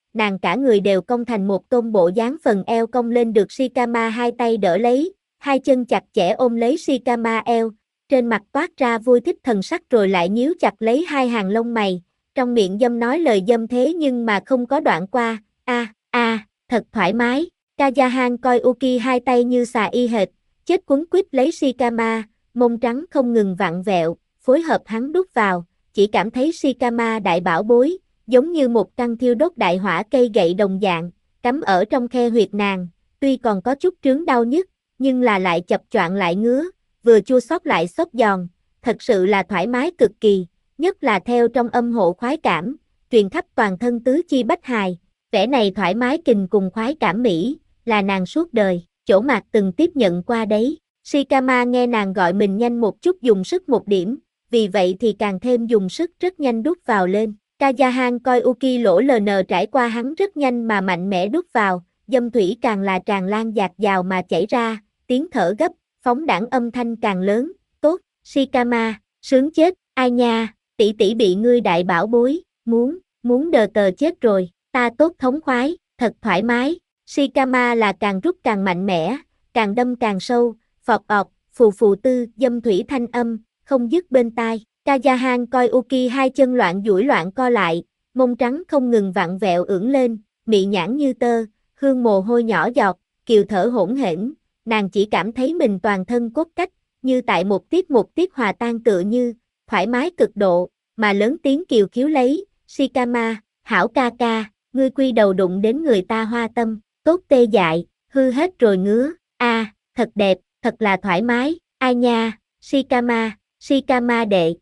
nàng cả người đều cong thành một tôn bộ dáng, phần eo cong lên được Shikama hai tay đỡ lấy, hai chân chặt chẽ ôm lấy Shikama eo, trên mặt toát ra vui thích thần sắc rồi lại nhíu chặt lấy hai hàng lông mày, trong miệng dâm nói lời dâm thế nhưng mà không có đoạn qua, thật thoải mái. Kayahan coi Uki hai tay như xà y hệt, chết quấn quýt lấy Shikama, mông trắng không ngừng vặn vẹo, phối hợp hắn đút vào, chỉ cảm thấy Shikama đại bảo bối, giống như một căn thiêu đốt đại hỏa cây gậy đồng dạng, cắm ở trong khe huyệt nàng, tuy còn có chút trướng đau nhức, nhưng là lại chập choạng lại ngứa, vừa chua xót lại xốp giòn, thật sự là thoải mái cực kỳ, nhất là theo trong âm hộ khoái cảm, truyền khắp toàn thân tứ chi bách hài, vẻ này thoải mái kình cùng khoái cảm mỹ, là nàng suốt đời, chỗ mạc từng tiếp nhận qua đấy. Shikama nghe nàng gọi mình nhanh một chút dùng sức một điểm, vì vậy thì càng thêm dùng sức rất nhanh đút vào lên. Kayahan coi Uki lỗ ln trải qua hắn rất nhanh mà mạnh mẽ đút vào, dâm thủy càng là tràn lan dạt dào mà chảy ra, tiếng thở gấp, phóng đãng âm thanh càng lớn, tốt, Shikama, sướng chết, ai nha, tỷ tỷ bị ngươi đại bảo bối, muốn đờ tờ chết rồi, ta tốt thống khoái, thật thoải mái. Shikama là càng rút càng mạnh mẽ, càng đâm càng sâu, phọt ọt, phù phù tư, dâm thủy thanh âm, không dứt bên tai. Kayahan coi Uki hai chân loạn duỗi loạn co lại, mông trắng không ngừng vặn vẹo ưỡn lên, mị nhãn như tơ, hương mồ hôi nhỏ giọt, kiều thở hỗn hển, nàng chỉ cảm thấy mình toàn thân cốt cách, như tại một tiết hòa tan tựa như, thoải mái cực độ, mà lớn tiếng kiều khiếu lấy, Shikama, hảo ca ca, ngươi quy đầu đụng đến người ta hoa tâm, tốt tê dại, hư hết rồi ngứa, thật đẹp, thật là thoải mái, ai nha, Shikama đệ,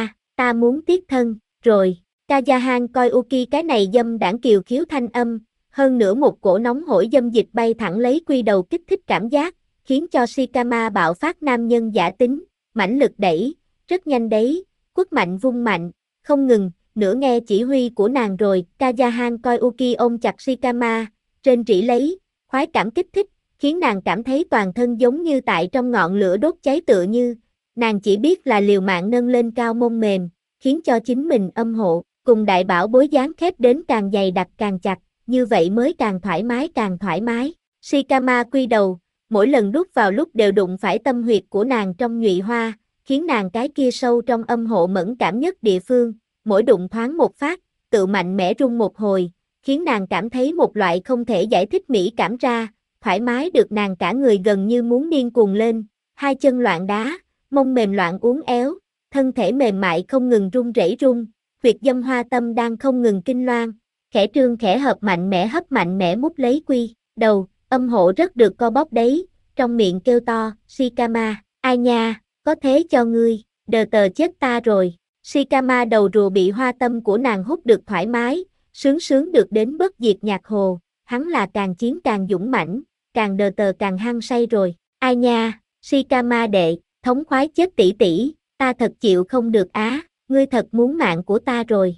ta muốn tiết thân, rồi, Kayahan coi Uki cái này dâm đãng kiều khiếu thanh âm, hơn nữa một cổ nóng hổi dâm dịch bay thẳng lấy quy đầu kích thích cảm giác, khiến cho Shikama bạo phát nam nhân giả tính, mãnh lực đẩy, rất nhanh đấy, quất mạnh vung mạnh, không ngừng, nửa nghe chỉ huy của nàng rồi, Kayahan coi Uki ôm chặt Shikama, trên rỉ lấy, khoái cảm kích thích, khiến nàng cảm thấy toàn thân giống như tại trong ngọn lửa đốt cháy tựa như, nàng chỉ biết là liều mạng nâng lên cao mông mềm, khiến cho chính mình âm hộ, cùng đại bảo bối dán khép đến càng dày đặc càng chặt, như vậy mới càng thoải mái. Shikama quy đầu, mỗi lần đút vào lúc đều đụng phải tâm huyệt của nàng trong nhụy hoa, khiến nàng cái kia sâu trong âm hộ mẫn cảm nhất địa phương, mỗi đụng thoáng một phát, tự mạnh mẽ rung một hồi, khiến nàng cảm thấy một loại không thể giải thích mỹ cảm ra, thoải mái được nàng cả người gần như muốn điên cuồng lên, hai chân loạn đá, mông mềm loạn uốn éo, thân thể mềm mại không ngừng run rẩy huyệt dâm hoa tâm đang không ngừng kinh loan, khẽ trương khẽ hợp mạnh mẽ mút lấy quy, đầu, âm hộ rất được co bóp đấy, trong miệng kêu to, Shikama, ai nha, có thế cho ngươi, đờ tờ chết ta rồi. Shikama đầu rùa bị hoa tâm của nàng hút được thoải mái, sướng được đến bất diệt nhạc hồ, hắn là càng chiến càng dũng mãnh, càng đờ tờ càng hăng say rồi, ai nha, Shikama đệ, thống khoái chết tỷ tỷ, ta thật chịu không được á, ngươi thật muốn mạng của ta rồi,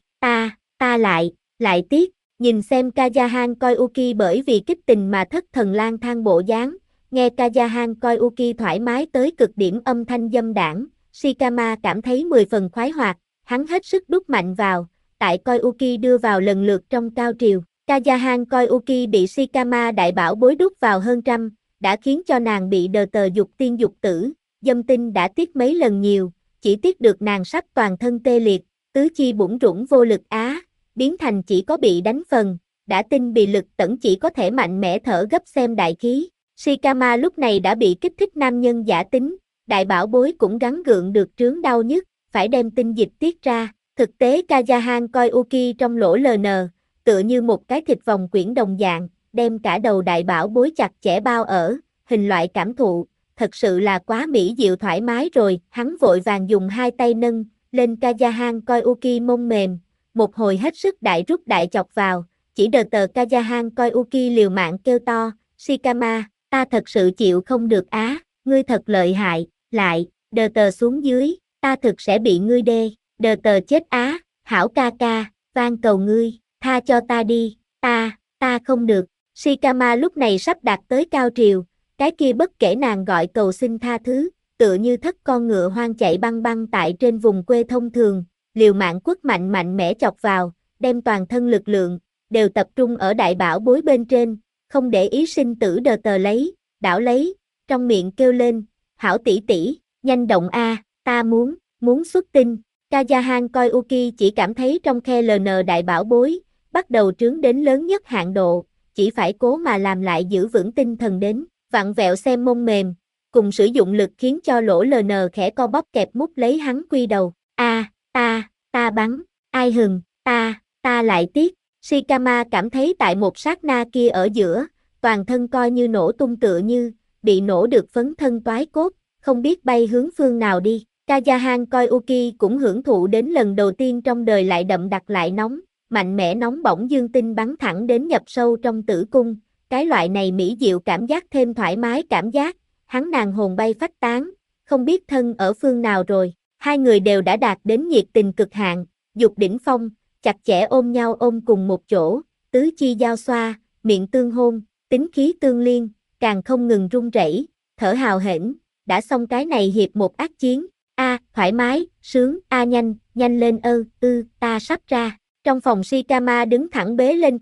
ta lại tiếc, nhìn xem Kayahan coi Uki bởi vì kích tình mà thất thần lang thang bộ dáng, nghe Kayahan coi Uki thoải mái tới cực điểm âm thanh dâm đãng, Shikama cảm thấy 10 phần khoái hoạt, hắn hết sức đút mạnh vào, tại coi Uki đưa vào lần lượt trong cao triều. Kayahan coi Uki bị Shikama đại bảo bối đút vào hơn trăm, đã khiến cho nàng bị đờ tờ dục tiên dục tử, dâm tinh đã tiếc mấy lần nhiều, chỉ tiếc được nàng sắp toàn thân tê liệt, tứ chi bủn rủn vô lực biến thành chỉ có bị đánh phần, đã tinh bị lực tẩn chỉ có thể mạnh mẽ thở gấp xem đại khí. Shikama lúc này đã bị kích thích nam nhân giả tính, đại bảo bối cũng gắng gượng được trướng đau nhức, phải đem tinh dịch tiết ra, thực tế Kayahan coi Uki trong lỗ ln, tựa như một cái thịt vòng quyển đồng dạng, đem cả đầu đại bảo bối chặt chẽ bao ở, hình loại cảm thụ, thật sự là quá mỹ diệu thoải mái rồi, hắn vội vàng dùng hai tay nâng lên Kayahan coi Uki mông mềm, một hồi hết sức đại rút đại chọc vào, chỉ đờ tờ Kayahan coi Uki liều mạng kêu to, Shikama, ta thật sự chịu không được á, ngươi thật lợi hại, lại, đờ tờ xuống dưới, ta thực sẽ bị ngươi đê, đờ tờ chết á, hảo ca ca, van cầu ngươi, tha cho ta đi, ta không được, Shikama lúc này sắp đạt tới cao triều, cái kia bất kể nàng gọi cầu xin tha thứ, tựa như thất con ngựa hoang chạy băng băng tại trên vùng quê thông thường, liều mạng quất mạnh mẽ chọc vào, đem toàn thân lực lượng, đều tập trung ở đại bảo bối bên trên, không để ý sinh tử đờ tờ lấy, đảo lấy, trong miệng kêu lên, hảo tỷ tỷ, nhanh động a, ta muốn xuất tinh. Kajahan coi Uki chỉ cảm thấy trong khe LN đại bảo bối, bắt đầu trướng đến lớn nhất hạn độ, chỉ phải cố mà làm lại giữ vững tinh thần đến, vặn vẹo xem mông mềm, cùng sử dụng lực khiến cho lỗ LN khẽ co bóp kẹp mút lấy hắn quy đầu. Ta bắn, ai hừng, ta lại tiếc. Shikama cảm thấy tại một sát na kia ở giữa, toàn thân coi như nổ tung tựa như, bị nổ được phấn thân toái cốt, không biết bay hướng phương nào đi. Kajahan coi Uki cũng hưởng thụ đến lần đầu tiên trong đời lại đậm đặc lại nóng, mạnh mẽ nóng bỏng dương tinh bắn thẳng đến nhập sâu trong tử cung, cái loại này mỹ diệu cảm giác thêm thoải mái cảm giác, hắn nàng hồn bay phách tán, không biết thân ở phương nào rồi, hai người đều đã đạt đến nhiệt tình cực hạn, dục đỉnh phong, chặt chẽ ôm nhau ôm cùng một chỗ, tứ chi giao xoa, miệng tương hôn, tính khí tương liên, càng không ngừng run rẩy, thở hào hển, đã xong cái này hiệp một ác chiến. Thoải mái, sướng, nhanh lên ta sắp ra. Trong phòng Shikama đứng thẳng bế lên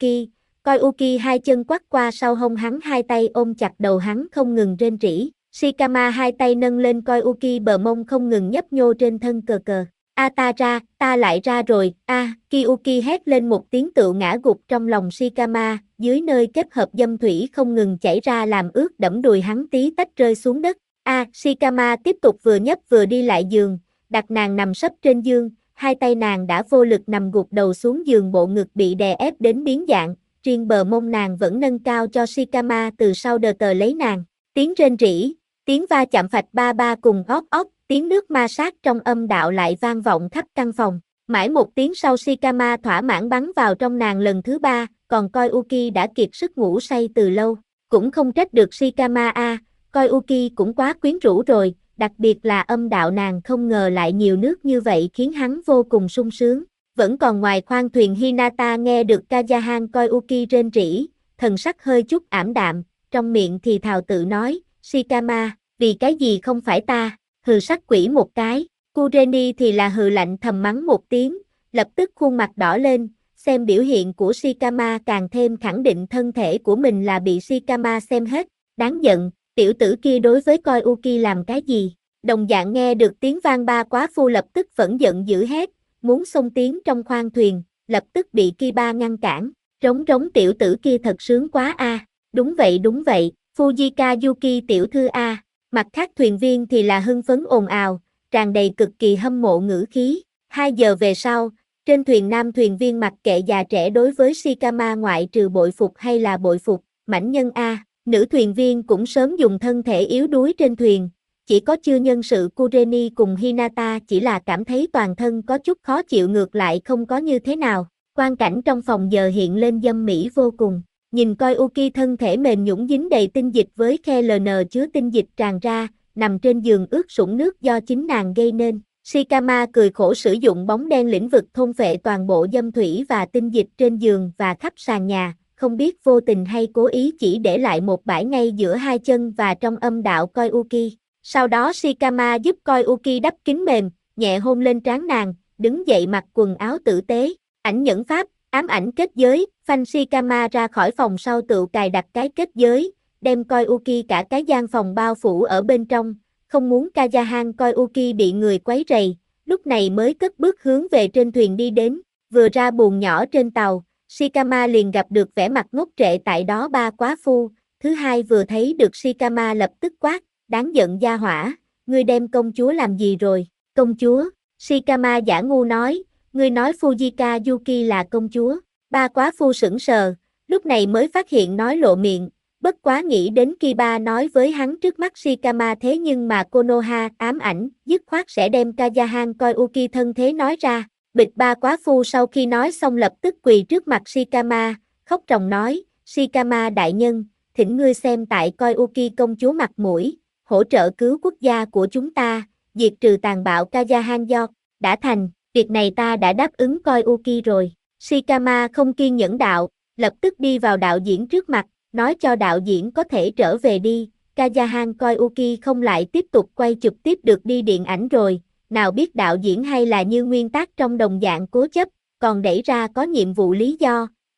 coi Uki hai chân quắt qua sau hông hắn hai tay ôm chặt đầu hắn không ngừng rên rỉ. Shikama hai tay nâng lên coi Uki bờ mông không ngừng nhấp nhô trên thân cờ cờ. Ta ra, ta lại ra rồi, Kiyuki hét lên một tiếng tựu ngã gục trong lòng Shikama, dưới nơi kết hợp dâm thủy không ngừng chảy ra làm ướt đẫm đùi hắn tí tách rơi xuống đất. Shikama tiếp tục vừa nhấp vừa đi lại giường, đặt nàng nằm sấp trên giường, hai tay nàng đã vô lực nằm gục đầu xuống giường, bộ ngực bị đè ép đến biến dạng, riêng bờ mông nàng vẫn nâng cao cho Shikama từ sau đờ tờ lấy nàng. Tiếng rên rỉ, tiếng va chạm phạch ba ba cùng óc, tiếng nước ma sát trong âm đạo lại vang vọng khắp căn phòng. Mãi một tiếng sau Shikama thỏa mãn bắn vào trong nàng lần thứ ba, còn coi Uki đã kiệt sức ngủ say từ lâu. Cũng không trách được Shikama coi Uki cũng quá quyến rũ rồi, đặc biệt là âm đạo nàng không ngờ lại nhiều nước như vậy khiến hắn vô cùng sung sướng. Vẫn còn ngoài khoang thuyền Hinata nghe được Kajahan coi Uki rên rỉ, thần sắc hơi chút ảm đạm, trong miệng thì thào tự nói, Shikama, vì cái gì không phải ta, hừ sắc quỷ một cái. Kureni thì là hừ lạnh thầm mắng một tiếng, lập tức khuôn mặt đỏ lên, xem biểu hiện của Shikama càng thêm khẳng định thân thể của mình là bị Shikama xem hết, đáng giận. Tiểu tử kia đối với coi Uki làm cái gì? Đồng dạng nghe được tiếng vang ba quá phu lập tức vẫn giận dữ hét, muốn xông tiến trong khoang thuyền, lập tức bị Kiba ngăn cản. Rống tiểu tử kia thật sướng quá Đúng vậy, Fujika Yuki tiểu thư Mặt khác thuyền viên thì là hưng phấn ồn ào, tràn đầy cực kỳ hâm mộ ngữ khí. 2 giờ về sau, trên thuyền nam thuyền viên mặc kệ già trẻ đối với Shikama ngoại trừ bội phục hay là bội phục, mãnh nhân Nữ thuyền viên cũng sớm dùng thân thể yếu đuối trên thuyền, chỉ có chư nhân sự Kureni cùng Hinata chỉ là cảm thấy toàn thân có chút khó chịu, ngược lại không có như thế nào. Quang cảnh trong phòng giờ hiện lên dâm mỹ vô cùng, nhìn coi Uki thân thể mềm nhũn dính đầy tinh dịch với khe LN chứa tinh dịch tràn ra, nằm trên giường ướt sũng nước do chính nàng gây nên. Shikama cười khổ sử dụng bóng đen lĩnh vực thôn phệ toàn bộ dâm thủy và tinh dịch trên giường và khắp sàn nhà, không biết vô tình hay cố ý chỉ để lại một bãi ngay giữa hai chân và trong âm đạo coi Uki. Sau đó Shikama giúp coi Uki đắp kín mềm, nhẹ hôn lên trán nàng, đứng dậy mặc quần áo tử tế. Ảnh nhẫn pháp, ám ảnh kết giới, phanh Shikama ra khỏi phòng sau tựu cài đặt cái kết giới, đem coi Uki cả cái gian phòng bao phủ ở bên trong, không muốn Kajahan coi Uki bị người quấy rầy, lúc này mới cất bước hướng về trên thuyền đi đến, vừa ra buồng nhỏ trên tàu. Shikama liền gặp được vẻ mặt ngốc trệ tại đó ba quá phu, thứ hai vừa thấy được Shikama lập tức quát, đáng giận gia hỏa, ngươi đem công chúa làm gì rồi, công chúa, Shikama giả ngu nói, ngươi nói Fujika Yuki là công chúa, ba quá phu sững sờ, lúc này mới phát hiện nói lộ miệng, bất quá nghĩ đến Kiba nói với hắn trước mắt Shikama thế nhưng mà Konoha ám ảnh, dứt khoát sẽ đem Kajahan coi Uki thân thế nói ra. Bịch ba quá phu sau khi nói xong lập tức quỳ trước mặt Shikama, khóc ròng nói, Shikama đại nhân, thỉnh ngươi xem tại coi Uki công chúa mặt mũi, hỗ trợ cứu quốc gia của chúng ta, diệt trừ tàn bạo Kajahan York, đã thành, việc này ta đã đáp ứng coi Uki rồi. Shikama không kiên nhẫn đạo, lập tức đi vào đạo diễn trước mặt, nói cho đạo diễn có thể trở về đi, Kajahan coi Uki không lại tiếp tục quay chụp tiếp được đi điện ảnh rồi. Nào biết đạo diễn hay là như nguyên tắc trong đồng dạng cố chấp, còn đẩy ra có nhiệm vụ lý do,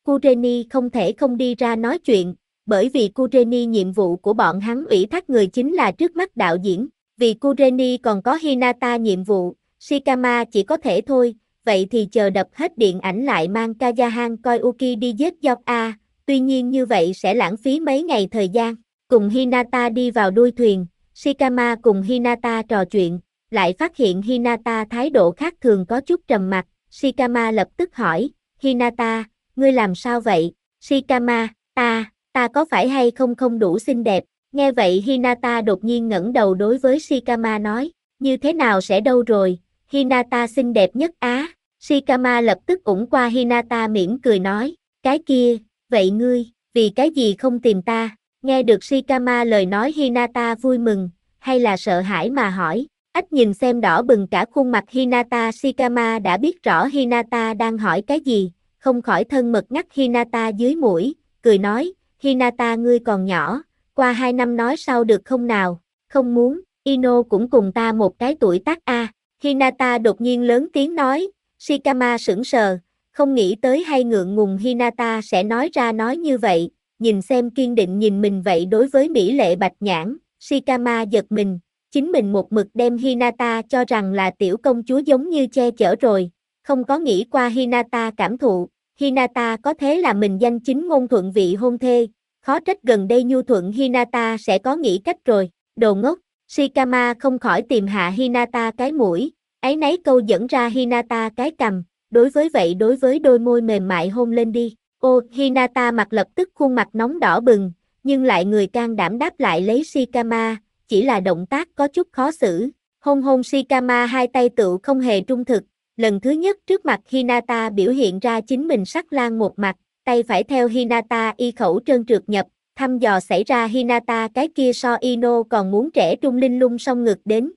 Kureni không thể không đi ra nói chuyện, bởi vì Kureni nhiệm vụ của bọn hắn ủy thác người chính là trước mắt đạo diễn, vì Kureni còn có Hinata nhiệm vụ, Shikama chỉ có thể thôi, vậy thì chờ đập hết điện ảnh lại mang Kayahan Koyuki đi giết York. Tuy nhiên như vậy sẽ lãng phí mấy ngày thời gian. Cùng Hinata đi vào đuôi thuyền, Shikama cùng Hinata trò chuyện, lại phát hiện Hinata thái độ khác thường có chút trầm mặc. Shikama lập tức hỏi, Hinata, ngươi làm sao vậy? Shikama, ta có phải hay không không đủ xinh đẹp? Nghe vậy Hinata đột nhiên ngẩng đầu đối với Shikama nói, như thế nào sẽ đâu rồi? Hinata xinh đẹp nhất Á. Shikama lập tức ủng qua Hinata mỉm cười nói, cái kia, vậy ngươi, vì cái gì không tìm ta? Nghe được Shikama lời nói Hinata vui mừng, hay là sợ hãi mà hỏi, nhìn xem đỏ bừng cả khuôn mặt Hinata. Shikama đã biết rõ Hinata đang hỏi cái gì, không khỏi thân mật ngắt Hinata dưới mũi, cười nói, Hinata ngươi còn nhỏ, qua 2 năm nói sau được không nào? Không muốn, Ino cũng cùng ta một cái tuổi tác a. Hinata đột nhiên lớn tiếng nói. Shikama sững sờ, không nghĩ tới hay ngượng ngùng Hinata sẽ nói ra nói như vậy, nhìn xem kiên định nhìn mình vậy đối với mỹ lệ bạch nhãn, Shikama giật mình, chính mình một mực đem Hinata cho rằng là tiểu công chúa giống như che chở rồi, không có nghĩ qua Hinata cảm thụ, Hinata có thế là mình danh chính ngôn thuận vị hôn thê, khó trách gần đây nhu thuận Hinata sẽ có nghĩ cách rồi, đồ ngốc. Shikama không khỏi tìm hạ Hinata cái mũi, áy náy câu dẫn ra Hinata cái cằm, đối với đôi môi mềm mại hôn lên đi. Ô, Hinata mặt lập tức khuôn mặt nóng đỏ bừng, nhưng lại người can đảm đáp lại lấy Shikama, chỉ là động tác có chút khó xử. Hôn Shikama hai tay tựu không hề trung thực, lần thứ nhất trước mặt Hinata biểu hiện ra chính mình sắc lang một mặt, tay phải theo Hinata y khẩu trơn trượt nhập, thăm dò xảy ra Hinata cái kia so Ino còn muốn trẻ trung linh lung song ngực đến.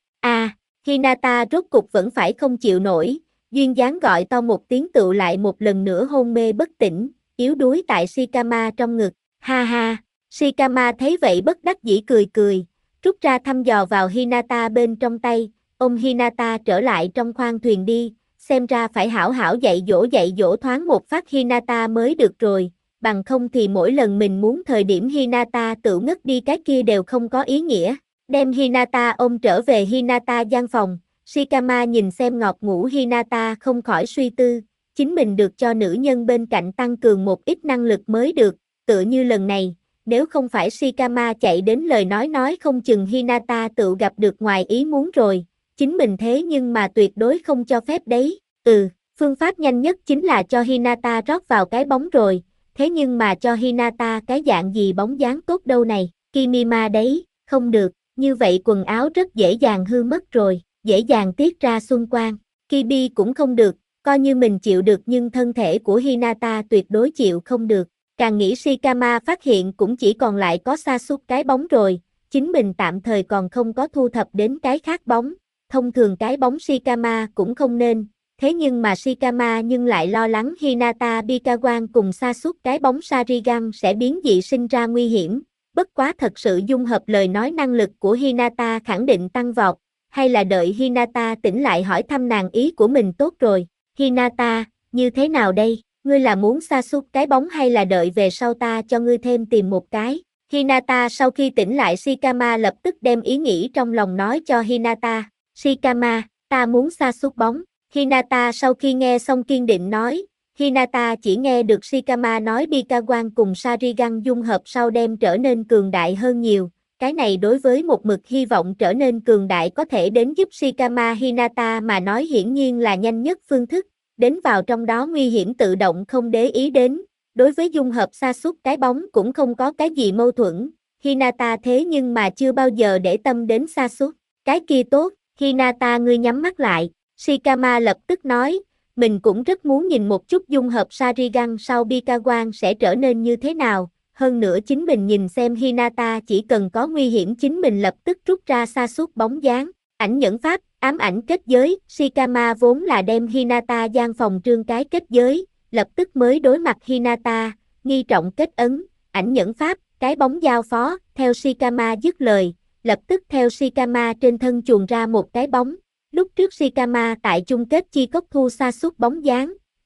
Hinata rốt cục vẫn phải không chịu nổi, duyên dáng gọi to một tiếng tựu lại một lần nữa hôn mê bất tỉnh, yếu đuối tại Shikama trong ngực. Ha ha, Shikama thấy vậy bất đắc dĩ cười cười, rút ra thăm dò vào Hinata bên trong tay, ôm Hinata trở lại trong khoang thuyền đi, xem ra phải hảo hảo dạy dỗ thoáng một phát Hinata mới được rồi, bằng không thì mỗi lần mình muốn thời điểm Hinata tự ngất đi cái kia đều không có ý nghĩa. Đem Hinata ôm trở về Hinata gian phòng, Shikama nhìn xem ngọt ngủ Hinata không khỏi suy tư, chính mình được cho nữ nhân bên cạnh tăng cường một ít năng lực mới được, tựa như lần này, nếu không phải Shikama chạy đến lời nói không chừng Hinata tự gặp được ngoài ý muốn rồi, chính mình thế nhưng mà tuyệt đối không cho phép đấy, phương pháp nhanh nhất chính là cho Hinata rót vào cái bóng rồi, thế nhưng mà cho Hinata cái dạng gì bóng dáng tốt đâu này, Kimima đấy, không được. Như vậy quần áo rất dễ dàng hư mất rồi, dễ dàng tiết ra xuân quang. Kibi cũng không được, coi như mình chịu được nhưng thân thể của Hinata tuyệt đối chịu không được. Càng nghĩ Shikama phát hiện cũng chỉ còn lại có Sasuke cái bóng rồi, chính mình tạm thời còn không có thu thập đến cái khác bóng. Thông thường cái bóng Shikama cũng không nên, thế nhưng mà Shikama nhưng lại lo lắng Hinata Bikawan cùng Sasuke cái bóng Sharingan sẽ biến dị sinh ra nguy hiểm. Bất quá thật sự dung hợp lời nói năng lực của Hinata khẳng định tăng vọt, hay là đợi Hinata tỉnh lại hỏi thăm nàng ý của mình tốt rồi. Hinata, như thế nào đây? Ngươi là muốn Sasuke cái bóng hay là đợi về sau ta cho ngươi thêm tìm một cái? Hinata sau khi tỉnh lại Shikama lập tức đem ý nghĩ trong lòng nói cho Hinata. Shikama, ta muốn Sasuke bóng. Hinata sau khi nghe xong kiên định nói. Hinata chỉ nghe được Shikama nói Bikawan cùng Sharingan dung hợp sau đem trở nên cường đại hơn nhiều, cái này đối với một mực hy vọng trở nên cường đại có thể đến giúp Shikama Hinata mà nói hiển nhiên là nhanh nhất phương thức, đến vào trong đó nguy hiểm tự động không để ý đến, đối với dung hợp Sasuke cái bóng cũng không có cái gì mâu thuẫn, Hinata thế nhưng mà chưa bao giờ để tâm đến Sasuke, cái kia tốt, Hinata ngươi nhắm mắt lại, Shikama lập tức nói. Mình cũng rất muốn nhìn một chút dung hợp Sharingan sau Bikawan sẽ trở nên như thế nào, hơn nữa chính mình nhìn xem Hinata chỉ cần có nguy hiểm chính mình lập tức rút ra Sasuke bóng dáng, ảnh nhẫn pháp, ám ảnh kết giới, Shikama vốn là đem Hinata gian phòng trương cái kết giới, lập tức mới đối mặt Hinata, nghi trọng kết ấn, ảnh nhẫn pháp, cái bóng giao phó, theo Shikama dứt lời, lập tức theo Shikama trên thân chuồn ra một cái bóng. Lúc trước Shikama tại chung kết chi cốc thu Sasuke bóng dáng,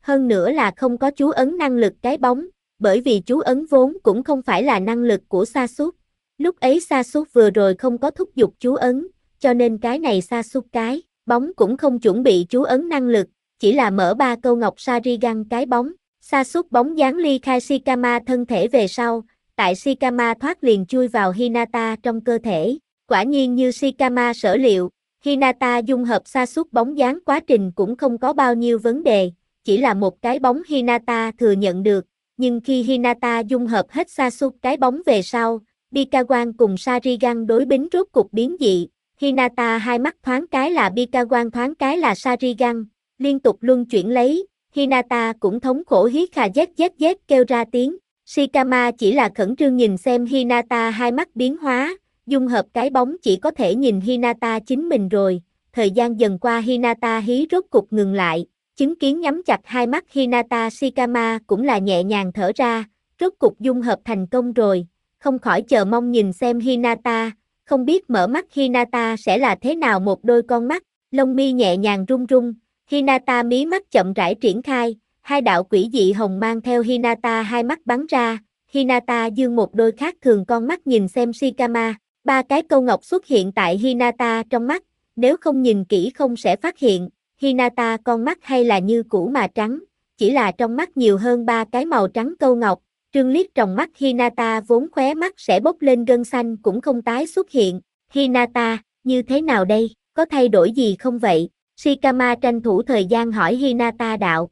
hơn nữa là không có chú ấn năng lực cái bóng, bởi vì chú ấn vốn cũng không phải là năng lực của Sasuke. Lúc ấy Sasuke vừa rồi không có thúc giục chú ấn, cho nên cái này Sasuke cái bóng cũng không chuẩn bị chú ấn năng lực, chỉ là mở 3 câu ngọc Sharingan cái bóng. Sasuke bóng dáng ly khai Shikama thân thể về sau, tại Shikama thoát liền chui vào Hinata trong cơ thể. Quả nhiên như Shikama sở liệu, Hinata dung hợp Sasuke bóng dáng quá trình cũng không có bao nhiêu vấn đề, chỉ là một cái bóng Hinata thừa nhận được, nhưng khi Hinata dung hợp hết Sasuke cái bóng về sau, Bikawan cùng Sharingan đối bính rốt cục biến dị, Hinata hai mắt thoáng cái là Bikawan thoáng cái là Sharingan, liên tục luân chuyển lấy, Hinata cũng thống khổ hít khà zzzz kêu ra tiếng, Shikama chỉ là khẩn trương nhìn xem Hinata hai mắt biến hóa, dung hợp cái bóng chỉ có thể nhìn Hinata chính mình rồi, thời gian dần qua Hinata hí rốt cục ngừng lại, chứng kiến nhắm chặt hai mắt Hinata Shikama cũng là nhẹ nhàng thở ra, rốt cục dung hợp thành công rồi, không khỏi chờ mong nhìn xem Hinata, không biết mở mắt Hinata sẽ là thế nào một đôi con mắt, lông mi nhẹ nhàng rung rung, Hinata mí mắt chậm rãi triển khai, hai đạo quỷ dị hồng mang theo Hinata hai mắt bắn ra, Hinata dương một đôi khác thường con mắt nhìn xem Shikama, 3 cái câu ngọc xuất hiện tại Hinata trong mắt, nếu không nhìn kỹ không sẽ phát hiện, Hinata con mắt hay là như cũ mà trắng, chỉ là trong mắt nhiều hơn 3 cái màu trắng câu ngọc, trương liếc trong mắt Hinata vốn khóe mắt sẽ bốc lên gân xanh cũng không tái xuất hiện, Hinata, như thế nào đây, có thay đổi gì không vậy? Shikama tranh thủ thời gian hỏi Hinata đạo,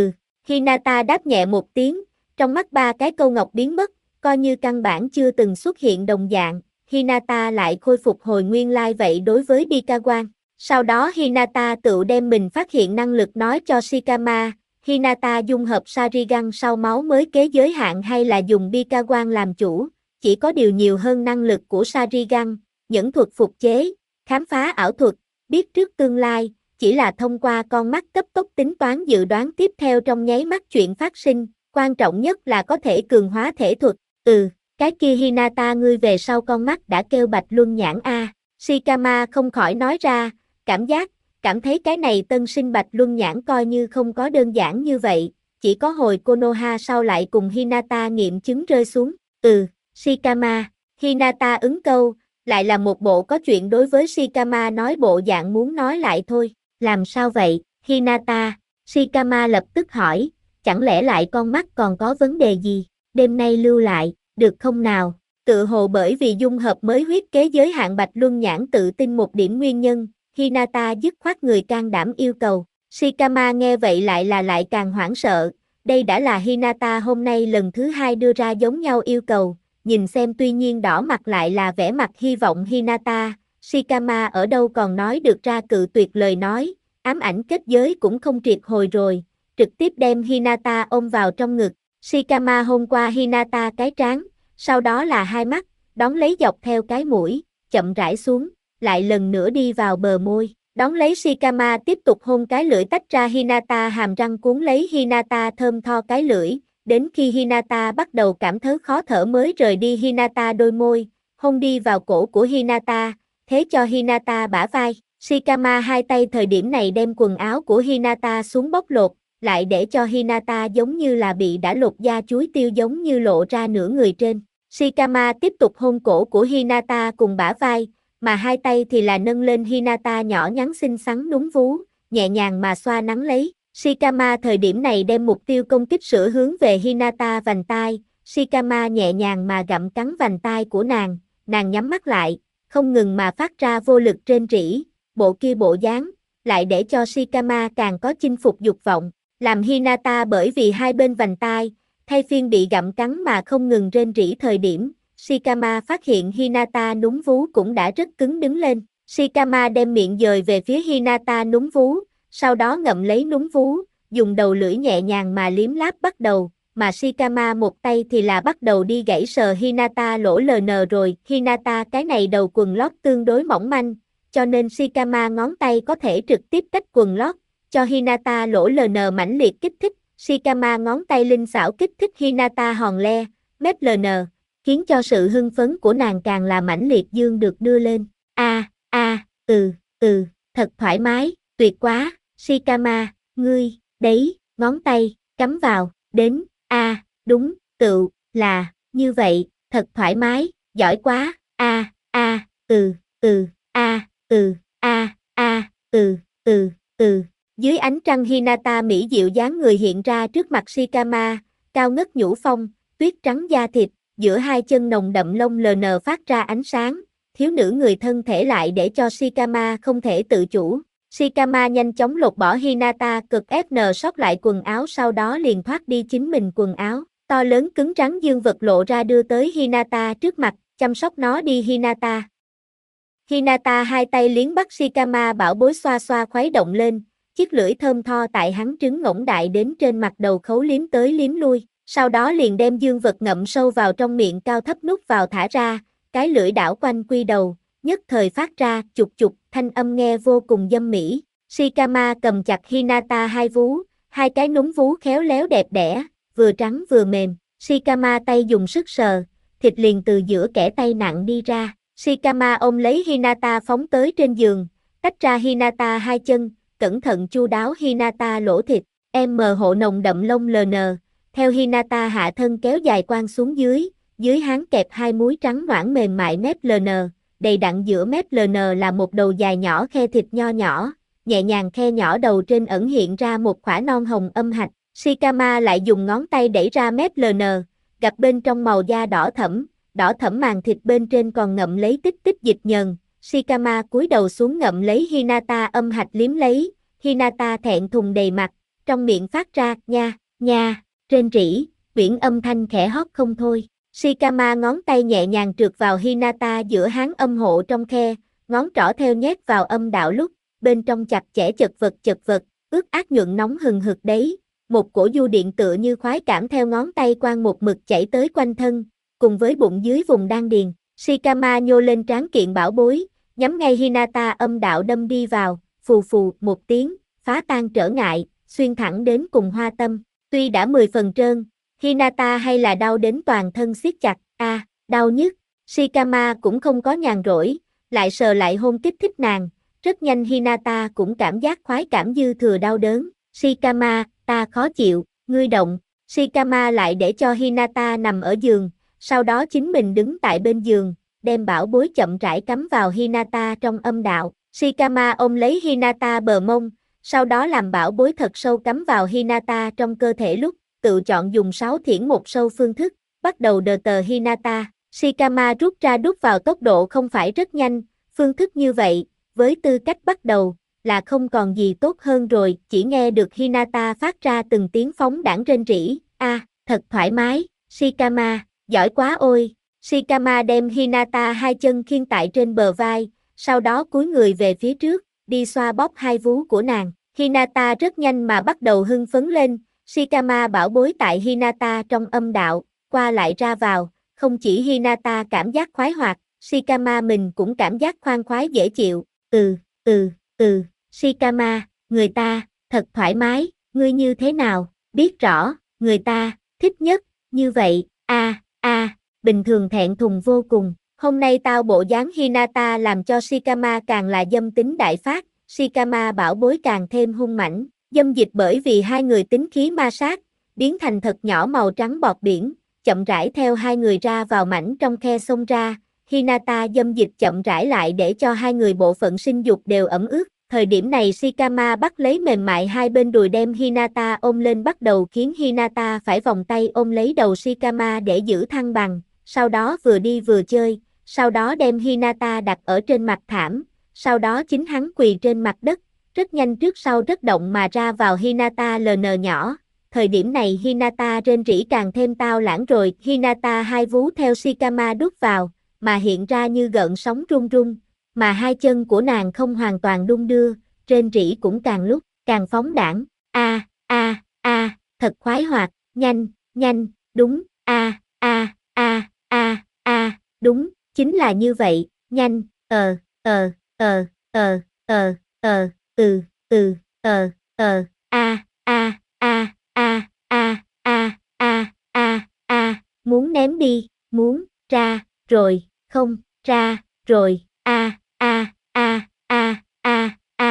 Hinata đáp nhẹ một tiếng, trong mắt 3 cái câu ngọc biến mất, coi như căn bản chưa từng xuất hiện đồng dạng, Hinata lại khôi phục hồi nguyên lai vậy đối với Bikawan. Sau đó Hinata tự đem mình phát hiện năng lực nói cho Shikama, Hinata dung hợp Sharingan sau máu mới kế giới hạn hay là dùng Bikawan làm chủ, chỉ có điều nhiều hơn năng lực của Sharingan, nhẫn thuật phục chế, khám phá ảo thuật, biết trước tương lai, chỉ là thông qua con mắt cấp tốc tính toán dự đoán tiếp theo trong nháy mắt chuyện phát sinh, quan trọng nhất là có thể cường hóa thể thuật, cái kia Hinata ngươi về sau con mắt đã kêu bạch luân nhãn a. Shikama không khỏi nói ra, cảm thấy cái này tân sinh bạch luân nhãn coi như không có đơn giản như vậy, chỉ có hồi Konoha sau lại cùng Hinata nghiệm chứng rơi xuống, Shikama, Hinata ứng câu, lại là một bộ có chuyện đối với Shikama nói bộ dạng muốn nói lại thôi, làm sao vậy, Hinata, Shikama lập tức hỏi, chẳng lẽ lại con mắt còn có vấn đề gì, đêm nay lưu lại, được không nào, tự hồ bởi vì dung hợp mới huyết kế giới hạn bạch luân nhãn tự tin một điểm nguyên nhân, Hinata dứt khoát người can đảm yêu cầu, Shikama nghe vậy lại càng hoảng sợ, đây đã là Hinata hôm nay lần thứ 2 đưa ra giống nhau yêu cầu, nhìn xem tuy nhiên đỏ mặt lại là vẻ mặt hy vọng Hinata, Shikama ở đâu còn nói được ra cự tuyệt lời nói, ám ảnh kết giới cũng không triệt hồi rồi, trực tiếp đem Hinata ôm vào trong ngực, Shikama hôn qua Hinata cái trán, sau đó là hai mắt, đón lấy dọc theo cái mũi, chậm rãi xuống, lại lần nữa đi vào bờ môi, đón lấy Shikama tiếp tục hôn cái lưỡi tách ra Hinata hàm răng cuốn lấy Hinata thơm tho cái lưỡi, đến khi Hinata bắt đầu cảm thấy khó thở mới rời đi Hinata đôi môi, hôn đi vào cổ của Hinata, thế cho Hinata bả vai, Shikama hai tay thời điểm này đem quần áo của Hinata xuống bóc lột, lại để cho Hinata giống như là bị đã lột da chuối tiêu giống như lộ ra nửa người trên. Shikama tiếp tục hôn cổ của Hinata cùng bả vai, mà hai tay thì là nâng lên Hinata nhỏ nhắn xinh xắn núm vú, nhẹ nhàng mà xoa nắn lấy. Shikama thời điểm này đem mục tiêu công kích sửa hướng về Hinata vành tai, Shikama nhẹ nhàng mà gặm cắn vành tai của nàng nhắm mắt lại, không ngừng mà phát ra vô lực rên rỉ, bộ kia bộ dáng, lại để cho Shikama càng có chinh phục dục vọng, làm Hinata bởi vì hai bên vành tai, thay phiên bị gặm cắn mà không ngừng rên rỉ thời điểm, Shikama phát hiện Hinata núm vú cũng đã rất cứng đứng lên, Shikama đem miệng dời về phía Hinata núm vú, sau đó ngậm lấy núm vú, dùng đầu lưỡi nhẹ nhàng mà liếm láp bắt đầu, mà Shikama một tay thì là bắt đầu đi gãy sờ Hinata lỗ LN rồi, Hinata cái này đầu quần lót tương đối mỏng manh, cho nên Shikama ngón tay có thể trực tiếp tách quần lót, cho Hinata lỗ LN mãnh liệt kích thích, Shikama ngón tay linh xảo kích thích Hinata hòn le, mép LN, khiến cho sự hưng phấn của nàng càng là mãnh liệt dương được đưa lên, thật thoải mái, tuyệt quá, Shikama, ngươi, đấy, ngón tay, cắm vào, đến, đúng, tựu, là, như vậy, thật thoải mái, giỏi quá, Dưới ánh trăng Hinata mỹ dịu dáng người hiện ra trước mặt Shikama, cao ngất nhũ phong, tuyết trắng da thịt, giữa hai chân nồng đậm lông lờ nờ phát ra ánh sáng, thiếu nữ người thân thể lại để cho Shikama không thể tự chủ. Shikama nhanh chóng lột bỏ Hinata cực ép nờ sót lại quần áo sau đó liền thoát đi chính mình quần áo, to lớn cứng rắn dương vật lộ ra đưa tới Hinata trước mặt, chăm sóc nó đi Hinata. Hinata hai tay liếng bắt Shikama bảo bối xoa xoa khuấy động lên, chiếc lưỡi thơm tho tại hắn trứng ngỗng đại đến trên mặt đầu khấu liếm tới liếm lui, sau đó liền đem dương vật ngậm sâu vào trong miệng cao thấp nút vào thả ra, cái lưỡi đảo quanh quy đầu, nhất thời phát ra chục chục thanh âm nghe vô cùng dâm mỹ. Shikama cầm chặt Hinata hai vú, hai cái núm vú khéo léo đẹp đẽ, vừa trắng vừa mềm, Shikama tay dùng sức sờ, thịt liền từ giữa kẽ tay nặng đi ra. Shikama ôm lấy Hinata phóng tới trên giường, tách ra Hinata hai chân, cẩn thận chu đáo Hinata lỗ thịt, hộ nồng đậm lông lờ nờ, theo Hinata hạ thân kéo dài quang xuống dưới háng kẹp hai múi trắng noãn mềm mại mép lờ nờ, đầy đặn giữa mép lờ nờ là một đầu dài nhỏ khe thịt nho nhỏ, nhẹ nhàng khe nhỏ đầu trên ẩn hiện ra một khỏa non hồng âm hạch, Shikama lại dùng ngón tay đẩy ra mép lờ nờ, gặp bên trong màu da đỏ thẫm màng thịt bên trên còn ngậm lấy tích tích dịch nhờn, Shikama cúi đầu xuống ngậm lấy Hinata âm hạch liếm lấy, Hinata thẹn thùng đầy mặt, trong miệng phát ra nha, rên rỉ, uyển âm thanh khẽ hót không thôi. Shikama ngón tay nhẹ nhàng trượt vào Hinata giữa háng âm hộ trong khe, ngón trỏ theo nhét vào âm đạo lúc, bên trong chặt chẽ chật vật, ướt át nhuận nóng hừng hực đấy, một cổ du điện tựa như khoái cảm theo ngón tay quang một mực chảy tới quanh thân, cùng với bụng dưới vùng đan điền, Shikama nhô lên trán kiện bảo bối, nhắm ngay Hinata âm đạo đâm đi vào, phù phù một tiếng, phá tan trở ngại, xuyên thẳng đến cùng hoa tâm, tuy đã 10 phần trơn, Hinata hay là đau đến toàn thân siết chặt, đau nhức, Shikama cũng không có nhàn rỗi, lại sờ lại hôn kích thích nàng, rất nhanh Hinata cũng cảm giác khoái cảm dư thừa đau đớn, Shikama, ta khó chịu, ngươi động, Shikama lại để cho Hinata nằm ở giường, sau đó chính mình đứng tại bên giường, đem bảo bối chậm rãi cắm vào Hinata trong âm đạo, Shikama ôm lấy Hinata bờ mông, sau đó làm bảo bối thật sâu cắm vào Hinata trong cơ thể lúc, tự chọn dùng 6 thiển một sâu phương thức, bắt đầu đờ tờ Hinata, Shikama rút ra đút vào tốc độ không phải rất nhanh, phương thức như vậy, với tư cách bắt đầu, là không còn gì tốt hơn rồi, chỉ nghe được Hinata phát ra từng tiếng phóng đãng rên rỉ, thật thoải mái, Shikama, giỏi quá ôi, Shikama đem Hinata hai chân khiêng tại trên bờ vai, sau đó cúi người về phía trước, đi xoa bóp hai vú của nàng, Hinata rất nhanh mà bắt đầu hưng phấn lên, Shikama bảo bối tại Hinata trong âm đạo, qua lại ra vào, không chỉ Hinata cảm giác khoái hoạt, Shikama mình cũng cảm giác khoan khoái dễ chịu, Shikama, người ta, thật thoải mái, ngươi như thế nào, biết rõ, người ta, thích nhất, như vậy, bình thường thẹn thùng vô cùng, hôm nay tao bộ dáng Hinata làm cho Shikama càng là dâm tính đại phát, Shikama bảo bối càng thêm hung mãnh, dâm dịch bởi vì hai người tính khí ma sát, biến thành thật nhỏ màu trắng bọt biển, chậm rãi theo hai người ra vào mảnh trong khe xông ra, Hinata dâm dịch chậm rãi lại để cho hai người bộ phận sinh dục đều ẩm ướt. Thời điểm này Shikama bắt lấy mềm mại hai bên đùi đem Hinata ôm lên bắt đầu khiến Hinata phải vòng tay ôm lấy đầu Shikama để giữ thăng bằng, sau đó vừa đi vừa chơi, sau đó đem Hinata đặt ở trên mặt thảm, sau đó chính hắn quỳ trên mặt đất, rất nhanh trước sau rất động mà ra vào Hinata LN nhỏ. Thời điểm này Hinata rên rỉ càng thêm tao lãng rồi, Hinata hai vú theo Shikama đút vào, mà hiện ra như gợn sóng rung rung, mà hai chân của nàng không hoàn toàn đung đưa, rên rỉ cũng càng lúc càng phóng đãng. Thật khoái hoạt, nhanh, đúng, đúng, chính là như vậy, nhanh, muốn ném đi, muốn, ra, rồi, không, ra, rồi,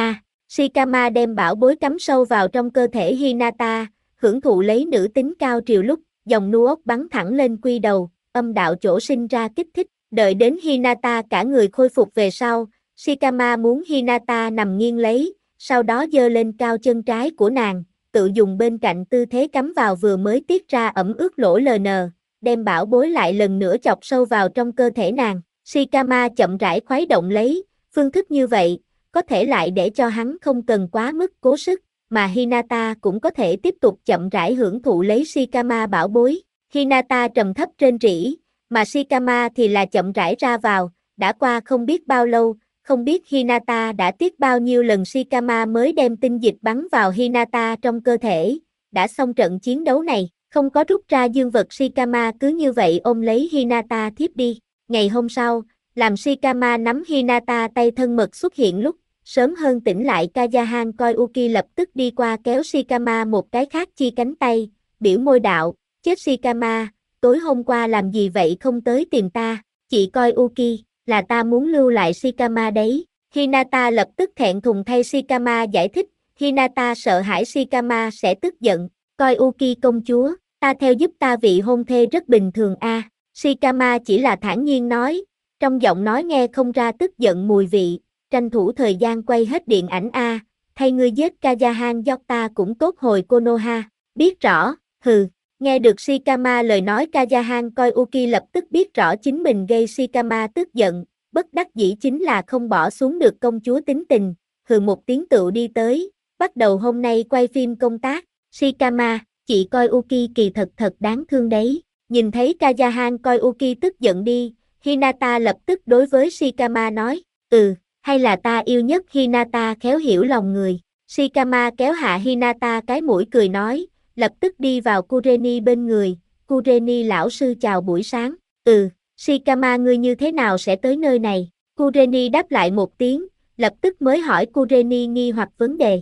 Shikama đem bảo bối cắm sâu vào trong cơ thể Hinata, hưởng thụ lấy nữ tính cao triều lúc, dòng nu ốc bắn thẳng lên quy đầu, âm đạo chỗ sinh ra kích thích, đợi đến Hinata cả người khôi phục về sau, Shikama muốn Hinata nằm nghiêng lấy, sau đó giơ lên cao chân trái của nàng, tự dùng bên cạnh tư thế cắm vào vừa mới tiết ra ẩm ướt lỗ LN, đem bảo bối lại lần nữa chọc sâu vào trong cơ thể nàng. Shikama chậm rãi khuấy động lấy, phương thức như vậy, có thể lại để cho hắn không cần quá mức cố sức, mà Hinata cũng có thể tiếp tục chậm rãi hưởng thụ lấy Shikama bảo bối. Hinata trầm thấp rên rỉ, mà Shikama thì là chậm rãi ra vào, đã qua không biết bao lâu, không biết Hinata đã tiết bao nhiêu lần Shikama mới đem tinh dịch bắn vào Hinata trong cơ thể, đã xong trận chiến đấu này, không có rút ra dương vật Shikama cứ như vậy ôm lấy Hinata thiếp đi. Ngày hôm sau, làm Shikama nắm Hinata tay thân mật xuất hiện lúc, sớm hơn tỉnh lại Kayahan Koyuki lập tức đi qua kéo Shikama một cái khác chi cánh tay, biểu môi đạo, chết Shikama, tối hôm qua làm gì vậy không tới tìm ta, chị Koyuki, là ta muốn lưu lại Shikama đấy. Hinata lập tức thẹn thùng thay Shikama giải thích, Hinata sợ hãi Shikama sẽ tức giận, Koyuki công chúa, ta theo giúp ta vị hôn thê rất bình thường a. Shikama chỉ là thản nhiên nói, trong giọng nói nghe không ra tức giận mùi vị, tranh thủ thời gian quay hết điện ảnh a, thay ngươi giết Kayahan ta cũng tốt hồi Konoha, biết rõ, hừ. Nghe được Shikama lời nói Kayahan Koyuki lập tức biết rõ chính mình gây Shikama tức giận, bất đắc dĩ chính là không bỏ xuống được công chúa tính tình, hừ một tiếng tựu đi tới, bắt đầu hôm nay quay phim công tác, Shikama, chị Koyuki kỳ thật đáng thương đấy, nhìn thấy Kayahan Koyuki tức giận đi, Hinata lập tức đối với Shikama nói, hay là ta yêu nhất Hinata khéo hiểu lòng người, Shikama kéo hạ Hinata cái mũi cười nói, lập tức đi vào Kureni bên người, Kureni lão sư chào buổi sáng, Shikama ngươi như thế nào sẽ tới nơi này, Kureni đáp lại một tiếng, lập tức mới hỏi Kureni nghi hoặc vấn đề,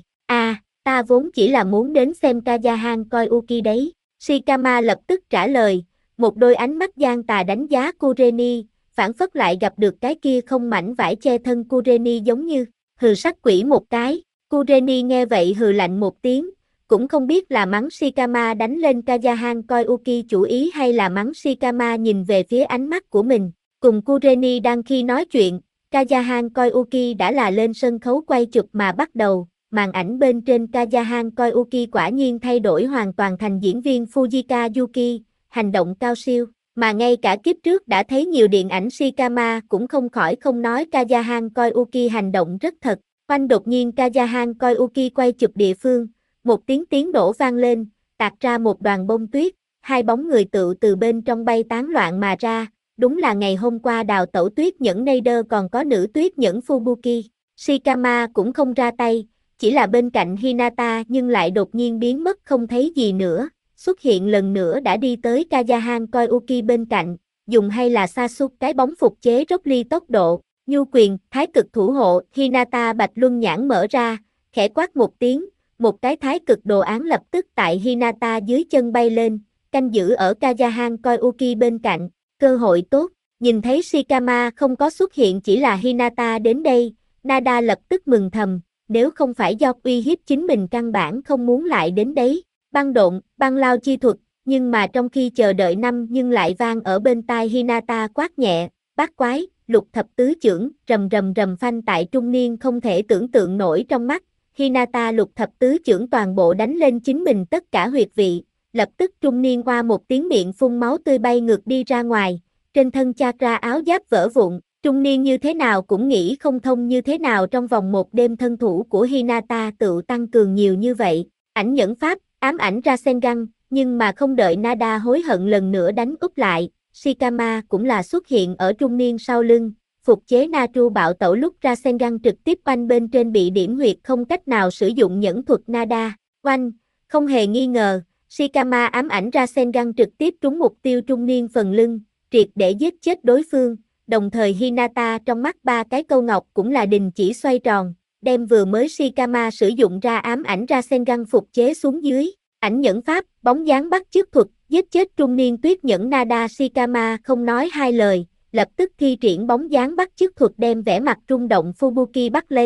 ta vốn chỉ là muốn đến xem Kayahan Koyuki đấy, Shikama lập tức trả lời, một đôi ánh mắt gian tà đánh giá Kureni, phản phất lại gặp được cái kia không mảnh vải che thân Kureni giống như, hừ sắc quỷ một cái, Kureni nghe vậy hừ lạnh một tiếng, cũng không biết là mắng Shikama đánh lên Kayahan Koyuki chủ ý hay là mắng Shikama nhìn về phía ánh mắt của mình, cùng Kureni đang khi nói chuyện, Kayahan Koyuki đã là lên sân khấu quay chụp mà bắt đầu, màn ảnh bên trên Kayahan Koyuki quả nhiên thay đổi hoàn toàn thành diễn viên Fujika Yuki, hành động cao siêu. Mà ngay cả kiếp trước đã thấy nhiều điện ảnh Shikama cũng không khỏi không nói Kayahan Koyuki hành động rất thật. Oanh đột nhiên Kayahan Koyuki quay chụp địa phương, một tiếng nổ vang lên, tạc ra một đoàn bông tuyết, hai bóng người tự từ bên trong bay tán loạn mà ra, đúng là ngày hôm qua đào tẩu tuyết nhẫn Neider còn có nữ tuyết nhẫn Fubuki. Shikama cũng không ra tay, chỉ là bên cạnh Hinata nhưng lại đột nhiên biến mất không thấy gì nữa. Xuất hiện lần nữa đã đi tới Kayahan Koyuki bên cạnh, dùng hay là Sasuke cái bóng phục chế Rock tốc độ, nhu quyền, thái cực thủ hộ, Hinata bạch luân nhãn mở ra, khẽ quát một tiếng, một cái thái cực đồ án lập tức tại Hinata dưới chân bay lên, canh giữ ở Kayahan Koyuki bên cạnh, cơ hội tốt, nhìn thấy Shikama không có xuất hiện chỉ là Hinata đến đây, Nada lập tức mừng thầm, nếu không phải do uy hiếp chính mình căn bản không muốn lại đến đấy. Băng độn, băng lao chi thuật, nhưng mà trong khi chờ đợi năm nhưng lại vang ở bên tai Hinata quát nhẹ, bát quái, lục thập tứ chưởng, rầm rầm rầm phanh tại trung niên không thể tưởng tượng nổi trong mắt, Hinata lục thập tứ chưởng toàn bộ đánh lên chính mình tất cả huyệt vị, lập tức trung niên qua một tiếng miệng phun máu tươi bay ngược đi ra ngoài, trên thân chakra áo giáp vỡ vụn, trung niên như thế nào cũng nghĩ không thông như thế nào trong vòng một đêm thân thủ của Hinata tự tăng cường nhiều như vậy, ảnh nhẫn pháp, ám ảnh Rasengan, nhưng mà không đợi Nada hối hận lần nữa đánh úp lại, Shikama cũng là xuất hiện ở trung niên sau lưng, phục chế Natru bạo tẩu lúc Rasengan trực tiếp oanh bên trên bị điểm huyệt không cách nào sử dụng nhẫn thuật Nada, oanh, không hề nghi ngờ, Shikama ám ảnh Rasengan trực tiếp trúng mục tiêu trung niên phần lưng, triệt để giết chết đối phương, đồng thời Hinata trong mắt ba cái câu ngọc cũng là đình chỉ xoay tròn. Đem vừa mới Shikama sử dụng ra ám ảnh Rasengan phục chế xuống dưới, ảnh nhẫn pháp, bóng dáng bắt chước thuật, giết chết trung niên tuyết nhẫn Nada Shikama không nói hai lời, lập tức thi triển bóng dáng bắt chước thuật đem vẻ mặt rung động Fubuki bắt lấy,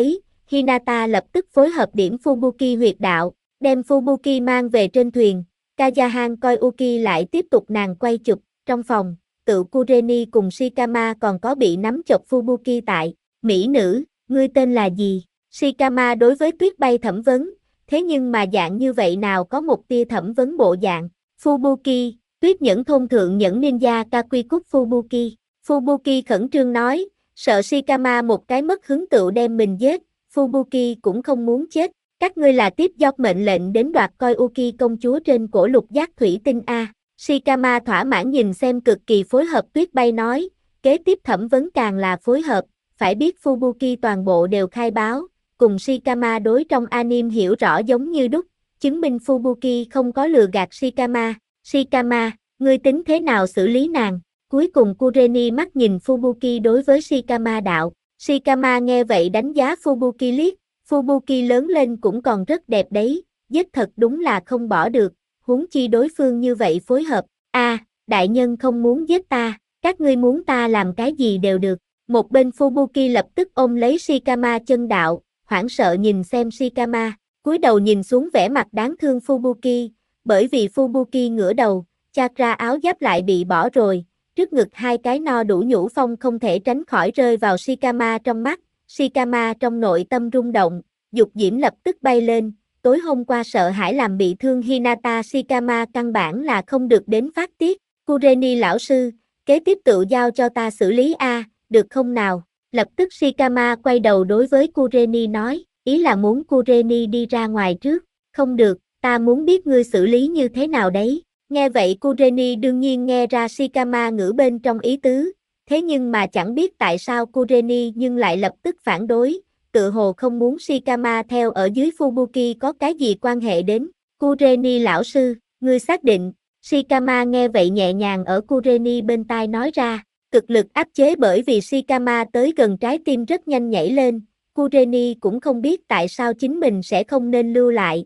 Hinata lập tức phối hợp điểm Fubuki huyệt đạo, đem Fubuki mang về trên thuyền. Kayahan coi Uki lại tiếp tục nàng quay chụp, trong phòng, tự Kureni cùng Shikama còn có bị nắm chọc Fubuki tại, mỹ nữ, ngươi tên là gì? Shikama đối với Tuyết Bay thẩm vấn, thế nhưng mà dạng như vậy nào có một tia thẩm vấn bộ dạng, Fubuki, Tuyết Nhẫn thôn thượng nhẫn ninja Kakukut Fubuki. Fubuki khẩn trương nói, sợ Shikama một cái mất hứng tựu đem mình giết, Fubuki cũng không muốn chết, các ngươi là tiếp dọc mệnh lệnh đến đoạt coi Uki công chúa trên cổ lục giác thủy tinh A. Shikama thỏa mãn nhìn xem cực kỳ phối hợp Tuyết Bay nói, kế tiếp thẩm vấn càng là phối hợp, phải biết Fubuki toàn bộ đều khai báo, cùng Shikama đối trong anime hiểu rõ giống như đúc, chứng minh Fubuki không có lừa gạt Shikama. Shikama, ngươi tính thế nào xử lý nàng? Cuối cùng Kureni mắt nhìn Fubuki đối với Shikama đạo. Shikama nghe vậy đánh giá Fubuki liếc, Fubuki lớn lên cũng còn rất đẹp đấy, giết thật đúng là không bỏ được, huống chi đối phương như vậy phối hợp. Đại nhân không muốn giết ta, các ngươi muốn ta làm cái gì đều được. Một bên Fubuki lập tức ôm lấy Shikama chân đạo, hoảng sợ nhìn xem Shikama, cúi đầu nhìn xuống vẻ mặt đáng thương Fubuki, bởi vì Fubuki ngửa đầu, chakra áo giáp lại bị bỏ rồi, trước ngực hai cái no đủ nhũ phong không thể tránh khỏi rơi vào Shikama trong mắt, Shikama trong nội tâm rung động, dục diễm lập tức bay lên, tối hôm qua sợ hãi làm bị thương Hinata Shikama căn bản là không được đến phát tiết, Kureni lão sư, kế tiếp tự giao cho ta xử lý được không nào? Lập tức Shikama quay đầu đối với Kureni nói, ý là muốn Kureni đi ra ngoài trước, không được, ta muốn biết ngươi xử lý như thế nào đấy. Nghe vậy Kureni đương nhiên nghe ra Shikama ngữ bên trong ý tứ, thế nhưng mà chẳng biết tại sao Kureni nhưng lại lập tức phản đối, tự hồ không muốn Shikama theo ở dưới Fubuki có cái gì quan hệ đến. Kureni lão sư, ngươi xác định, Shikama nghe vậy nhẹ nhàng ở Kureni bên tai nói ra, cực lực áp chế bởi vì Shikama tới gần trái tim rất nhanh nhảy lên, Kureni cũng không biết tại sao chính mình sẽ không nên lưu lại,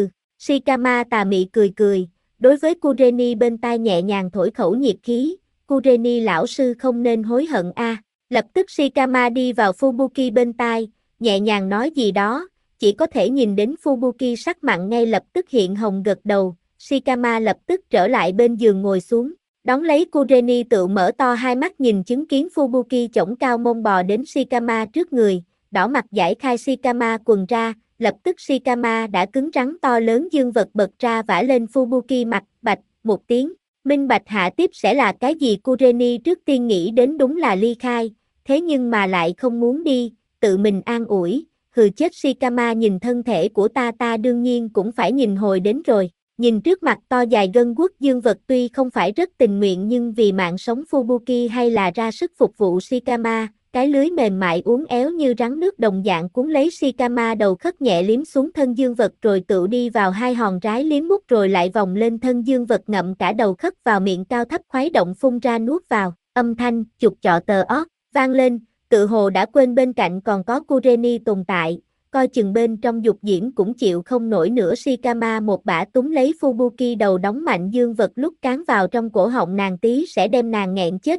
Shikama tà mị cười cười, đối với Kureni bên tai nhẹ nhàng thổi khẩu nhiệt khí, Kureni lão sư không nên hối hận Lập tức Shikama đi vào Fubuki bên tai, nhẹ nhàng nói gì đó, chỉ có thể nhìn đến Fubuki sắc mặn ngay lập tức hiện hồng gật đầu, Shikama lập tức trở lại bên giường ngồi xuống, đón lấy Kureni tự mở to hai mắt nhìn chứng kiến Fubuki chổng cao mông bò đến Shikama trước người, đỏ mặt giải khai Shikama quần ra, lập tức Shikama đã cứng rắn to lớn dương vật bật ra vả lên Fubuki mặt, bạch, một tiếng, minh bạch hạ tiếp sẽ là cái gì Kureni trước tiên nghĩ đến đúng là ly khai, thế nhưng mà lại không muốn đi, tự mình an ủi, hừ chết Shikama nhìn thân thể của ta đương nhiên cũng phải nhìn hồi đến rồi, nhìn trước mặt to dài gân guốc dương vật tuy không phải rất tình nguyện nhưng vì mạng sống Fubuki hay là ra sức phục vụ Shikama, cái lưới mềm mại uốn éo như rắn nước đồng dạng cuốn lấy Shikama đầu khất nhẹ liếm xuống thân dương vật rồi tự đi vào hai hòn rái liếm mút rồi lại vòng lên thân dương vật ngậm cả đầu khất vào miệng cao thấp khuấy động phun ra nuốt vào, âm thanh chụp chọ tờ ót vang lên, tự hồ đã quên bên cạnh còn có Kureni tồn tại, coi chừng bên trong dục diễn cũng chịu không nổi nữa Shikama một bả túm lấy Fubuki đầu đóng mạnh dương vật lúc cán vào trong cổ họng nàng tí sẽ đem nàng nghẹn chết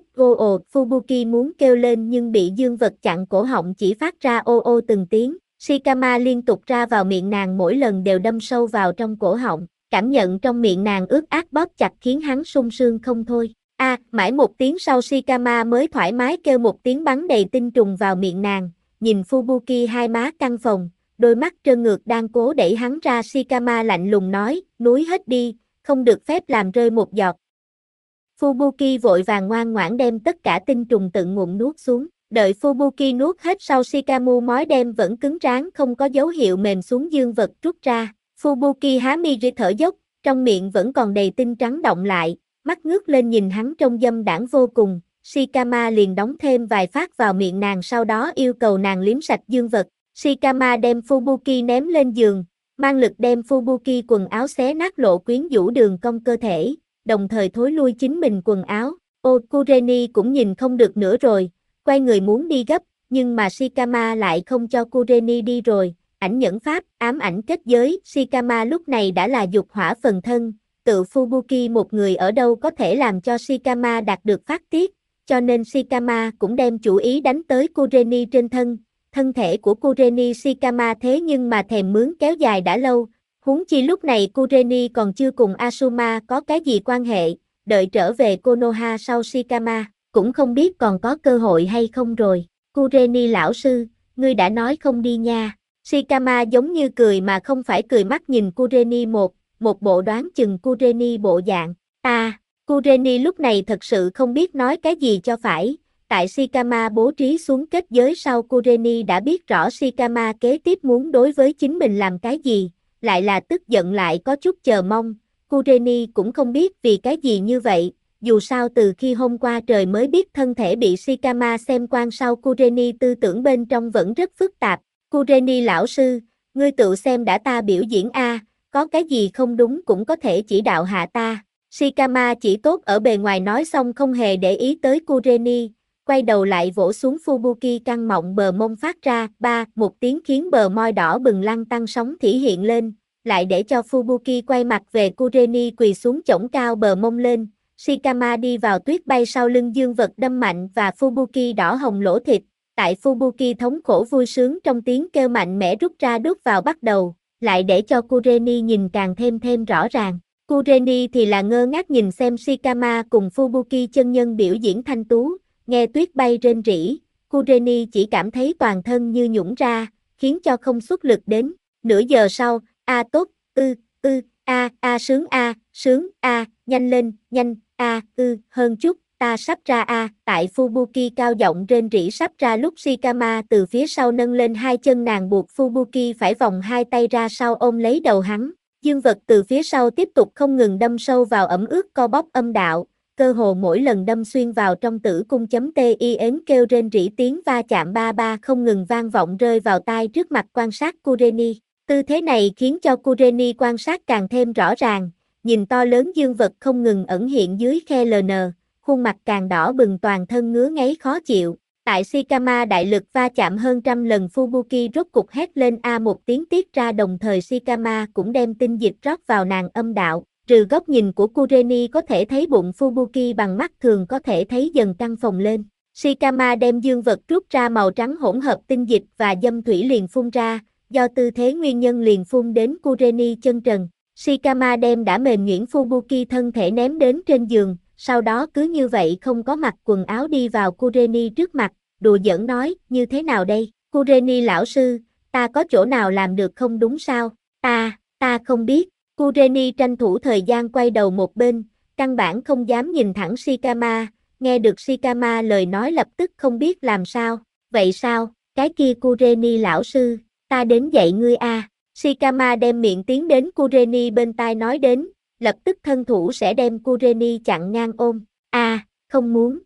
Fubuki muốn kêu lên nhưng bị dương vật chặn cổ họng chỉ phát ra ô từng tiếng, Shikama liên tục ra vào miệng nàng mỗi lần đều đâm sâu vào trong cổ họng, cảm nhận trong miệng nàng ướt át bóp chặt khiến hắn sung sướng không thôi. Mãi một tiếng sau Shikama mới thoải mái kêu một tiếng bắn đầy tinh trùng vào miệng nàng, nhìn Fubuki hai má căng phồng, đôi mắt trơn ngược đang cố đẩy hắn ra Shikama lạnh lùng nói, núi hết đi, không được phép làm rơi một giọt. Fubuki vội vàng ngoan ngoãn đem tất cả tinh trùng tự ngụm nuốt xuống, đợi Fubuki nuốt hết sau Shikamu mói đem vẫn cứng rắn không có dấu hiệu mềm xuống dương vật rút ra, Fubuki há mi thở dốc, trong miệng vẫn còn đầy tinh trắng động lại, mắt ngước lên nhìn hắn trông dâm đãng vô cùng, Shikama liền đóng thêm vài phát vào miệng nàng sau đó yêu cầu nàng liếm sạch dương vật, Shikama đem Fubuki ném lên giường, mang lực đem Fubuki quần áo xé nát lộ quyến rũ đường cong cơ thể, đồng thời thối lui chính mình quần áo, Kureni cũng nhìn không được nữa rồi, quay người muốn đi gấp, nhưng mà Shikama lại không cho Kureni đi rồi, ảnh nhẫn pháp, ám ảnh kết giới, Shikama lúc này đã là dục hỏa phần thân, tự Fubuki một người ở đâu có thể làm cho Shikama đạt được phát tiết, cho nên Shikama cũng đem chủ ý đánh tới Kureni trên thân, thân thể của Kureni Shikama thế nhưng mà thèm mướn kéo dài đã lâu, huống chi lúc này Kureni còn chưa cùng Asuma có cái gì quan hệ, đợi trở về Konoha sau Shikama, cũng không biết còn có cơ hội hay không rồi. Kureni lão sư, ngươi đã nói không đi nha. Shikama giống như cười mà không phải cười, mắt nhìn Kureni một bộ đoán chừng Kureni bộ dạng. Kureni lúc này thật sự không biết nói cái gì cho phải. Tại Shikama bố trí xuống kết giới sau, Kureni đã biết rõ Shikama kế tiếp muốn đối với chính mình làm cái gì, lại là tức giận lại có chút chờ mong. Kureni cũng không biết vì cái gì như vậy, dù sao từ khi hôm qua trời mới biết thân thể bị Shikama xem quan sau, Kureni tư tưởng bên trong vẫn rất phức tạp. Kureni lão sư, ngươi tự xem đã ta biểu diễn a, có cái gì không đúng cũng có thể chỉ đạo hạ ta. Shikama chỉ tốt ở bề ngoài nói xong không hề để ý tới Kureni, quay đầu lại vỗ xuống Fubuki, căng mọng bờ mông phát ra một tiếng khiến bờ môi đỏ bừng lăn tăng sóng thỉ hiện lên, lại để cho Fubuki quay mặt về Kureni quỳ xuống chổng cao bờ mông lên. Shikama đi vào tuyết bay sau lưng dương vật đâm mạnh và Fubuki đỏ hồng lỗ thịt, tại Fubuki thống khổ vui sướng trong tiếng kêu mạnh mẽ rút ra đút vào bắt đầu, lại để cho Kureni nhìn càng thêm rõ ràng. Kureni thì là ngơ ngác nhìn xem Shikama cùng Fubuki chân nhân biểu diễn thanh tú, nghe tuyết bay rên rỉ, Kureni chỉ cảm thấy toàn thân như nhũn ra, khiến cho không xuất lực đến. Nửa giờ sau, tốt, sướng, nhanh lên, nhanh, hơn chút, ta sắp ra tại Fubuki cao giọng rên rỉ sắp ra lúc Shikama từ phía sau nâng lên hai chân nàng, buộc Fubuki phải vòng hai tay ra sau ôm lấy đầu hắn. Dương vật từ phía sau tiếp tục không ngừng đâm sâu vào ẩm ướt co bóp âm đạo, cơ hồ mỗi lần đâm xuyên vào trong tử cung. Tiếng kêu rên rỉ, tiếng va chạm ba không ngừng vang vọng rơi vào tai trước mặt quan sát Kureni. Tư thế này khiến cho Kureni quan sát càng thêm rõ ràng, nhìn to lớn dương vật không ngừng ẩn hiện dưới khe LN, khuôn mặt càng đỏ bừng, toàn thân ngứa ngáy khó chịu. Tại Shikama đại lực va chạm hơn trăm lần, Fubuki rốt cục hét lên một tiếng tiết ra, đồng thời Shikama cũng đem tinh dịch rót vào nàng âm đạo. Trừ góc nhìn của Kureni có thể thấy bụng Fubuki bằng mắt thường có thể thấy dần căng phồng lên. Shikama đem dương vật rút ra, màu trắng hỗn hợp tinh dịch và dâm thủy liền phun ra, do tư thế nguyên nhân liền phun đến Kureni chân trần. Shikama đem đã mềm nhuyễn Fubuki thân thể ném đến trên giường, sau đó cứ như vậy không có mặc quần áo đi vào Kureni trước mặt, đùa giỡn nói, như thế nào đây, Kureni lão sư, ta có chỗ nào làm được không đúng sao, ta không biết. Kureni tranh thủ thời gian quay đầu một bên, căn bản không dám nhìn thẳng Shikama, nghe được Shikama lời nói lập tức không biết làm sao, vậy sao, cái kia Kureni lão sư, ta đến dạy ngươi Shikama đem miệng tiến đến Kureni bên tai nói đến, lập tức thân thủ sẽ đem Kureni chặn ngang ôm. Không muốn,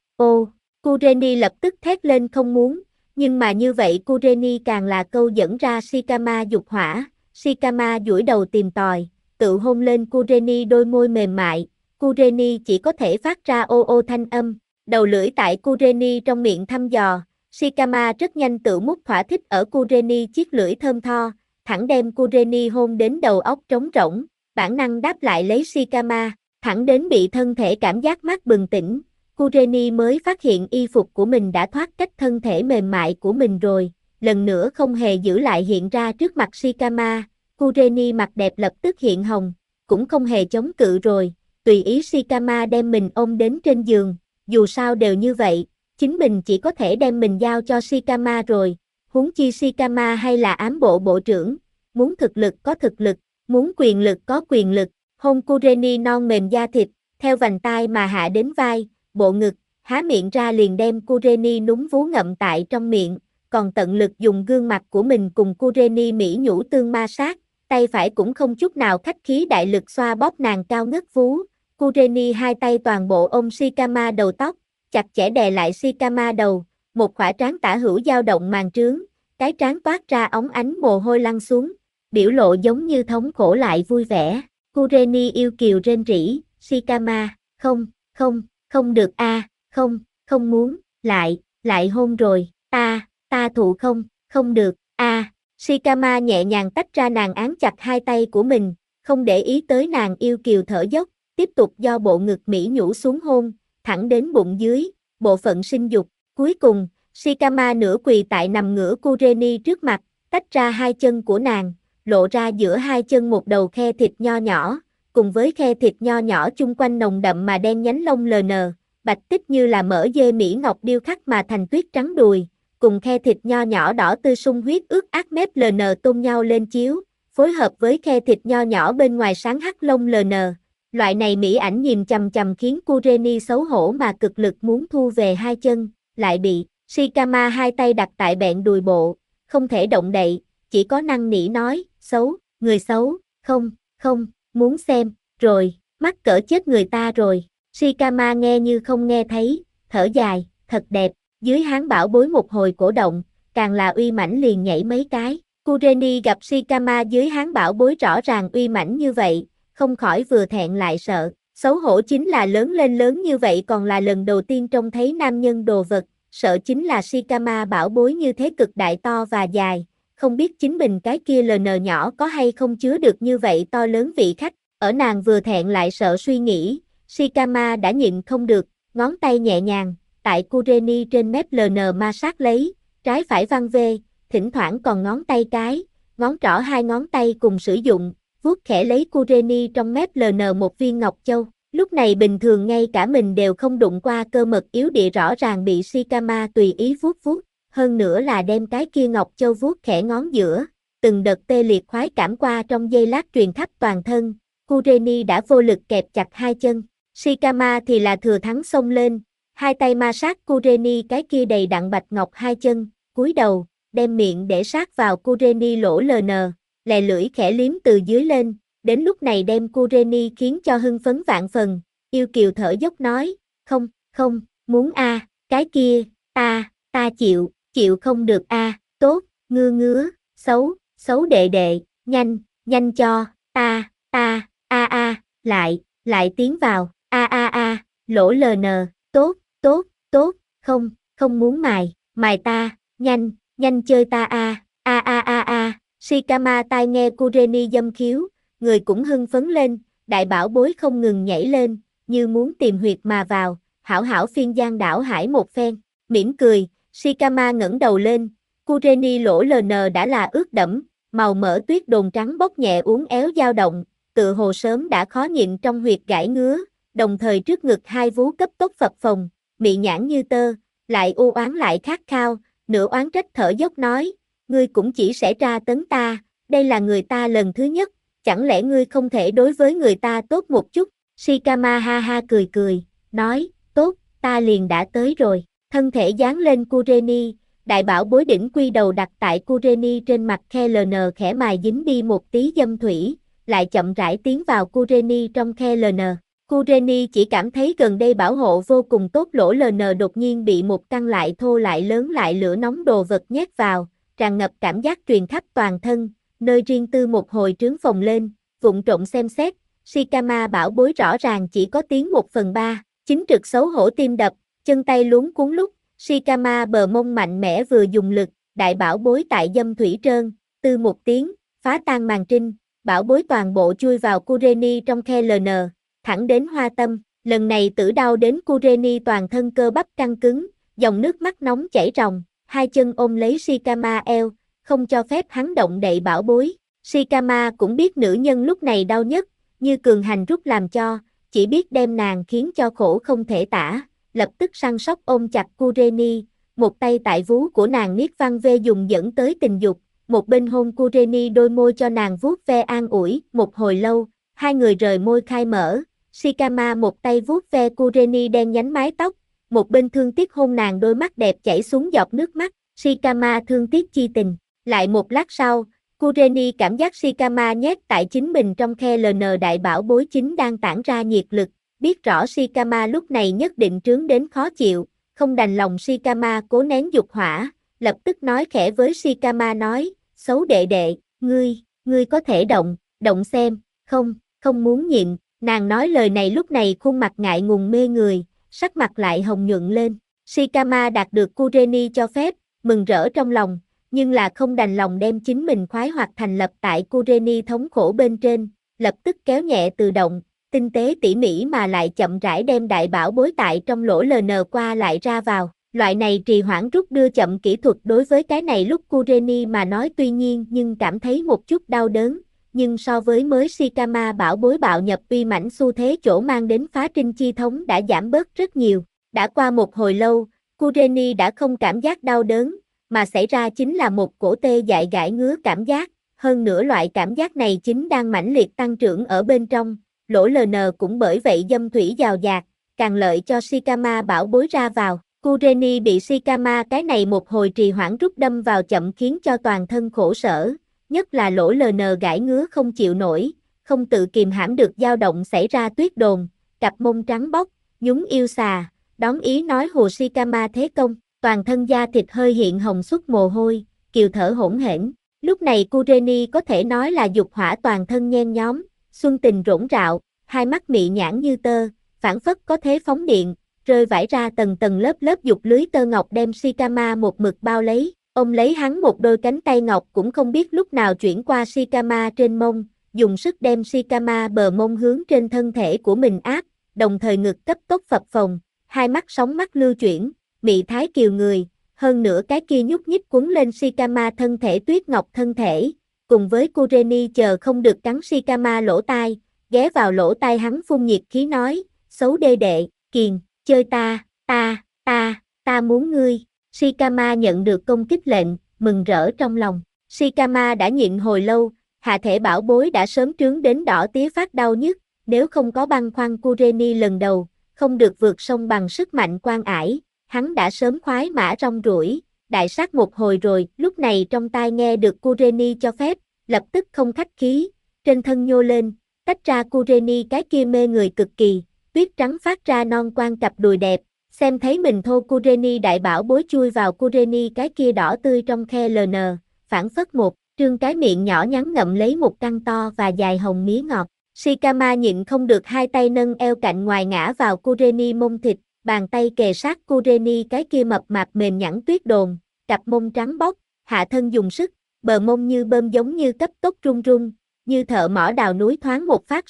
Kureni lập tức thét lên không muốn, nhưng mà như vậy Kureni càng là câu dẫn ra Shikama dục hỏa. Shikama duỗi đầu tìm tòi, tự hôn lên Kureni đôi môi mềm mại, Kureni chỉ có thể phát ra ô thanh âm, đầu lưỡi tại Kureni trong miệng thăm dò. Shikama rất nhanh tự mút thỏa thích ở Kureni chiếc lưỡi thơm tho, thẳng đem Kureni hôn đến đầu óc trống rỗng, bản năng đáp lại lấy Shikama, thẳng đến bị thân thể cảm giác mắt bừng tỉnh, Kureni mới phát hiện y phục của mình đã thoát cách thân thể mềm mại của mình rồi, lần nữa không hề giữ lại hiện ra trước mặt Shikama, Kureni mặt đẹp lập tức hiện hồng, cũng không hề chống cự rồi, tùy ý Shikama đem mình ôm đến trên giường, dù sao đều như vậy, chính mình chỉ có thể đem mình giao cho Shikama rồi, huống chi Shikama hay là ám bộ bộ trưởng, muốn thực lực có thực lực, muốn quyền lực có quyền lực, hôn Kureni non mềm da thịt, theo vành tai mà hạ đến vai, bộ ngực, há miệng ra liền đem Kureni núm vú ngậm tại trong miệng, còn tận lực dùng gương mặt của mình cùng Kureni mỹ nhũ tương ma sát, tay phải cũng không chút nào khách khí đại lực xoa bóp nàng cao ngất vú, Kureni hai tay toàn bộ ôm Shikama đầu tóc, chặt chẽ đè lại Shikama đầu, một khỏa trán tả hữu dao động màn trướng, cái trán toát ra óng ánh mồ hôi lăn xuống, biểu lộ giống như thống khổ lại vui vẻ. Kureni yêu kiều rên rỉ, Shikama, không được không muốn, lại hôn rồi, ta thụ không được, Shikama nhẹ nhàng tách ra nàng, án chặt hai tay của mình, không để ý tới nàng yêu kiều thở dốc, tiếp tục do bộ ngực mỹ nhũ xuống hôn, thẳng đến bụng dưới, bộ phận sinh dục, cuối cùng, Shikama nửa quỳ tại nằm ngửa Kureni trước mặt, tách ra hai chân của nàng, lộ ra giữa hai chân một đầu khe thịt nho nhỏ, cùng với khe thịt nho nhỏ chung quanh nồng đậm mà đen nhánh lông lờ nờ, bạch tích như là mỡ dê mỹ ngọc điêu khắc mà thành tuyết trắng đùi, cùng khe thịt nho nhỏ đỏ tươi sung huyết ướt át mép lờ nờ tôn nhau lên chiếu, phối hợp với khe thịt nho nhỏ bên ngoài sáng hắc lông lờ nờ. Loại này mỹ ảnh nhìn chằm chằm khiến Kureni xấu hổ mà cực lực muốn thu về hai chân, lại bị Shikama hai tay đặt tại bẹn đùi bộ, không thể động đậy, chỉ có năn nỉ nói, xấu, người xấu, không, muốn xem, rồi, mắc cỡ chết người ta rồi. Shikama nghe như không nghe thấy, thở dài, thật đẹp, dưới hán bảo bối một hồi cổ động, càng là uy mãnh liền nhảy mấy cái. Kureni gặp Shikama dưới hán bảo bối rõ ràng uy mãnh như vậy, không khỏi vừa thẹn lại sợ, xấu hổ chính là lớn lên lớn như vậy còn là lần đầu tiên trông thấy nam nhân đồ vật, sợ chính là Shikama bảo bối như thế cực đại to và dài, không biết chính mình cái kia LN nhỏ có hay không chứa được như vậy to lớn vị khách, ở nàng vừa thẹn lại sợ suy nghĩ, Shikama đã nhịn không được, ngón tay nhẹ nhàng, tại Kureni trên mép LN ma sát lấy, trái phải văng về, thỉnh thoảng còn ngón tay cái, ngón trỏ hai ngón tay cùng sử dụng, vuốt khẽ lấy Kureni trong mép LN một viên ngọc châu. Lúc này bình thường ngay cả mình đều không đụng qua cơ mật yếu địa rõ ràng bị Shikama tùy ý vuốt vuốt, hơn nữa là đem cái kia ngọc châu vuốt khẽ ngón giữa, từng đợt tê liệt khoái cảm qua trong giây lát truyền khắp toàn thân, Kureni đã vô lực kẹp chặt hai chân, Shikama thì là thừa thắng xông lên, hai tay ma sát Kureni cái kia đầy đặn bạch ngọc hai chân, cúi đầu, đem miệng để sát vào Kureni lỗ LN, lè lưỡi khẽ liếm từ dưới lên. Đến lúc này đem Kureni khiến cho hưng phấn vạn phần, yêu kiều thở dốc nói, không, muốn a, cái kia, ta chịu không được a, tốt, ngứa, xấu đệ đệ, nhanh cho, lại tiến vào, lỗ LN, tốt, không muốn mài ta, nhanh chơi ta a, Shikama tai nghe Kureni dâm khiếu, người cũng hưng phấn lên, đại bảo bối không ngừng nhảy lên, như muốn tìm huyệt mà vào, hảo phiên giang đảo hải một phen, mỉm cười, Shikama ngẩng đầu lên, Kureni lỗ LN đã là ướt đẫm, màu mỡ tuyết đồn trắng bốc nhẹ uốn éo dao động, tự hồ sớm đã khó nhịn trong huyệt gãi ngứa, đồng thời trước ngực hai vú cấp tốc phập phồng, mị nhãn như tơ, lại u oán lại khát khao, nửa oán trách thở dốc nói, ngươi cũng chỉ sẽ tra tấn ta, đây là người ta lần thứ nhất, chẳng lẽ ngươi không thể đối với người ta tốt một chút? Shikama ha ha cười, nói, tốt, ta liền đã tới rồi, thân thể dán lên Kureni, đại bảo bối đỉnh quy đầu đặt tại Kureni trên mặt khe LN khẽ mài dính đi một tí dâm thủy, lại chậm rãi tiến vào Kureni trong khe LN. Kureni chỉ cảm thấy gần đây bảo hộ vô cùng tốt lỗ LN đột nhiên bị một căn lại thô lại lớn lại lửa nóng đồ vật nhét vào, tràn ngập cảm giác truyền khắp toàn thân, nơi riêng tư một hồi trướng phồng lên, vụng trộm xem xét, Shikama bảo bối rõ ràng chỉ có tiếng 1/3, chính trực xấu hổ tim đập, chân tay luống cuống lúc, Shikama bờ mông mạnh mẽ vừa dùng lực, đại bảo bối tại dâm thủy trơn, tư một tiếng, phá tan màn trinh, bảo bối toàn bộ chui vào Kureni trong khe LN, thẳng đến hoa tâm, lần này tử đau đến Kureni toàn thân cơ bắp căng cứng, dòng nước mắt nóng chảy ròng, hai chân ôm lấy Shikama eo, không cho phép hắn động đậy bảo bối. Shikama cũng biết nữ nhân lúc này đau nhất, như cường hành rút làm cho, chỉ biết đem nàng khiến cho khổ không thể tả, lập tức săn sóc ôm chặt Kureni, một tay tại vú của nàng niết văn ve dùng dẫn tới tình dục, một bên hôn Kureni đôi môi cho nàng vuốt ve an ủi, một hồi lâu, hai người rời môi khai mở, Shikama một tay vuốt ve Kureni đen nhánh mái tóc, một bên thương tiếc hôn nàng đôi mắt đẹp chảy xuống giọt nước mắt, Shikama thương tiếc chi tình. Lại một lát sau, Kureni cảm giác Shikama nhét tại chính mình trong khe LN đại bảo bối chính đang tản ra nhiệt lực, biết rõ Shikama lúc này nhất định trướng đến khó chịu, không đành lòng Shikama cố nén dục hỏa, lập tức nói khẽ với Shikama nói, xấu đệ đệ, ngươi có thể động xem, không muốn nhịn, nàng nói lời này lúc này khuôn mặt ngại ngùng mê người, sắc mặt lại hồng nhuận lên, Shikama đạt được Kureni cho phép, mừng rỡ trong lòng, nhưng là không đành lòng đem chính mình khoái hoạt thành lập tại Kureni thống khổ bên trên, lập tức kéo nhẹ tự động, tinh tế tỉ mỉ mà lại chậm rãi đem đại bảo bối tại trong lỗ LN qua lại ra vào, Loại này trì hoãn rút đưa chậm kỹ thuật đối với cái này lúc Kureni mà nói tuy nhiên nhưng cảm thấy một chút đau đớn, nhưng so với mới Shikama bảo bối bạo nhập uy mãnh xu thế chỗ mang đến phá trinh chi thống đã giảm bớt rất nhiều. Đã qua một hồi lâu, Kureni đã không cảm giác đau đớn, mà xảy ra chính là một cổ tê dại gãi ngứa cảm giác, hơn nữa loại cảm giác này chính đang mãnh liệt tăng trưởng ở bên trong, lỗ LN cũng bởi vậy dâm thủy dào dạt, càng lợi cho Shikama bảo bối ra vào. Kureni bị Shikama cái này một hồi trì hoãn rút đâm vào chậm khiến cho toàn thân khổ sở, nhất là lỗ LN gãi ngứa không chịu nổi, không tự kìm hãm được dao động xảy ra tuyết đồn, cặp mông trắng bóc, nhúng yêu xà, đón ý nói hồ Shikama thế công, toàn thân da thịt hơi hiện hồng xuất mồ hôi, kiều thở hỗn hển. Lúc này Kureni có thể nói là dục hỏa toàn thân nhen nhóm, xuân tình rỗng rạo, hai mắt mị nhãn như tơ, phảng phất có thế phóng điện, rơi vãi ra tầng tầng lớp lớp dục lưới tơ ngọc đem Shikama một mực bao lấy, ôm lấy hắn một đôi cánh tay ngọc cũng không biết lúc nào chuyển qua Shikama trên mông, dùng sức đem Shikama bờ mông hướng trên thân thể của mình áp, đồng thời ngực cấp tốc phập phồng, hai mắt sóng mắt lưu chuyển, mị thái kiều người, hơn nữa cái kia nhúc nhích quấn lên Shikama thân thể tuyết ngọc thân thể, cùng với Kureni chờ không được cắn Shikama lỗ tai, ghé vào lỗ tai hắn phun nhiệt khí nói, xấu đê đệ, kiền, chơi ta muốn ngươi. Shikama nhận được công kích lệnh, mừng rỡ trong lòng. Shikama đã nhịn hồi lâu, hạ thể bảo bối đã sớm trướng đến đỏ tía phát đau nhức, nếu không có băng khoăn Kureni lần đầu, không được vượt sông bằng sức mạnh quan ải, hắn đã sớm khoái mã rong ruổi, đại sát một hồi rồi, lúc này trong tai nghe được Kureni cho phép, lập tức không khách khí, trên thân nhô lên, tách ra Kureni cái kia mê người cực kỳ, tuyết trắng phát ra non quang cặp đùi đẹp, xem thấy mình thô Kureni đại bảo bối chui vào Kureni cái kia đỏ tươi trong khe LN, phảng phất một, trương cái miệng nhỏ nhắn ngậm lấy một căn to và dài hồng mía ngọt. Shikama nhịn không được hai tay nâng eo cạnh ngoài ngã vào Kureni mông thịt, bàn tay kề sát Kureni cái kia mập mạp mềm nhẵn tuyết đồn, cặp mông trắng bóc, hạ thân dùng sức, bờ mông như bơm giống như cấp tốc rung rung, như thợ mỏ đào núi thoáng một phát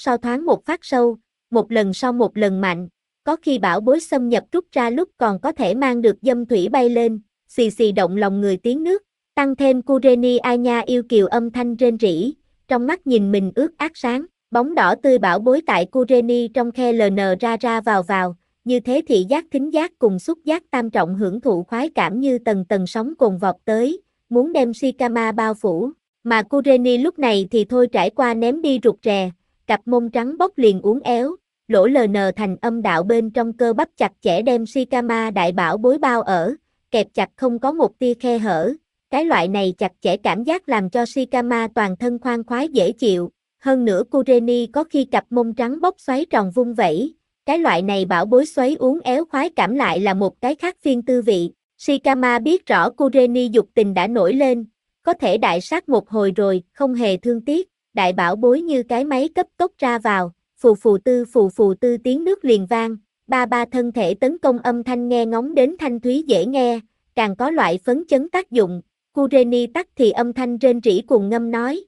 sâu, một lần sau một lần mạnh, có khi bảo bối xâm nhập rút ra lúc còn có thể mang được dâm thủy bay lên, xì xì động lòng người tiếng nước, tăng thêm Kureni ai nha yêu kiều âm thanh rên rỉ, trong mắt nhìn mình ướt át sáng, bóng đỏ tươi bảo bối tại Kureni trong khe LN ra vào, như thế thị giác thính giác cùng xúc giác tam trọng hưởng thụ khoái cảm như tầng tầng sóng cồn vọt tới, muốn đem Shikama bao phủ, mà Kureni lúc này thì thôi trải qua ném đi rụt rè, cặp mông trắng bóc liền uốn éo, lỗ LN thành âm đạo bên trong cơ bắp chặt chẽ đem Shikama đại bảo bối bao ở, kẹp chặt không có một tia khe hở, cái loại này chặt chẽ cảm giác làm cho Shikama toàn thân khoan khoái dễ chịu, hơn nữa Kureni có khi cặp mông trắng bóc xoáy tròn vung vẩy, cái loại này bảo bối xoáy uốn éo khoái cảm lại là một cái khác phiên tư vị. Shikama biết rõ Kureni dục tình đã nổi lên, có thể đại sát một hồi rồi, không hề thương tiếc, đại bảo bối như cái máy cấp tốc ra vào, phù phù tư tiếng nước liền vang, ba thân thể tấn công âm thanh nghe ngóng đến thanh thúy dễ nghe, càng có loại phấn chấn tác dụng, Kureni tắc thì âm thanh rên rỉ cùng ngâm nói,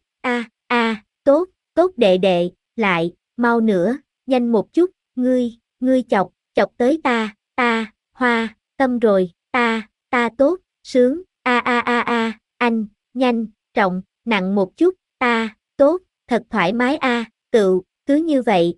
tốt đệ đệ, lại, mau nữa, nhanh một chút, ngươi chọc tới ta, hoa, tâm rồi, ta tốt, sướng, anh, nhanh, trọng, nặng một chút, tốt, thật thoải mái cứ như vậy,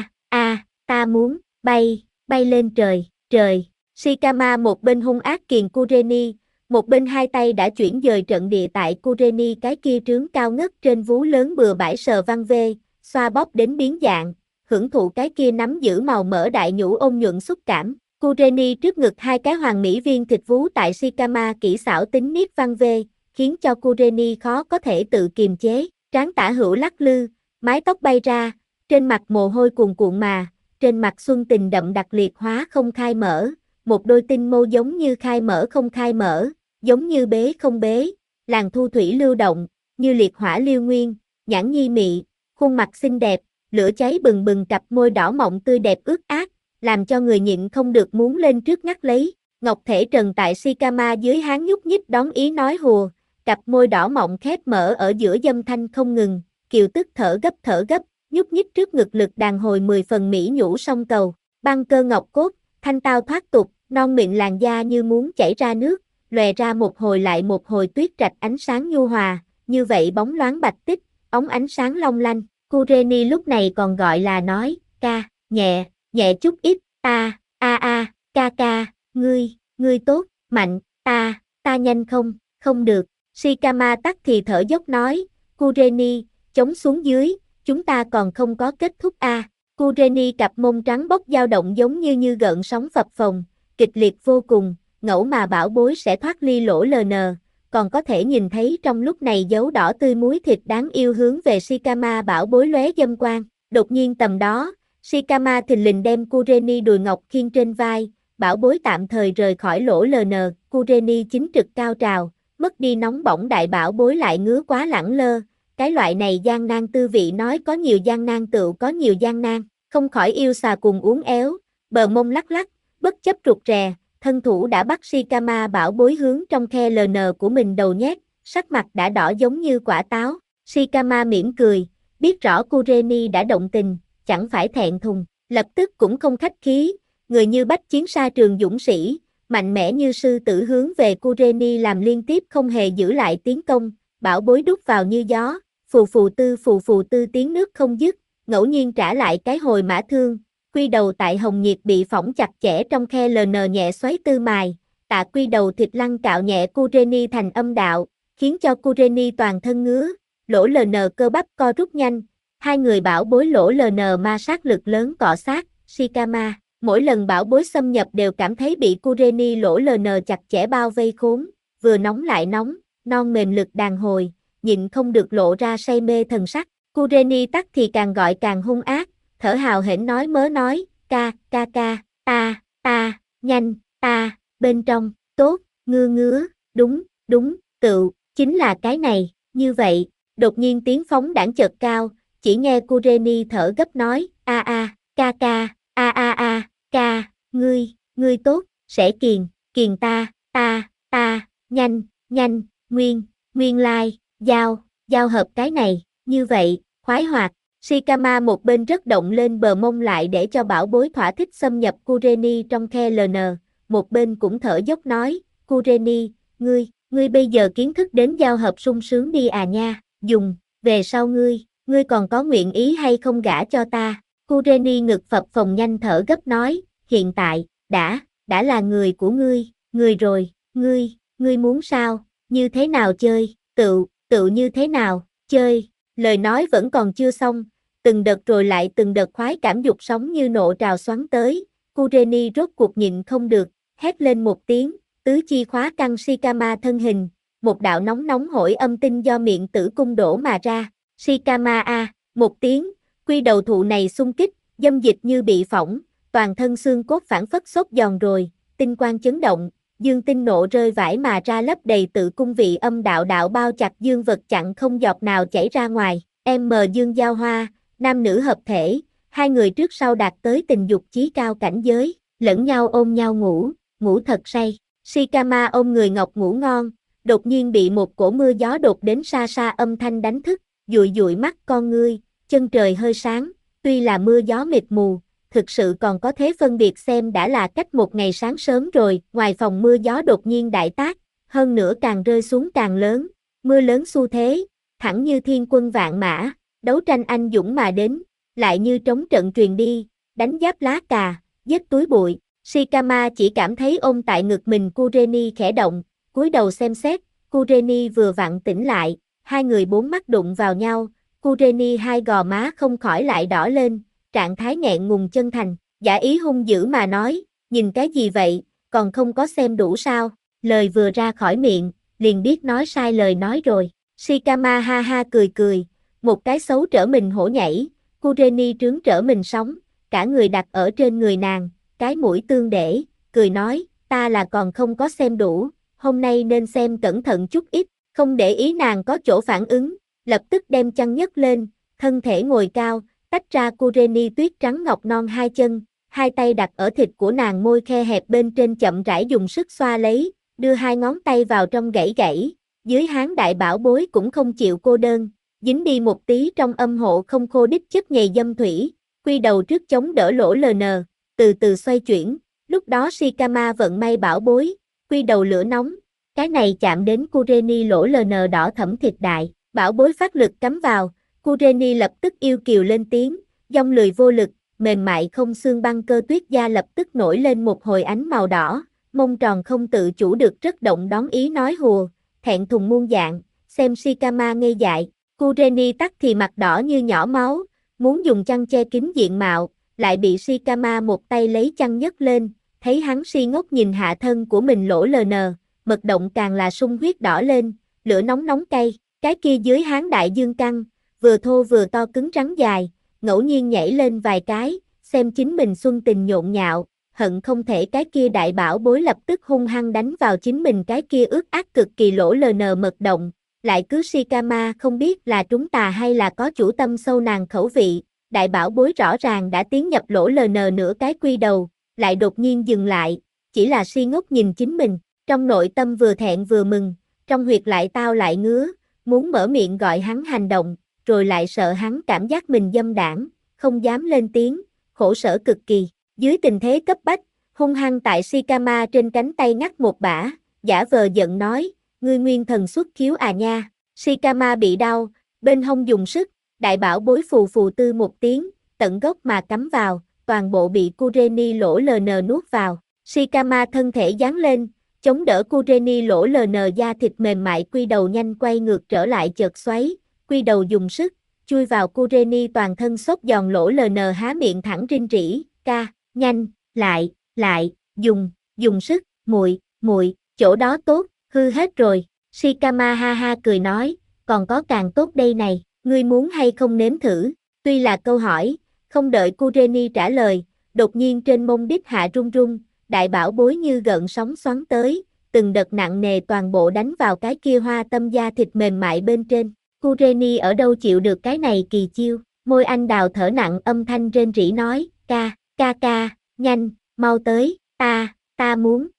ta muốn, bay lên trời, Shikama một bên hung ác kiền Kureni, một bên hai tay đã chuyển dời trận địa tại Kureni cái kia trướng cao ngất trên vú lớn bừa bãi sờ văng vê, xoa bóp đến biến dạng, hưởng thụ cái kia nắm giữ màu mỡ đại nhũ ôn nhuận xúc cảm. Kureni trước ngực hai cái hoàng mỹ viên thịt vú tại Shikama kỹ xảo tính niết văng vê, khiến cho Kureni khó có thể tự kiềm chế, trán tả hữu lắc lư, mái tóc bay ra, trên mặt mồ hôi cuồn cuộn mà, trên mặt xuân tình đậm đặc liệt hóa không khai mở, một đôi tinh mâu giống như khai mở không khai mở, giống như bế không bế, làn thu thủy lưu động, như liệt hỏa liêu nguyên, nhãn nhi mị, khuôn mặt xinh đẹp, lửa cháy bừng bừng cặp môi đỏ mọng tươi đẹp ướt át, làm cho người nhịn không được muốn lên trước ngắt lấy, ngọc thể trần tại Shikama dưới háng nhúc nhích đón ý nói hùa, cặp môi đỏ mọng khép mở ở giữa dâm thanh không ngừng, kiều tức thở gấp, nhúc nhích trước ngực lực đàn hồi 10 phần mỹ nhũ song cầu, băng cơ ngọc cốt, thanh tao thoát tục, non mịn làn da như muốn chảy ra nước, lòe ra một hồi lại một hồi tuyết trạch ánh sáng nhu hòa, như vậy bóng loáng bạch tích, óng ánh sáng long lanh. Kureni lúc này còn gọi là nói, ca, nhẹ, nhẹ chút ít, ca, ngươi tốt, mạnh, ta nhanh không, không được. Shikama tắc thì thở dốc nói, Kureni, chống xuống dưới, chúng ta còn không có kết thúc Kureni cặp mông trắng bóc dao động giống như gợn sóng phập phồng, kịch liệt vô cùng, ngẫu mà bảo bối sẽ thoát ly lỗ LN, còn có thể nhìn thấy trong lúc này dấu đỏ tươi muối thịt đáng yêu hướng về Shikama bảo bối lóe dâm quang. Đột nhiên tầm đó, Shikama thình lình đem Kureni đùi ngọc khiêng trên vai, bảo bối tạm thời rời khỏi lỗ LN, Kureni chính trực cao trào, mất đi nóng bỏng đại bảo bối lại ngứa quá lẳng lơ, cái loại này gian nan tư vị nói có nhiều gian nan tựu có nhiều gian nan, không khỏi yêu xà cùng uốn éo, bờ mông lắc lắc, bất chấp rụt rè, thân thủ đã bắt Shikama bảo bối hướng trong khe LN của mình đầu nhét, sắc mặt đã đỏ giống như quả táo. Shikama mỉm cười, biết rõ Kureni đã động tình, chẳng phải thẹn thùng, lập tức cũng không khách khí, người như bách chiến sa trường dũng sĩ, mạnh mẽ như sư tử hướng về Kureni làm liên tiếp không hề giữ lại tiến công, bảo bối đút vào như gió, phù phù tư tiếng nước không dứt, ngẫu nhiên trả lại cái hồi mã thương. Quy đầu tại hồng nhiệt bị phỏng chặt chẽ trong khe LN nhẹ xoáy tư mài, tạ quy đầu thịt lăn cạo nhẹ Kureni thành âm đạo, khiến cho Kureni toàn thân ngứa, lỗ LN cơ bắp co rút nhanh, hai người bảo bối lỗ LN ma sát lực lớn cọ sát, Shikama, mỗi lần bảo bối xâm nhập đều cảm thấy bị Kureni lỗ LN chặt chẽ bao vây khốn, vừa nóng lại nóng, non mềm lực đàn hồi, nhịn không được lộ ra say mê thần sắc, Kureni tắc thì càng gọi càng hung ác, thở hào hển nói mớ nói, ca, nhanh, bên trong, tốt, ngứa, đúng, chính là cái này, như vậy, đột nhiên tiếng phóng đãng chợt cao, chỉ nghe Kureni thở gấp nói, ca, ngươi tốt, sẽ kiền ta, nhanh, nguyên lai, giao hợp cái này, như vậy, khoái hoạt. Shikama một bên rất động lên bờ mông lại để cho bảo bối thỏa thích xâm nhập Kureni trong khe LN, một bên cũng thở dốc nói, Kureni, ngươi bây giờ kiến thức đến giao hợp sung sướng đi nha, dùng, về sau ngươi còn có nguyện ý hay không gả cho ta, Kureni ngực phập phồng nhanh thở gấp nói, hiện tại, đã là người của ngươi rồi, ngươi muốn sao, như thế nào chơi, tự như thế nào, chơi, lời nói vẫn còn chưa xong, từng đợt rồi lại từng đợt khoái cảm dục sóng như nộ trào xoắn tới, Kureni rốt cuộc nhịn không được, hét lên một tiếng, tứ chi khóa căng Shikama thân hình, một đạo nóng hổi âm tinh do miệng tử cung đổ mà ra, Shikama một tiếng, quy đầu thụ này xung kích, dâm dịch như bị phỏng, toàn thân xương cốt phản phất sốt giòn rồi, tinh quang chấn động, dương tinh nộ rơi vãi mà ra lấp đầy tự cung vị âm đạo bao chặt dương vật chặn không giọt nào chảy ra ngoài, dương giao hoa, nam nữ hợp thể, hai người trước sau đạt tới tình dục chí cao cảnh giới, lẫn nhau ôm nhau ngủ thật say, Shikama ôm người ngọc ngủ ngon, đột nhiên bị một cổ mưa gió đột đến xa xa âm thanh đánh thức, dụi mắt con ngươi, chân trời hơi sáng, tuy là mưa gió mịt mù, thực sự còn có thế phân biệt xem đã là cách một ngày sáng sớm rồi, ngoài phòng mưa gió đột nhiên đại tác, hơn nữa càng rơi xuống càng lớn, mưa lớn xu thế, thẳng như thiên quân vạn mã, đấu tranh anh dũng mà đến, lại như trống trận truyền đi, đánh giáp lá cà, giết túi bụi, Shikama chỉ cảm thấy ôm tại ngực mình Kureni khẽ động, cúi đầu xem xét, Kureni vừa vặn tỉnh lại, hai người bốn mắt đụng vào nhau, Kureni hai gò má không khỏi lại đỏ lên, trạng thái nghẹn ngùng chân thành, giả ý hung dữ mà nói, nhìn cái gì vậy, còn không có xem đủ sao, lời vừa ra khỏi miệng, liền biết nói sai lời nói rồi, Shikama ha ha cười, một cái xấu trở mình hổ nhảy, Kureni trướng trở mình sóng, cả người đặt ở trên người nàng, cái mũi tương để, cười nói, ta là còn không có xem đủ, hôm nay nên xem cẩn thận chút ít, không để ý nàng có chỗ phản ứng, lập tức đem chăn nhấc lên, thân thể ngồi cao, tách ra Kureni tuyết trắng ngọc non hai chân, hai tay đặt ở thịt của nàng môi khe hẹp bên trên chậm rãi dùng sức xoa lấy, đưa hai ngón tay vào trong gãy, dưới háng đại bảo bối cũng không chịu cô đơn, dính đi một tí trong âm hộ không khô đích chất nhầy dâm thủy, quy đầu trước chống đỡ lỗ LN, từ từ xoay chuyển, Lúc đó Shikama vận may bảo bối, quy đầu lửa nóng, cái này chạm đến Kureni lỗ LN đỏ thẫm thịt đại, bảo bối phát lực cắm vào, Kureni lập tức yêu kiều lên tiếng, dong lười vô lực, mềm mại không xương băng cơ tuyết da lập tức nổi lên một hồi ánh màu đỏ, mông tròn không tự chủ được rất động đón ý nói hùa, thẹn thùng muôn dạng, xem Shikama ngây dại, Kureni tắc thì mặt đỏ như nhỏ máu, muốn dùng chăn che kín diện mạo, lại bị Shikama một tay lấy chăn nhấc lên, thấy hắn si ngốc nhìn hạ thân của mình lỗ LN, mật động càng là sung huyết đỏ lên, lửa nóng nóng cay, cái kia dưới hán đại dương căng, vừa thô vừa to cứng rắn dài, ngẫu nhiên nhảy lên vài cái, xem chính mình xuân tình nhộn nhạo, hận không thể cái kia đại bảo bối lập tức hung hăng đánh vào chính mình cái kia ướt át cực kỳ lỗ LN mật động, lại cứ Shikama không biết là trúng tà hay là có chủ tâm sâu nàng khẩu vị, đại bảo bối rõ ràng đã tiến nhập lỗ LN nửa cái quy đầu, lại đột nhiên dừng lại, chỉ là si ngốc nhìn chính mình, trong nội tâm vừa thẹn vừa mừng, trong huyệt lại tao lại ngứa, muốn mở miệng gọi hắn hành động, rồi lại sợ hắn cảm giác mình dâm đảng, không dám lên tiếng, khổ sở cực kỳ, dưới tình thế cấp bách, hung hăng tại Shikama trên cánh tay ngắt một bả, giả vờ giận nói, ngươi nguyên thần xuất khiếu à nha, Shikama bị đau, bên hông dùng sức, đại bảo bối phù phù tư một tiếng, tận gốc mà cắm vào, toàn bộ bị Kureni lỗ LN nuốt vào, Shikama thân thể giáng lên, chống đỡ Kureni lỗ LN da thịt mềm mại quy đầu nhanh quay ngược trở lại chợt xoáy, quy đầu dùng sức, chui vào Kureni toàn thân xốp giòn lỗ LN há miệng thẳng rinh rỉ, ca, nhanh, lại, dùng sức, muội, chỗ đó tốt, hư hết rồi, Shikama ha ha cười nói, còn có càng tốt đây này, ngươi muốn hay không nếm thử, tuy là câu hỏi, không đợi Kureni trả lời, đột nhiên trên mông đít hạ run run, đại bảo bối như gợn sóng xoắn tới, từng đợt nặng nề toàn bộ đánh vào cái kia hoa tâm da thịt mềm mại bên trên, Kureni ở đâu chịu được cái này kỳ chiêu, môi anh đào thở nặng âm thanh rên rỉ nói, ca, nhanh, mau tới, ta muốn,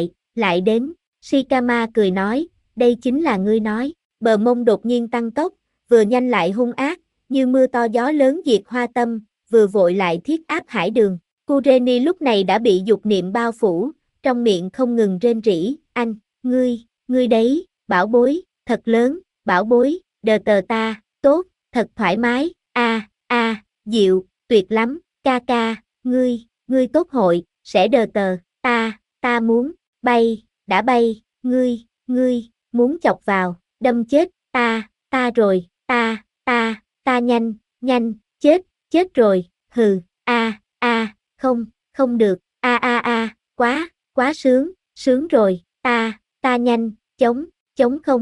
lại đến, Shikama cười nói, đây chính là ngươi nói, bờ mông đột nhiên tăng tốc, vừa nhanh lại hung ác, như mưa to gió lớn diệt hoa tâm, vừa vội lại thiết áp hải đường, Kureni lúc này đã bị dục niệm bao phủ, trong miệng không ngừng rên rỉ, anh, ngươi đấy, bảo bối, thật lớn, bảo bối, đờ tờ ta, tốt, thật thoải mái, a, dịu, tuyệt lắm, ca, ngươi tốt hội, sẽ đờ tờ, ta muốn, đã bay, ngươi, muốn chọc vào, đâm chết, ta rồi, ta nhanh, chết rồi, hừ, không được, quá sướng rồi, ta nhanh, chống không,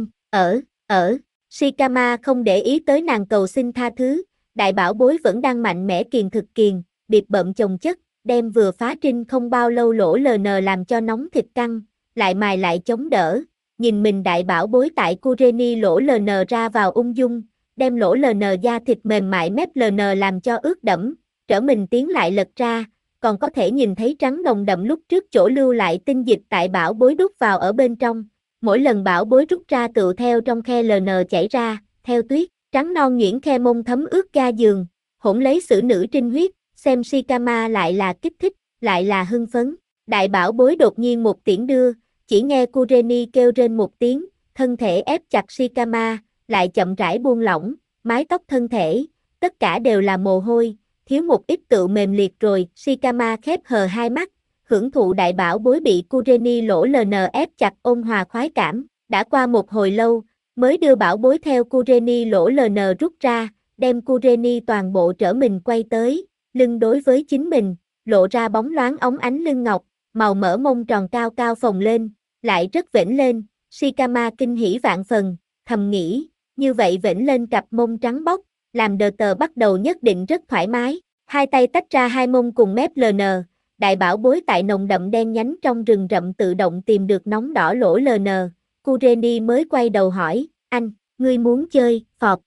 Shikama không để ý tới nàng cầu xin tha thứ, đại bảo bối vẫn đang mạnh mẽ kiền thực kiền, bịp bợm chồng chất, đem vừa phá trinh không bao lâu lỗ LN làm cho nóng thịt căng, lại mài lại chống đỡ, nhìn mình đại bảo bối tại Kureni lỗ LN ra vào ung dung, đem lỗ LN da thịt mềm mại mép LN làm cho ướt đẫm, trở mình tiến lại lật ra, còn có thể nhìn thấy trắng nồng đậm lúc trước chỗ lưu lại tinh dịch tại bảo bối đút vào ở bên trong, mỗi lần bảo bối rút ra tựu theo trong khe LN chảy ra, theo tuyết, trắng non nhuyễn khe mông thấm ướt ga giường, hỗn lấy sử nữ trinh huyết, xem Shikama lại là kích thích, lại là hưng phấn, đại bảo bối đột nhiên một tiễn đưa, chỉ nghe Kureni kêu rên một tiếng, thân thể ép chặt Shikama, lại chậm rãi buông lỏng, mái tóc thân thể, tất cả đều là mồ hôi, thiếu một ít tựu mềm liệt rồi, Shikama khép hờ hai mắt, hưởng thụ đại bảo bối bị Kureni lỗ LN ép chặt ôn hòa khoái cảm, đã qua một hồi lâu, mới đưa bảo bối theo Kureni lỗ LN rút ra, đem Kureni toàn bộ trở mình quay tới, lưng đối với chính mình, lộ ra bóng loáng óng ánh lưng ngọc, màu mỡ mông tròn cao cao phồng lên, lại rất vểnh lên, Shikama kinh hỉ vạn phần, thầm nghĩ, như vậy vểnh lên cặp mông trắng bóc, làm đờ tờ bắt đầu nhất định rất thoải mái, hai tay tách ra hai mông cùng mép LN, đại bảo bối tại nồng đậm đen nhánh trong rừng rậm tự động tìm được nóng đỏ lỗ LN, Kureni mới quay đầu hỏi, anh, ngươi muốn chơi, phọt,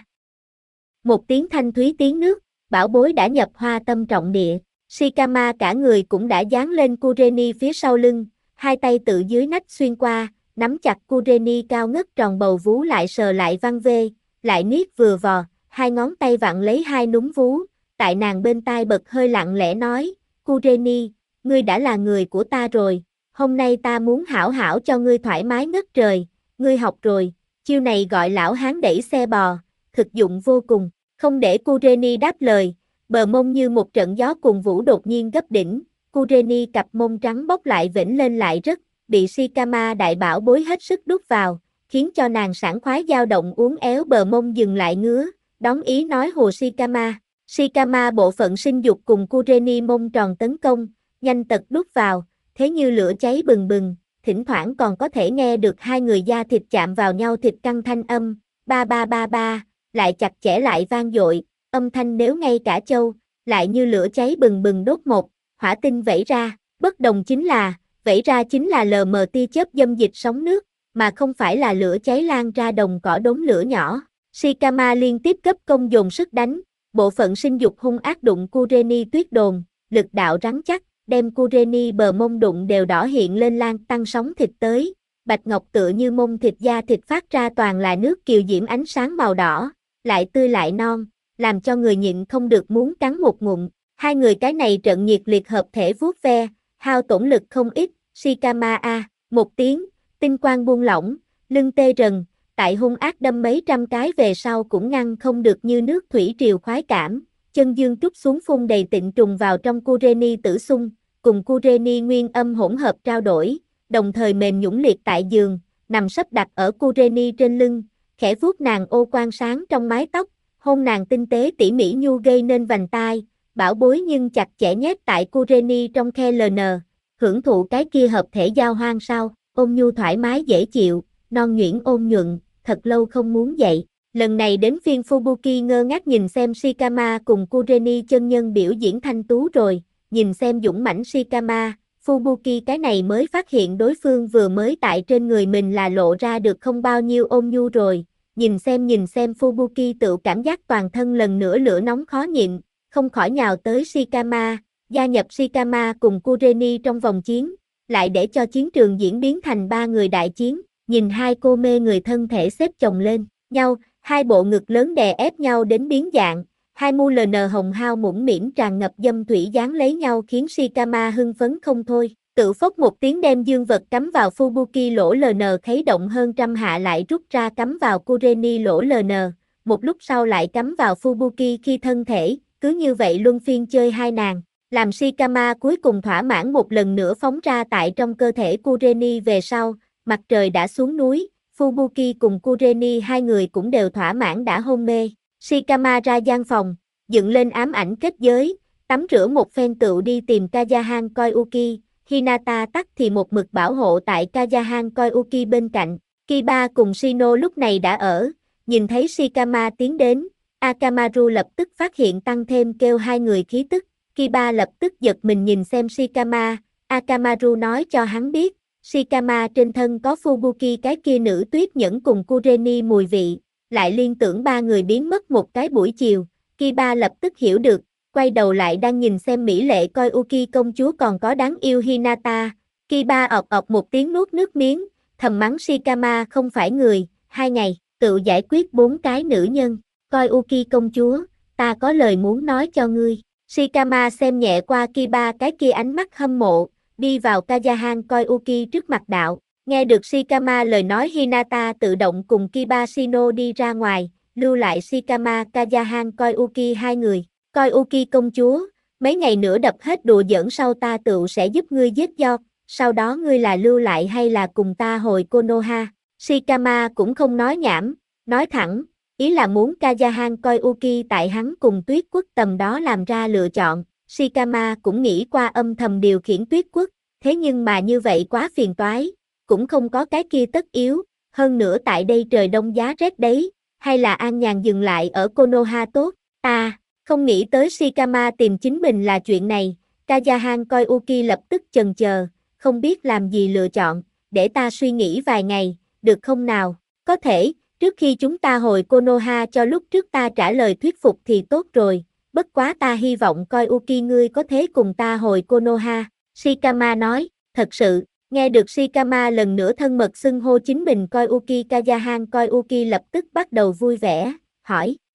Một tiếng thanh thúy tiếng nước, bảo bối đã nhập hoa tâm trọng địa, Shikama cả người cũng đã dán lên Kureni phía sau lưng, hai tay tự dưới nách xuyên qua, nắm chặt Kureni cao ngất tròn bầu vú lại sờ lại văng vê, lại niết vừa vò, hai ngón tay vặn lấy hai núm vú, tại nàng bên tai bật hơi lặng lẽ nói, ngươi đã là người của ta rồi, hôm nay ta muốn hảo hảo cho ngươi thoải mái ngất trời, ngươi học rồi, chiêu này gọi lão hán đẩy xe bò, thực dụng vô cùng, không để Kureni đáp lời, bờ mông như một trận gió cuồng vũ đột nhiên gấp đỉnh, Kureni cặp mông trắng bóc lại vểnh lên lại rất, bị Shikama đại bảo bối hết sức đút vào, khiến cho nàng sảng khoái dao động uốn éo bờ mông dừng lại ngứa, đón ý nói hồ Shikama. Shikama bộ phận sinh dục cùng Kureni mông tròn tấn công, nhanh tật đút vào, thế như lửa cháy bừng bừng, thỉnh thoảng còn có thể nghe được hai người da thịt chạm vào nhau thịt căng thanh âm, ba ba ba ba, lại chặt chẽ lại vang dội, âm thanh nếu ngay cả châu, lại như lửa cháy bừng bừng đốt một, hỏa tinh vẩy ra, bất đồng chính là, vẩy ra chính là lờ mờ tia chớp dâm dịch sóng nước, mà không phải là lửa cháy lan ra đồng cỏ đốm lửa nhỏ. Shikama liên tiếp cấp công dồn sức đánh, bộ phận sinh dục hung ác đụng Kureni tuyết đồn, lực đạo rắn chắc, đem Kureni bờ mông đụng đều đỏ hiện lên lan tăng sóng thịt tới, bạch ngọc tựa như mông thịt da thịt phát ra toàn là nước kiều diễm ánh sáng màu đỏ, lại tươi lại non, làm cho người nhịn không được muốn cắn một ngụm. Hai người cái này trận nhiệt liệt hợp thể vuốt ve, hao tổn lực không ít, Shikama a, một tiếng, tinh quang buông lỏng, lưng tê rần, tại hung ác đâm mấy trăm cái về sau cũng ngăn không được như nước thủy triều khoái cảm, chân dương trút xuống phun đầy tịnh trùng vào trong Kureni tử xung, cùng Kureni nguyên âm hỗn hợp trao đổi, đồng thời mềm nhũn liệt tại giường, nằm sấp đặt ở Kureni trên lưng, khẽ vuốt nàng ô quan sáng trong mái tóc, hôn nàng tinh tế tỉ mỉ nhu gây nên vành tai, bảo bối nhưng chặt chẽ nhét tại Kureni trong khe LN, hưởng thụ cái kia hợp thể giao hoang sao, ôm nhu thoải mái dễ chịu, non nhuyễn ôn nhuận, thật lâu không muốn dậy. Lần này đến phiên Fubuki ngơ ngác nhìn xem Shikama cùng Kureni chân nhân biểu diễn thanh tú rồi, nhìn xem dũng mãnh Shikama, Fubuki cái này mới phát hiện đối phương vừa mới tại trên người mình là lộ ra được không bao nhiêu ôn nhu rồi, nhìn xem Fubuki tự cảm giác toàn thân lần nữa lửa nóng khó nhịn, không khỏi nhào tới Shikama, gia nhập Shikama cùng Kureni trong vòng chiến, lại để cho chiến trường diễn biến thành ba người đại chiến, nhìn hai cô mê người thân thể xếp chồng lên nhau, hai bộ ngực lớn đè ép nhau đến biến dạng, hai mu LN hồng hao mũm mĩm tràn ngập dâm thủy dán lấy nhau khiến Shikama hưng phấn không thôi, tự phốc một tiếng đem dương vật cắm vào Fubuki lỗ LN khuấy động hơn trăm hạ lại rút ra cắm vào Kureni lỗ LN, một lúc sau lại cắm vào Fubuki khi thân thể, cứ như vậy luân phiên chơi hai nàng, làm Shikama cuối cùng thỏa mãn một lần nữa phóng ra tại trong cơ thể Kureni về sau, mặt trời đã xuống núi, Fubuki cùng Kureni hai người cũng đều thỏa mãn đã hôn mê. Shikama ra gian phòng, dựng lên ám ảnh kết giới, tắm rửa một phen tựu đi tìm Kayahan Koyuki, Hinata tắc thì một mực bảo hộ tại Kayahan Koyuki bên cạnh. Kiba cùng Shino lúc này đã ở, nhìn thấy Shikama tiến đến, Akamaru lập tức phát hiện tăng thêm kêu hai người khí tức, Kiba lập tức giật mình nhìn xem Shikama, Akamaru nói cho hắn biết, Shikama trên thân có Fubuki cái kia nữ tuyết nhẫn cùng Kureni mùi vị, lại liên tưởng ba người biến mất một cái buổi chiều, Kiba lập tức hiểu được, quay đầu lại đang nhìn xem mỹ lệ coi Uki công chúa còn có đáng yêu Hinata, Kiba ọc ọc một tiếng nuốt nước miếng, thầm mắng Shikama không phải người, 2 ngày, tự giải quyết 4 cái nữ nhân, coi Uki công chúa, ta có lời muốn nói cho ngươi, Shikama xem nhẹ qua Kiba cái kia ánh mắt hâm mộ, đi vào Kayahan Koyuki trước mặt đạo, nghe được Shikama lời nói Hinata tự động cùng Kiba Shino đi ra ngoài, lưu lại Shikama Kayahan Koyuki hai người, Koyuki công chúa, mấy ngày nữa đập hết đùa giỡn sau ta tự sẽ giúp ngươi giết York, sau đó ngươi là lưu lại hay là cùng ta hồi Konoha, Shikama cũng không nói nhảm, nói thẳng, ý là muốn Kayahan Koyuki tại hắn cùng Tuyết Quốc tầm đó làm ra lựa chọn. Shikama cũng nghĩ qua âm thầm điều khiển Tuyết Quốc, thế nhưng mà như vậy quá phiền toái, cũng không có cái kia tất yếu, hơn nữa tại đây trời đông giá rét đấy, hay là an nhàn dừng lại ở Konoha tốt, ta, không nghĩ tới Shikama tìm chính mình là chuyện này, Kayahan Koyuki lập tức chần chờ, không biết làm gì lựa chọn, để ta suy nghĩ vài ngày, được không nào, có thể, trước khi chúng ta hồi Konoha cho lúc trước ta trả lời thuyết phục thì tốt rồi. Bất quá ta hy vọng coi Uki ngươi có thế cùng ta hồi Konoha, Shikama nói, thật sự, nghe được Shikama lần nữa thân mật xưng hô chính mình coi Uki Kayahan coi Uki lập tức bắt đầu vui vẻ, hỏi,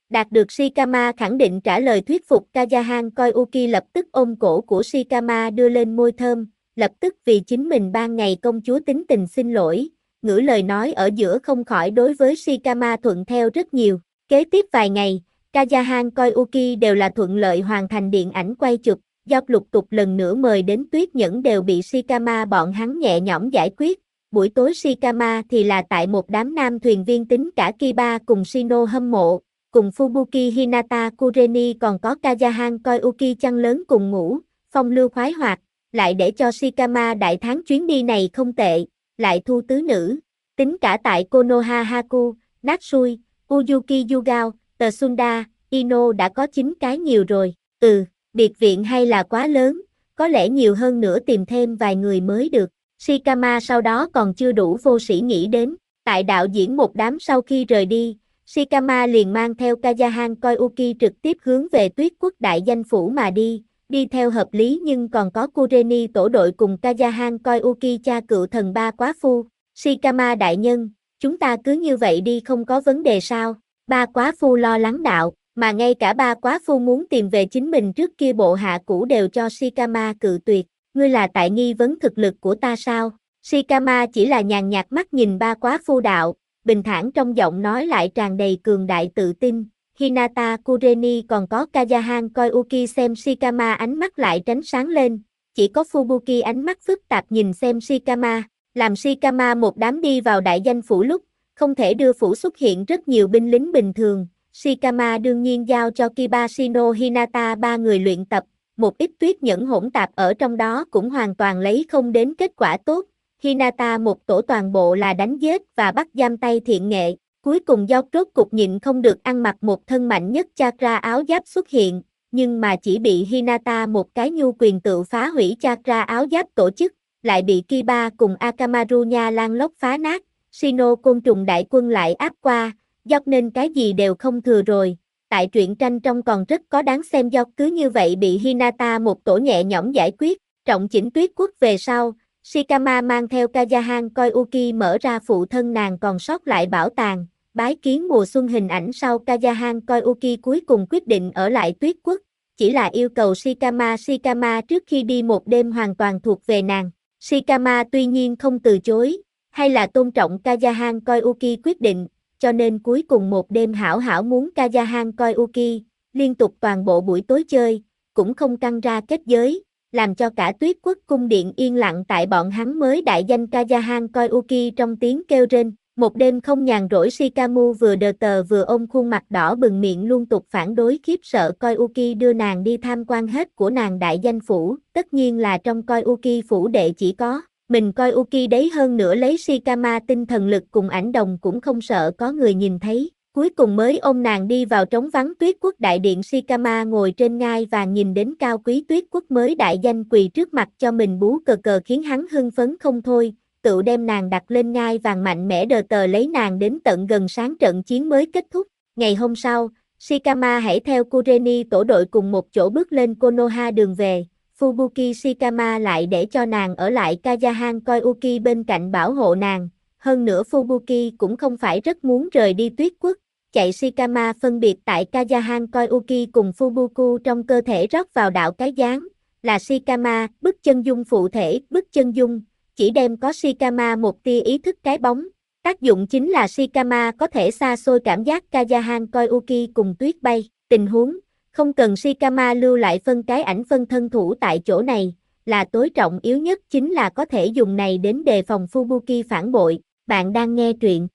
Đạt được Shikama khẳng định trả lời thuyết phục, Kayahan Koyuki lập tức ôm cổ của Shikama đưa lên môi thơm, lập tức vì chính mình ban ngày công chúa tính tình xin lỗi, ngữ lời nói ở giữa không khỏi đối với Shikama thuận theo rất nhiều. Kế tiếp vài ngày, Kayahan Koyuki đều là thuận lợi hoàn thành điện ảnh quay chụp, do lục tục lần nữa mời đến Tuyết Nhẫn đều bị Shikama bọn hắn nhẹ nhõm giải quyết. Buổi tối Shikama thì là tại một đám nam thuyền viên tính cả Kiba cùng Shino hâm mộ, cùng Fubuki Hinata Kureni còn có Kayahan Koyuki chăn lớn cùng ngủ, phong lưu khoái hoạt, lại để cho Shikama đại thắng chuyến đi này không tệ, lại thu tứ nữ, tính cả tại Konoha Haku, Natsui, Uyuki Yugao, Tsunda, Ino đã có 9 cái nhiều rồi, biệt viện hay là quá lớn, có lẽ nhiều hơn nữa tìm thêm vài người mới được. Shikama sau đó còn chưa đủ vô sĩ nghĩ đến, tại đạo diễn một đám sau khi rời đi, Shikama liền mang theo Kayahan Koyuki trực tiếp hướng về Tuyết Quốc đại danh phủ mà đi theo hợp lý nhưng còn có Kureni tổ đội cùng Kayahan Koyuki cha cựu thần ba quá phu. Shikama đại nhân, chúng ta cứ như vậy đi không có vấn đề sao? Ba quá phu lo lắng đạo, mà ngay cả ba quá phu muốn tìm về chính mình trước kia bộ hạ cũ đều cho Shikama cự tuyệt. Ngươi là tại nghi vấn thực lực của ta sao? Shikama chỉ là nhàn nhạt mắt nhìn ba quá phu đạo, bình thản trong giọng nói lại tràn đầy cường đại tự tin. Hinata Kureni còn có Kayahan Koyuki xem Shikama ánh mắt lại tránh sáng lên, chỉ có Fubuki ánh mắt phức tạp nhìn xem Shikama, làm Shikama một đám đi vào đại danh phủ lúc, không thể đưa phủ xuất hiện rất nhiều binh lính bình thường. Shikama đương nhiên giao cho Kiba Shino Hinata ba người luyện tập, một ít tuyết nhẫn hỗn tạp ở trong đó cũng hoàn toàn lấy không đến kết quả tốt. Hinata một tổ toàn bộ là đánh giết và bắt giam tay thiện nghệ, cuối cùng do rốt cục nhịn không được ăn mặc một thân mạnh nhất chakra áo giáp xuất hiện, nhưng mà chỉ bị Hinata một cái nhu quyền tự phá hủy chakra áo giáp tổ chức, lại bị Kiba cùng Akamaru nha lan lốc phá nát, Shino côn trùng đại quân lại áp qua, do nên cái gì đều không thừa rồi. Tại truyện tranh trong còn rất có đáng xem do cứ như vậy bị Hinata một tổ nhẹ nhõm giải quyết, trọng chỉnh Tuyết Quốc về sau, Shikama mang theo Kayahan Koyuki mở ra phụ thân nàng còn sót lại bảo tàng, bái kiến mùa xuân hình ảnh sau Kayahan Koyuki cuối cùng quyết định ở lại Tuyết Quốc, chỉ là yêu cầu Shikama trước khi đi một đêm hoàn toàn thuộc về nàng. Shikama tuy nhiên không từ chối, hay là tôn trọng Kayahan Koyuki quyết định, cho nên cuối cùng một đêm hảo hảo muốn Kayahan Koyuki, liên tục toàn bộ buổi tối chơi, cũng không căng ra kết giới, làm cho cả Tuyết Quốc cung điện yên lặng tại bọn hắn mới đại danh Kayahan Koyuki trong tiếng kêu rên. Một đêm không nhàn rỗi Shikamu vừa đờ tờ vừa ôm khuôn mặt đỏ bừng miệng liên tục phản đối khiếp sợ Koyuki đưa nàng đi tham quan hết của nàng đại danh phủ, tất nhiên là trong Koyuki phủ đệ chỉ có mình Koyuki đấy, hơn nữa lấy Shikama tinh thần lực cùng ảnh đồng cũng không sợ có người nhìn thấy, cuối cùng mới ôm nàng đi vào trống vắng Tuyết Quốc đại điện. Shikama ngồi trên ngai vàng nhìn đến cao quý Tuyết Quốc mới đại danh quỳ trước mặt cho mình bú cờ cờ khiến hắn hưng phấn không thôi, tự đem nàng đặt lên ngai vàng mạnh mẽ đờ tờ lấy nàng đến tận gần sáng trận chiến mới kết thúc. Ngày hôm sau, Shikama hãy theo Kureni tổ đội cùng một chỗ bước lên Konoha đường về. Fubuki Shikama lại để cho nàng ở lại Kayahan Koyuki bên cạnh bảo hộ nàng, hơn nữa Fubuki cũng không phải rất muốn rời đi Tuyết Quốc, chạy Shikama phân biệt tại Kayahan Koyuki cùng Fubuku trong cơ thể rót vào đạo cái dáng, là Shikama, bức chân dung phụ thể, bức chân dung, chỉ đem có Shikama một tia ý thức cái bóng, tác dụng chính là Shikama có thể xa xôi cảm giác Kayahan Koyuki cùng tuyết bay, tình huống không cần Shikama lưu lại phân cái ảnh phân thân thủ tại chỗ này, là tối trọng yếu nhất chính là có thể dùng này đến đề phòng Fubuki phản bội. Bạn đang nghe truyện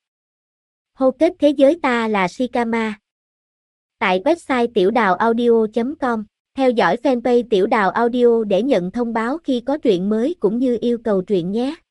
Hô kết thế giới ta là Shikama tại website tiểu đào audio.com. Theo dõi fanpage Tiểu Đào Audio để nhận thông báo khi có truyện mới cũng như yêu cầu truyện nhé.